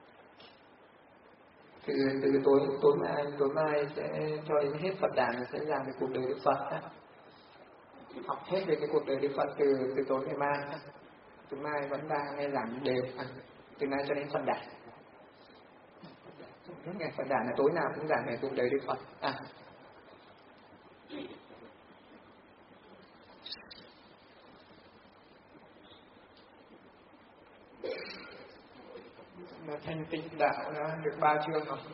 Từ tối mai sẽ cho đến hết Phật đản sẽ giảng về cuộc đời Đức Phật ha. Học hết về cái cuộc đời Đức Phật từ tối ngày mai ha. Tối mai vẫn đang nghe giảng đều từ nay cho đến Phật đản. Những ngày Phật đản là tối nào cũng giảng về cuộc đời Đức Phật. Mà thanh tịnh đạo đã được 3 chương rồi.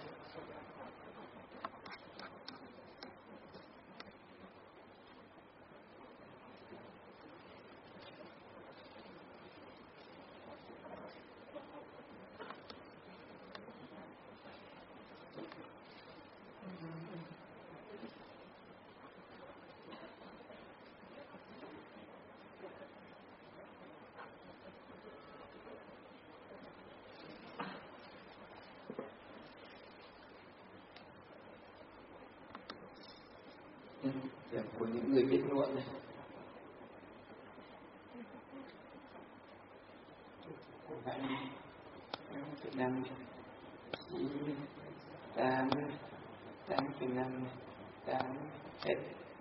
Điểm của những người biết nuốt này. Việt Nam 8,5 8 hết.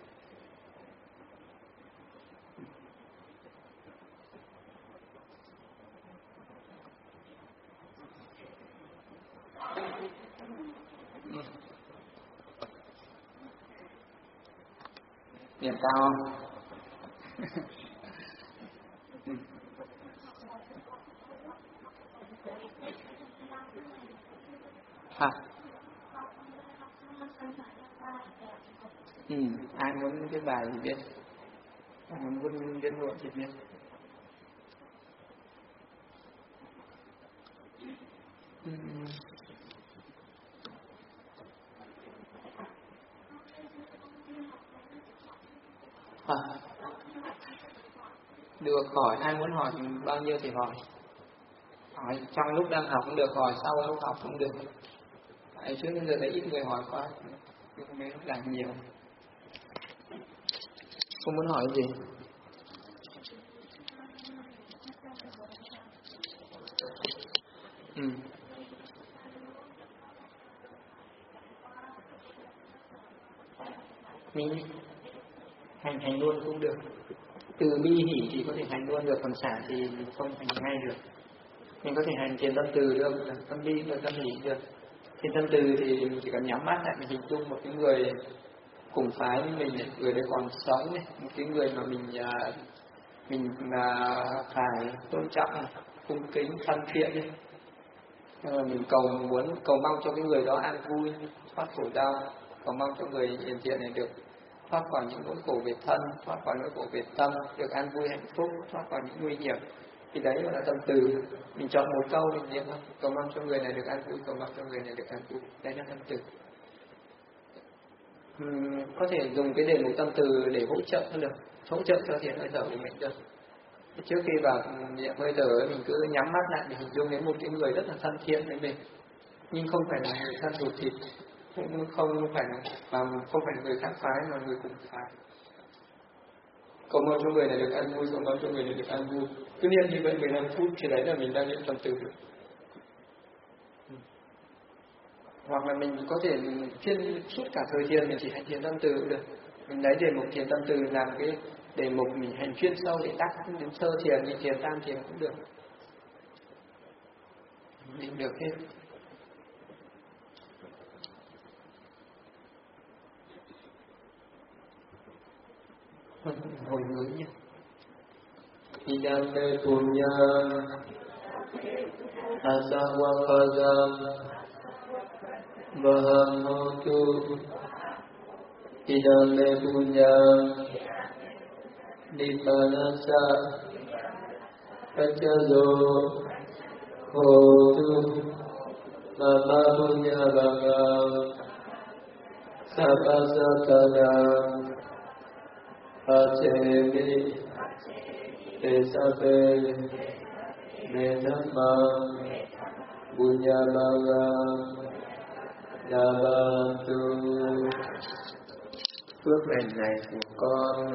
Điểm cao không? Hả? Ai muốn viết bài thì viết, ai muốn viết luận thì viết. Được, hỏi, ai muốn hỏi bao nhiêu thì hỏi. Hỏi trong lúc đang học cũng được, hỏi sau lúc học cũng được. Tại trước giờ thấy ít người hỏi quá, mấy lúc làm nhiều. Không muốn hỏi gì? Mình hành luôn cũng được. Từ bi hỷ thì có thể hành luôn được, còn xả thì không hành ngay được. Mình có thể hành thiền tâm từ được, tâm bi và tâm hỷ được. Thiền tâm từ thì mình chỉ cần nhắm mắt lại, mình hình dung một cái người cùng phái với mình này, người đấy còn sống này, một cái người mà mình phải tôn trọng này, cung kính thân thiện này. Mình cầu mong cho cái người đó an vui, thoát khổ đau, cầu mong cho người hiền thiện này được thoát khỏi những nỗi khổ về thân, thoát khỏi nỗi khổ về tâm, được an vui hạnh phúc, thoát khỏi những nguy hiểm, Thì đấy gọi là tâm từ. Mình chọn một câu mình niệm thôi, cầu mong cho người này được an vui, cầu mong cho người này được an vui. Đấy là tâm từ. Có thể dùng cái đề mục tâm từ để hỗ trợ cũng được, hỗ trợ cho thiền hơi thở của mình được. Trước khi vào niệm hơi thở mình cứ nhắm mắt lại, mình hình dung đến một cái người rất là thân thiện với mình, nhưng không phải là người thân ruột thịt, không phải là người khác phái mà người cùng phái. Cầu mong cho người này được an vui, cầu mong cho người này được an vui. Cứ niệm như vậy 15 phút thì đấy là mình đang niệm tâm từ được. Hoặc là mình có thể chuyên suốt cả thời thiền mình chỉ hành thiền tâm từ cũng được. Mình lấy đề mục thiền tâm từ làm cái đề mục mình hành chuyên sâu để tác đến sơ thiền, nhị thiền, tam thiền cũng được. Mình được hết. Hồi hướng nhé. Idame punyam asawapadam vahamotu. Idame punyam nippanasa pacayo hotu mama punya bangam sapasatanam acemi esape menamam punya bangam nabantu. Phước lành này của con